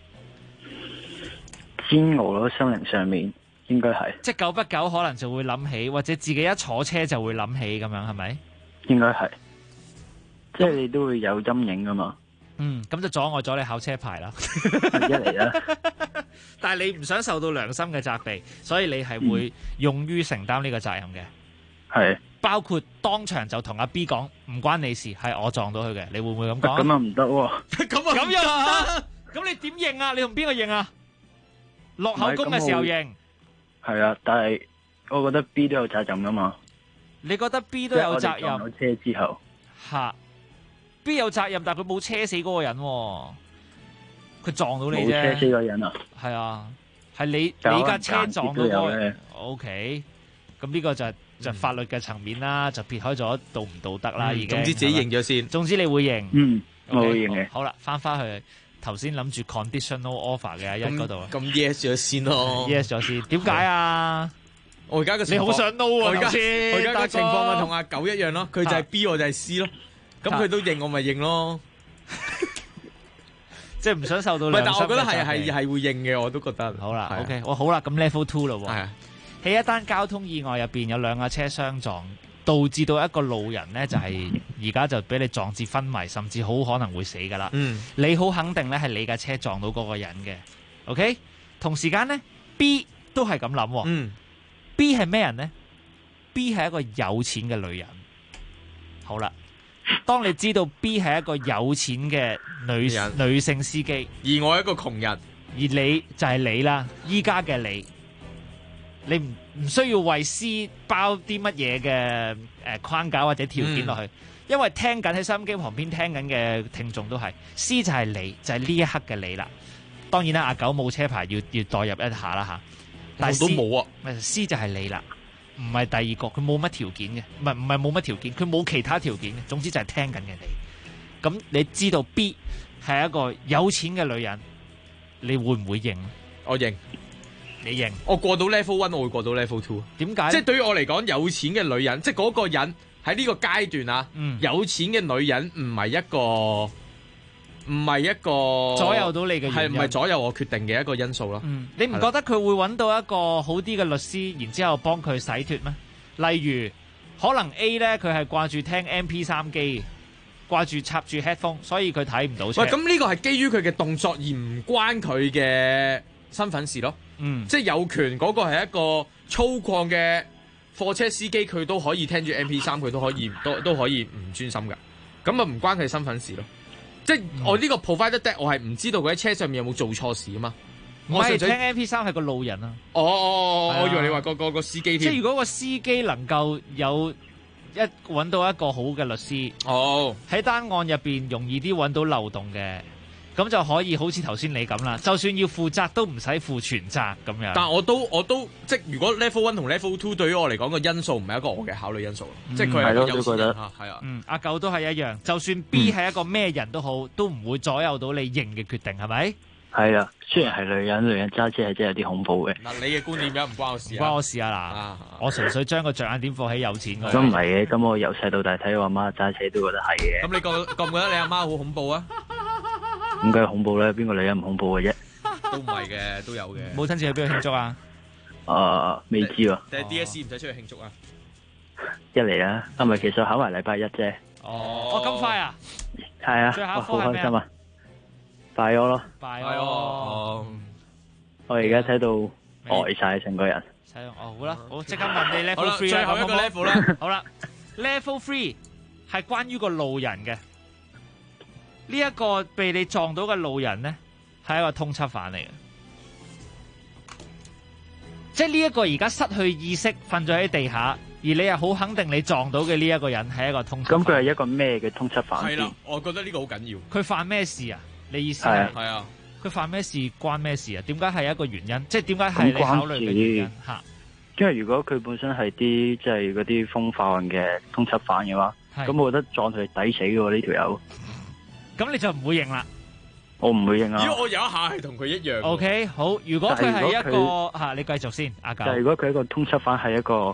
煎熬咯，心靈上面應該係。 即係久不久可能就會諗起，或者自己一坐車就會諗起咁樣，係咪？ 應該係。即係你都會有陰影噶嘛？ 咁就阻礙咗你考車牌啦。 一嚟啦。 但係你唔想受到良心嘅責備，所以你係會勇於承擔呢個責任嘅。 係。 包括當場就同阿 B 講唔關你事，係我撞到佢嘅，你會唔會咁講？ 咁啊唔得喎。 咁又唔得？咁你點認啊？你同邊個認啊？落口供嘅時候認。 係啊，但係我覺得 B 都有責任噶嘛。 你覺得 B 都有責任？ 撞到車之後。 吓。B 有責任，但係佢冇車死嗰個人，佢撞到你啫。 冇車死嗰個人啊？ 係啊，係你架車撞到嗰個人。OK，咁呢個就法律嘅層面啦，就撇開咗道唔道德啦，已經。 總之自己認咗先。 總之你會認。 我會認嘅。 好啦，翻去頭先諗住 conditional offer 嘅一嗰度。 咁 yes 咗先咯。 yes 咗先，點解啊？ 我而家嘅你好想 no 啊？ 我而家嘅情況咪同阿九一樣咯，佢就係 B，我就係 C 咯。咁佢都認，我咪認咯。 即係唔想受到良心。 但我覺得係會認嘅，我都覺得。 好啦，OK，好啦，咁 level 2咯喎。係啊。喺一單交通意外入邊，有2架車相撞， 導致到一個路人呢，就係而家就俾你撞至昏迷，甚至好可能會死㗎啦。你好肯定呢係你架車撞到嗰個人嘅。OK， 同時間呢 B 都係咁諗。B 係咩人呢？ B 係一個有錢嘅女人。好啦，當你知道 B 係一個有錢嘅女性司機， 而我係一個窮人， 而你就係你啦，依家嘅你唔需要為 C 包啲乜嘢嘅框架或者條件落去，因為聽緊喺收音機旁邊聽緊嘅聽眾都係 C 就係你，就係呢一刻嘅你啦。當然啦，阿九冇車牌要代入一下啦嚇，但係我都冇啊。 C 就係你啦。唔係第二個，佢冇乜條件嘅，唔係冇乜條件，佢冇其他條件嘅。總之就係聽緊嘅你。咁你知道 B 係一個有錢嘅女人，你會唔會認？ 我認， 你認。 我過到 level 1，我會過到 level 2。 點解？ 即係對於我嚟講，有錢嘅女人，即係嗰個人喺呢個階段啊，有錢嘅女人唔係一個左右到你嘅原因， 係唔係左右我決定嘅一個因素咯？ 你唔覺得佢會揾到一個好啲嘅律師，然之後幫佢洗脫咩？例如可能 A 呢，佢係掛住聽 MP3 機，掛住插住 headphone，所以佢睇唔到車。 喂，咁呢個係基於佢嘅動作，而唔關佢嘅身份事咯。即係有權嗰個係一個粗獷嘅貨車司機，佢都可以聽住 MP3，佢都可以唔專心㗎。咁啊唔關佢身份事咯。即係我呢個 provider deck， 我係唔知道佢喺車上面有冇做錯事啊嘛。 我係聽 MP3 係個路人啊。 我以為你話個司機添。 即係如果個司機能夠有揾到一個好嘅律師，喺單案入邊容易啲揾到漏洞嘅，咁就可以好似頭先你咁啦。就算要負責都唔使負全責咁樣。 但我都即係如果 level 1同 level 2對於我嚟講個因素唔係一個我嘅考慮因素咯。即係佢係有錢人係啊。 阿九都係一樣，就算 B 係一個咩人都好，都唔會左右到你認嘅決定，係咪？ 係啊，雖然係女人揸車係真係有啲恐怖嘅。 嗱，你嘅觀點唔關我事， 唔關我事啊！嗱，我純粹將個着眼點放喺有錢嗰度。 咁唔係嘅，咁我由細到大睇我阿媽揸車都覺得係嘅。 咁你覺唔覺得你阿媽好恐怖啊？ 咁梗係恐怖啦，邊個女人唔恐怖嘅啫？ 都唔係嘅，都有嘅。 母親節去邊度慶祝啊？ 未知喎。 定係 DSE 唔使出去慶祝啊？ 一嚟啦，係咪其實考埋禮拜一啫？ 咁快啊！ 係啊， 最後一科好開心啊！拜我咯， 拜我。 我而家睇到呆晒成個人。 好啦，好即刻問你 level 3啦。 最後一個 level 啦。 好啦 ，level 3係關於個路人嘅。呢一個被你撞到嘅路人呢，係一個通緝犯嚟嘅。即係呢一個而家失去意識，瞓咗喺地下，而你又好肯定你撞到嘅呢一個人係一個通緝犯。 咁佢係一個咩嘅通緝犯？ 係啦，我覺得呢個好緊要。 佢犯咩事啊？你意思係？ 係啊。 佢犯咩事關咩事啊？點解係一個原因？即係點解係你考慮嘅原因？嚇。 因為如果佢本身係啲即係嗰啲風化案嘅通緝犯嘅話，咁我覺得撞佢抵死嘅喎呢條友。 咁你就唔會認啦。 我唔會認啊。 如果我有一下係同佢一樣。 OK， 好。如果佢係一個嚇，你繼續先，阿九。 但係如果佢一個通緝犯係一個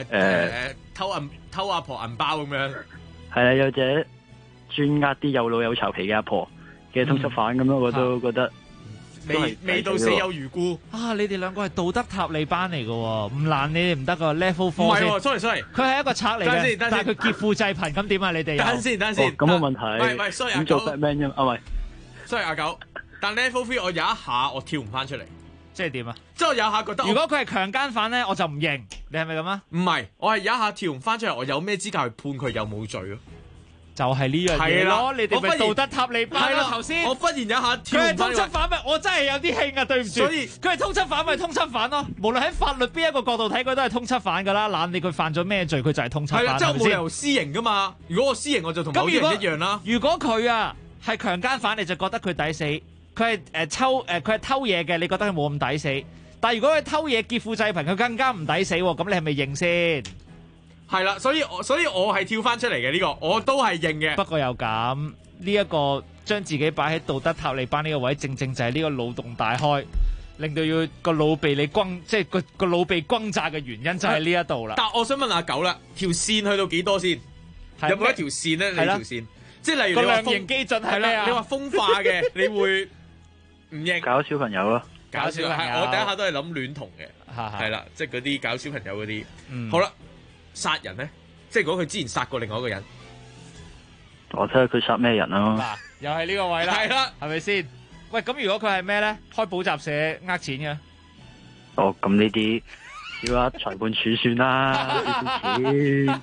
偷阿婆銀包咁樣。 係啊，有隻專呃啲有腦有巢皮嘅阿婆嘅通緝犯咁樣，我都覺得未到死有餘辜。 你哋兩個係道德塔利班嚟嘅喎，唔難你哋唔得個 level 4。 唔係喎，sorry， 佢係一個賊嚟嘅，但係佢劫富濟貧，咁點啊？你哋等先。 咁冇問題。 喂，sorry 阿九。咁做 Batman 啫嘛？啊喂 ，sorry 阿九。但 level 3我有一下我跳唔翻出嚟， 即係點啊？ 即係我有一下覺得， 如果佢係強姦犯咧，我就唔認。你係咪咁啊？ 唔係，我係有一下跳唔翻出嚟，我有咩資格去判佢有冇罪咯？ 就係呢樣嘢咯，你哋咪道德塔利班咯。頭先我忽然有一下跳唔翻。佢係通緝犯咪？我真係有啲興啊！對唔住。 所以佢係通緝犯咪通緝犯咯。無論喺法律邊一個角度睇，佢都係通緝犯噶啦。懶你佢犯咗咩罪，佢就係通緝犯。 係啦，即係冇理由私刑噶嘛。如果我私刑，我就同某啲人一樣啦。 如果佢啊係強姦犯，你就覺得佢抵死。佢係佢係偷嘢嘅，你覺得佢冇咁抵死。但係如果佢偷嘢劫富濟貧，佢更加唔抵死。咁你係咪認先？ 係啦，所以我係跳翻出嚟嘅呢個，我都係認嘅。 不過又咁呢一個將自己擺喺道德塔利班呢個位，正正就係呢個腦洞大開，令到要個腦被你即係個腦被轟炸嘅原因就係呢一度啦。 但我想問阿九啦，條線去到幾多先？有冇一條線咧？你條線，即係例如你話量刑基準係咩啊？ 你話風化嘅，你會唔認？ 搞小朋友咯， 搞小朋友。我第一下都係諗戀童嘅，係啦，即係嗰啲搞小朋友嗰啲。好啦。殺人咧， 即係如果佢之前殺過另外一個人， 我睇下佢殺咩人啊？ 嗱，又係呢個位啦， 係啦， 係咪先？喂，咁如果佢係咩咧？開補習社呃錢嘅？ 哦，咁呢啲要啊裁判處算啦，呢啲錢。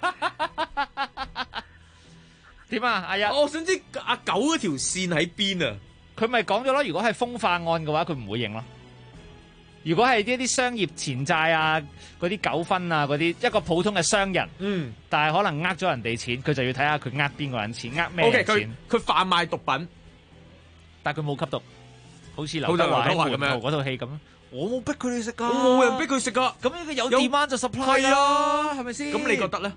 點啊？阿一， 我想知阿九嗰條線喺邊啊？ 佢咪講咗咯？如果係風化案嘅話，佢唔會認咯。如果係呢啲商業錢債啊、嗰啲糾紛啊、嗰啲一個普通嘅商人，但係可能呃咗人哋錢，佢就要睇下佢呃邊個人錢，呃咩人錢。 佢販賣毒品， 但係佢冇吸毒，好似劉德華喺門徒嗰套戲咁。我冇逼佢哋食噶， 我冇人逼佢食噶。 咁呢個有 demand 就 supply 啦， 係咪先？ 咁你覺得咧？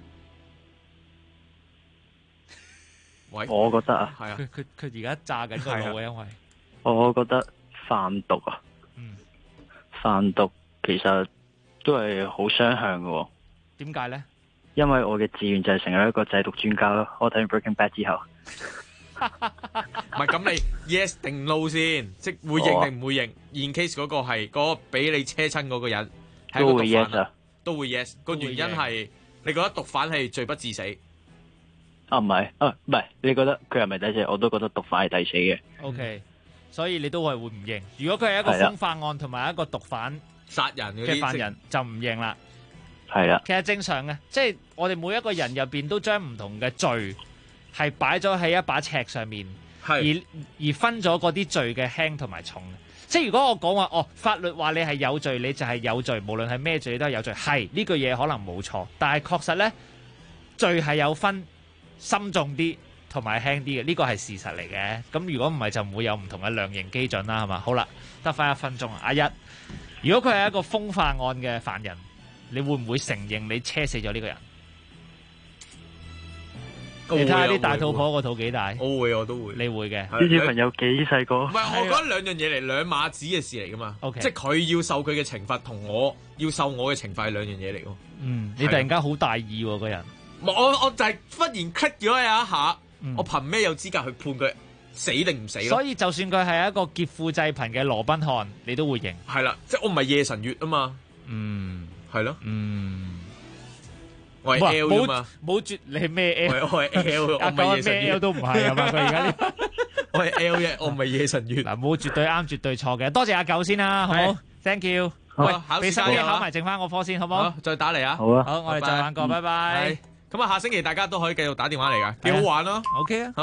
喂， 我覺得啊， 係啊， 佢而家炸緊個腦嘅，因為我覺得販毒啊，販毒其實都係好雙向嘅。 點解咧？ 因為我嘅志願就係成為一個製毒專家咯。我睇完 Breaking Bad 之後， 唔係咁你 yes 定 no 先，即會認定唔會認。In case 嗰個係嗰個俾你車親嗰個人係一個毒販啊，都會 yes。個原因係你覺得毒販係罪不致死。 唔係，唔係，你覺得佢係咪抵死？我都覺得毒販係抵死嘅。 OK，所以你都係會唔認。如果佢係一個風化案同埋一個毒販殺人嘅犯人，就唔認啦。 係啦， 其實正常嘅，即係我哋每一個人入邊都將唔同嘅罪係擺咗喺一把尺上面，而分咗嗰啲罪嘅輕同埋重。即係如果我講話法律話你係有罪，你就係有罪，無論係咩罪你都係有罪。係呢句嘢可能冇錯，但係確實呢，罪係有分。深重啲同埋輕啲嘅，呢個係事實嚟嘅。咁如果唔係就唔會有唔同嘅量刑基準啦，係嘛？好啦，得翻1分鐘啊！阿一，如果佢係一個風化案嘅犯人，你會唔會承認你車死咗呢個人？你睇下啲大肚婆個肚幾大？ 我會，我都會。 你會嘅？ 啲小朋友幾細個？ 唔係，我覺得兩樣嘢嚟，兩碼子嘅事嚟噶嘛。 Okay. 即係佢要受佢嘅懲罰，同我要受我嘅懲罰係兩樣嘢嚟。 你突然間好大意喎，個人。 我就係忽然 click 咗有一下，我憑咩有資格去判佢死定唔死咯？ 所以就算佢係一個劫富濟貧嘅羅賓漢，你都會認。 係啦，即係我唔係夜神月啊嘛。係咯。我係 L 啊嘛。冇絕你係咩 L？我係 L， 我唔係夜神月。L 都唔係啊嘛，佢而家呢？我係 L 嘅，我唔係夜神月。嗱， 冇絕對啱，絕對錯嘅。多謝阿九先啦，好冇 ？Thank you。喂，俾心機考埋剩翻我科先，好唔好？ 再打嚟啊！ 好啊。 好，我哋再玩過，拜拜。 咁啊，下星期大家都可以繼續打電話嚟噶，幾好玩咯。 OK 啊。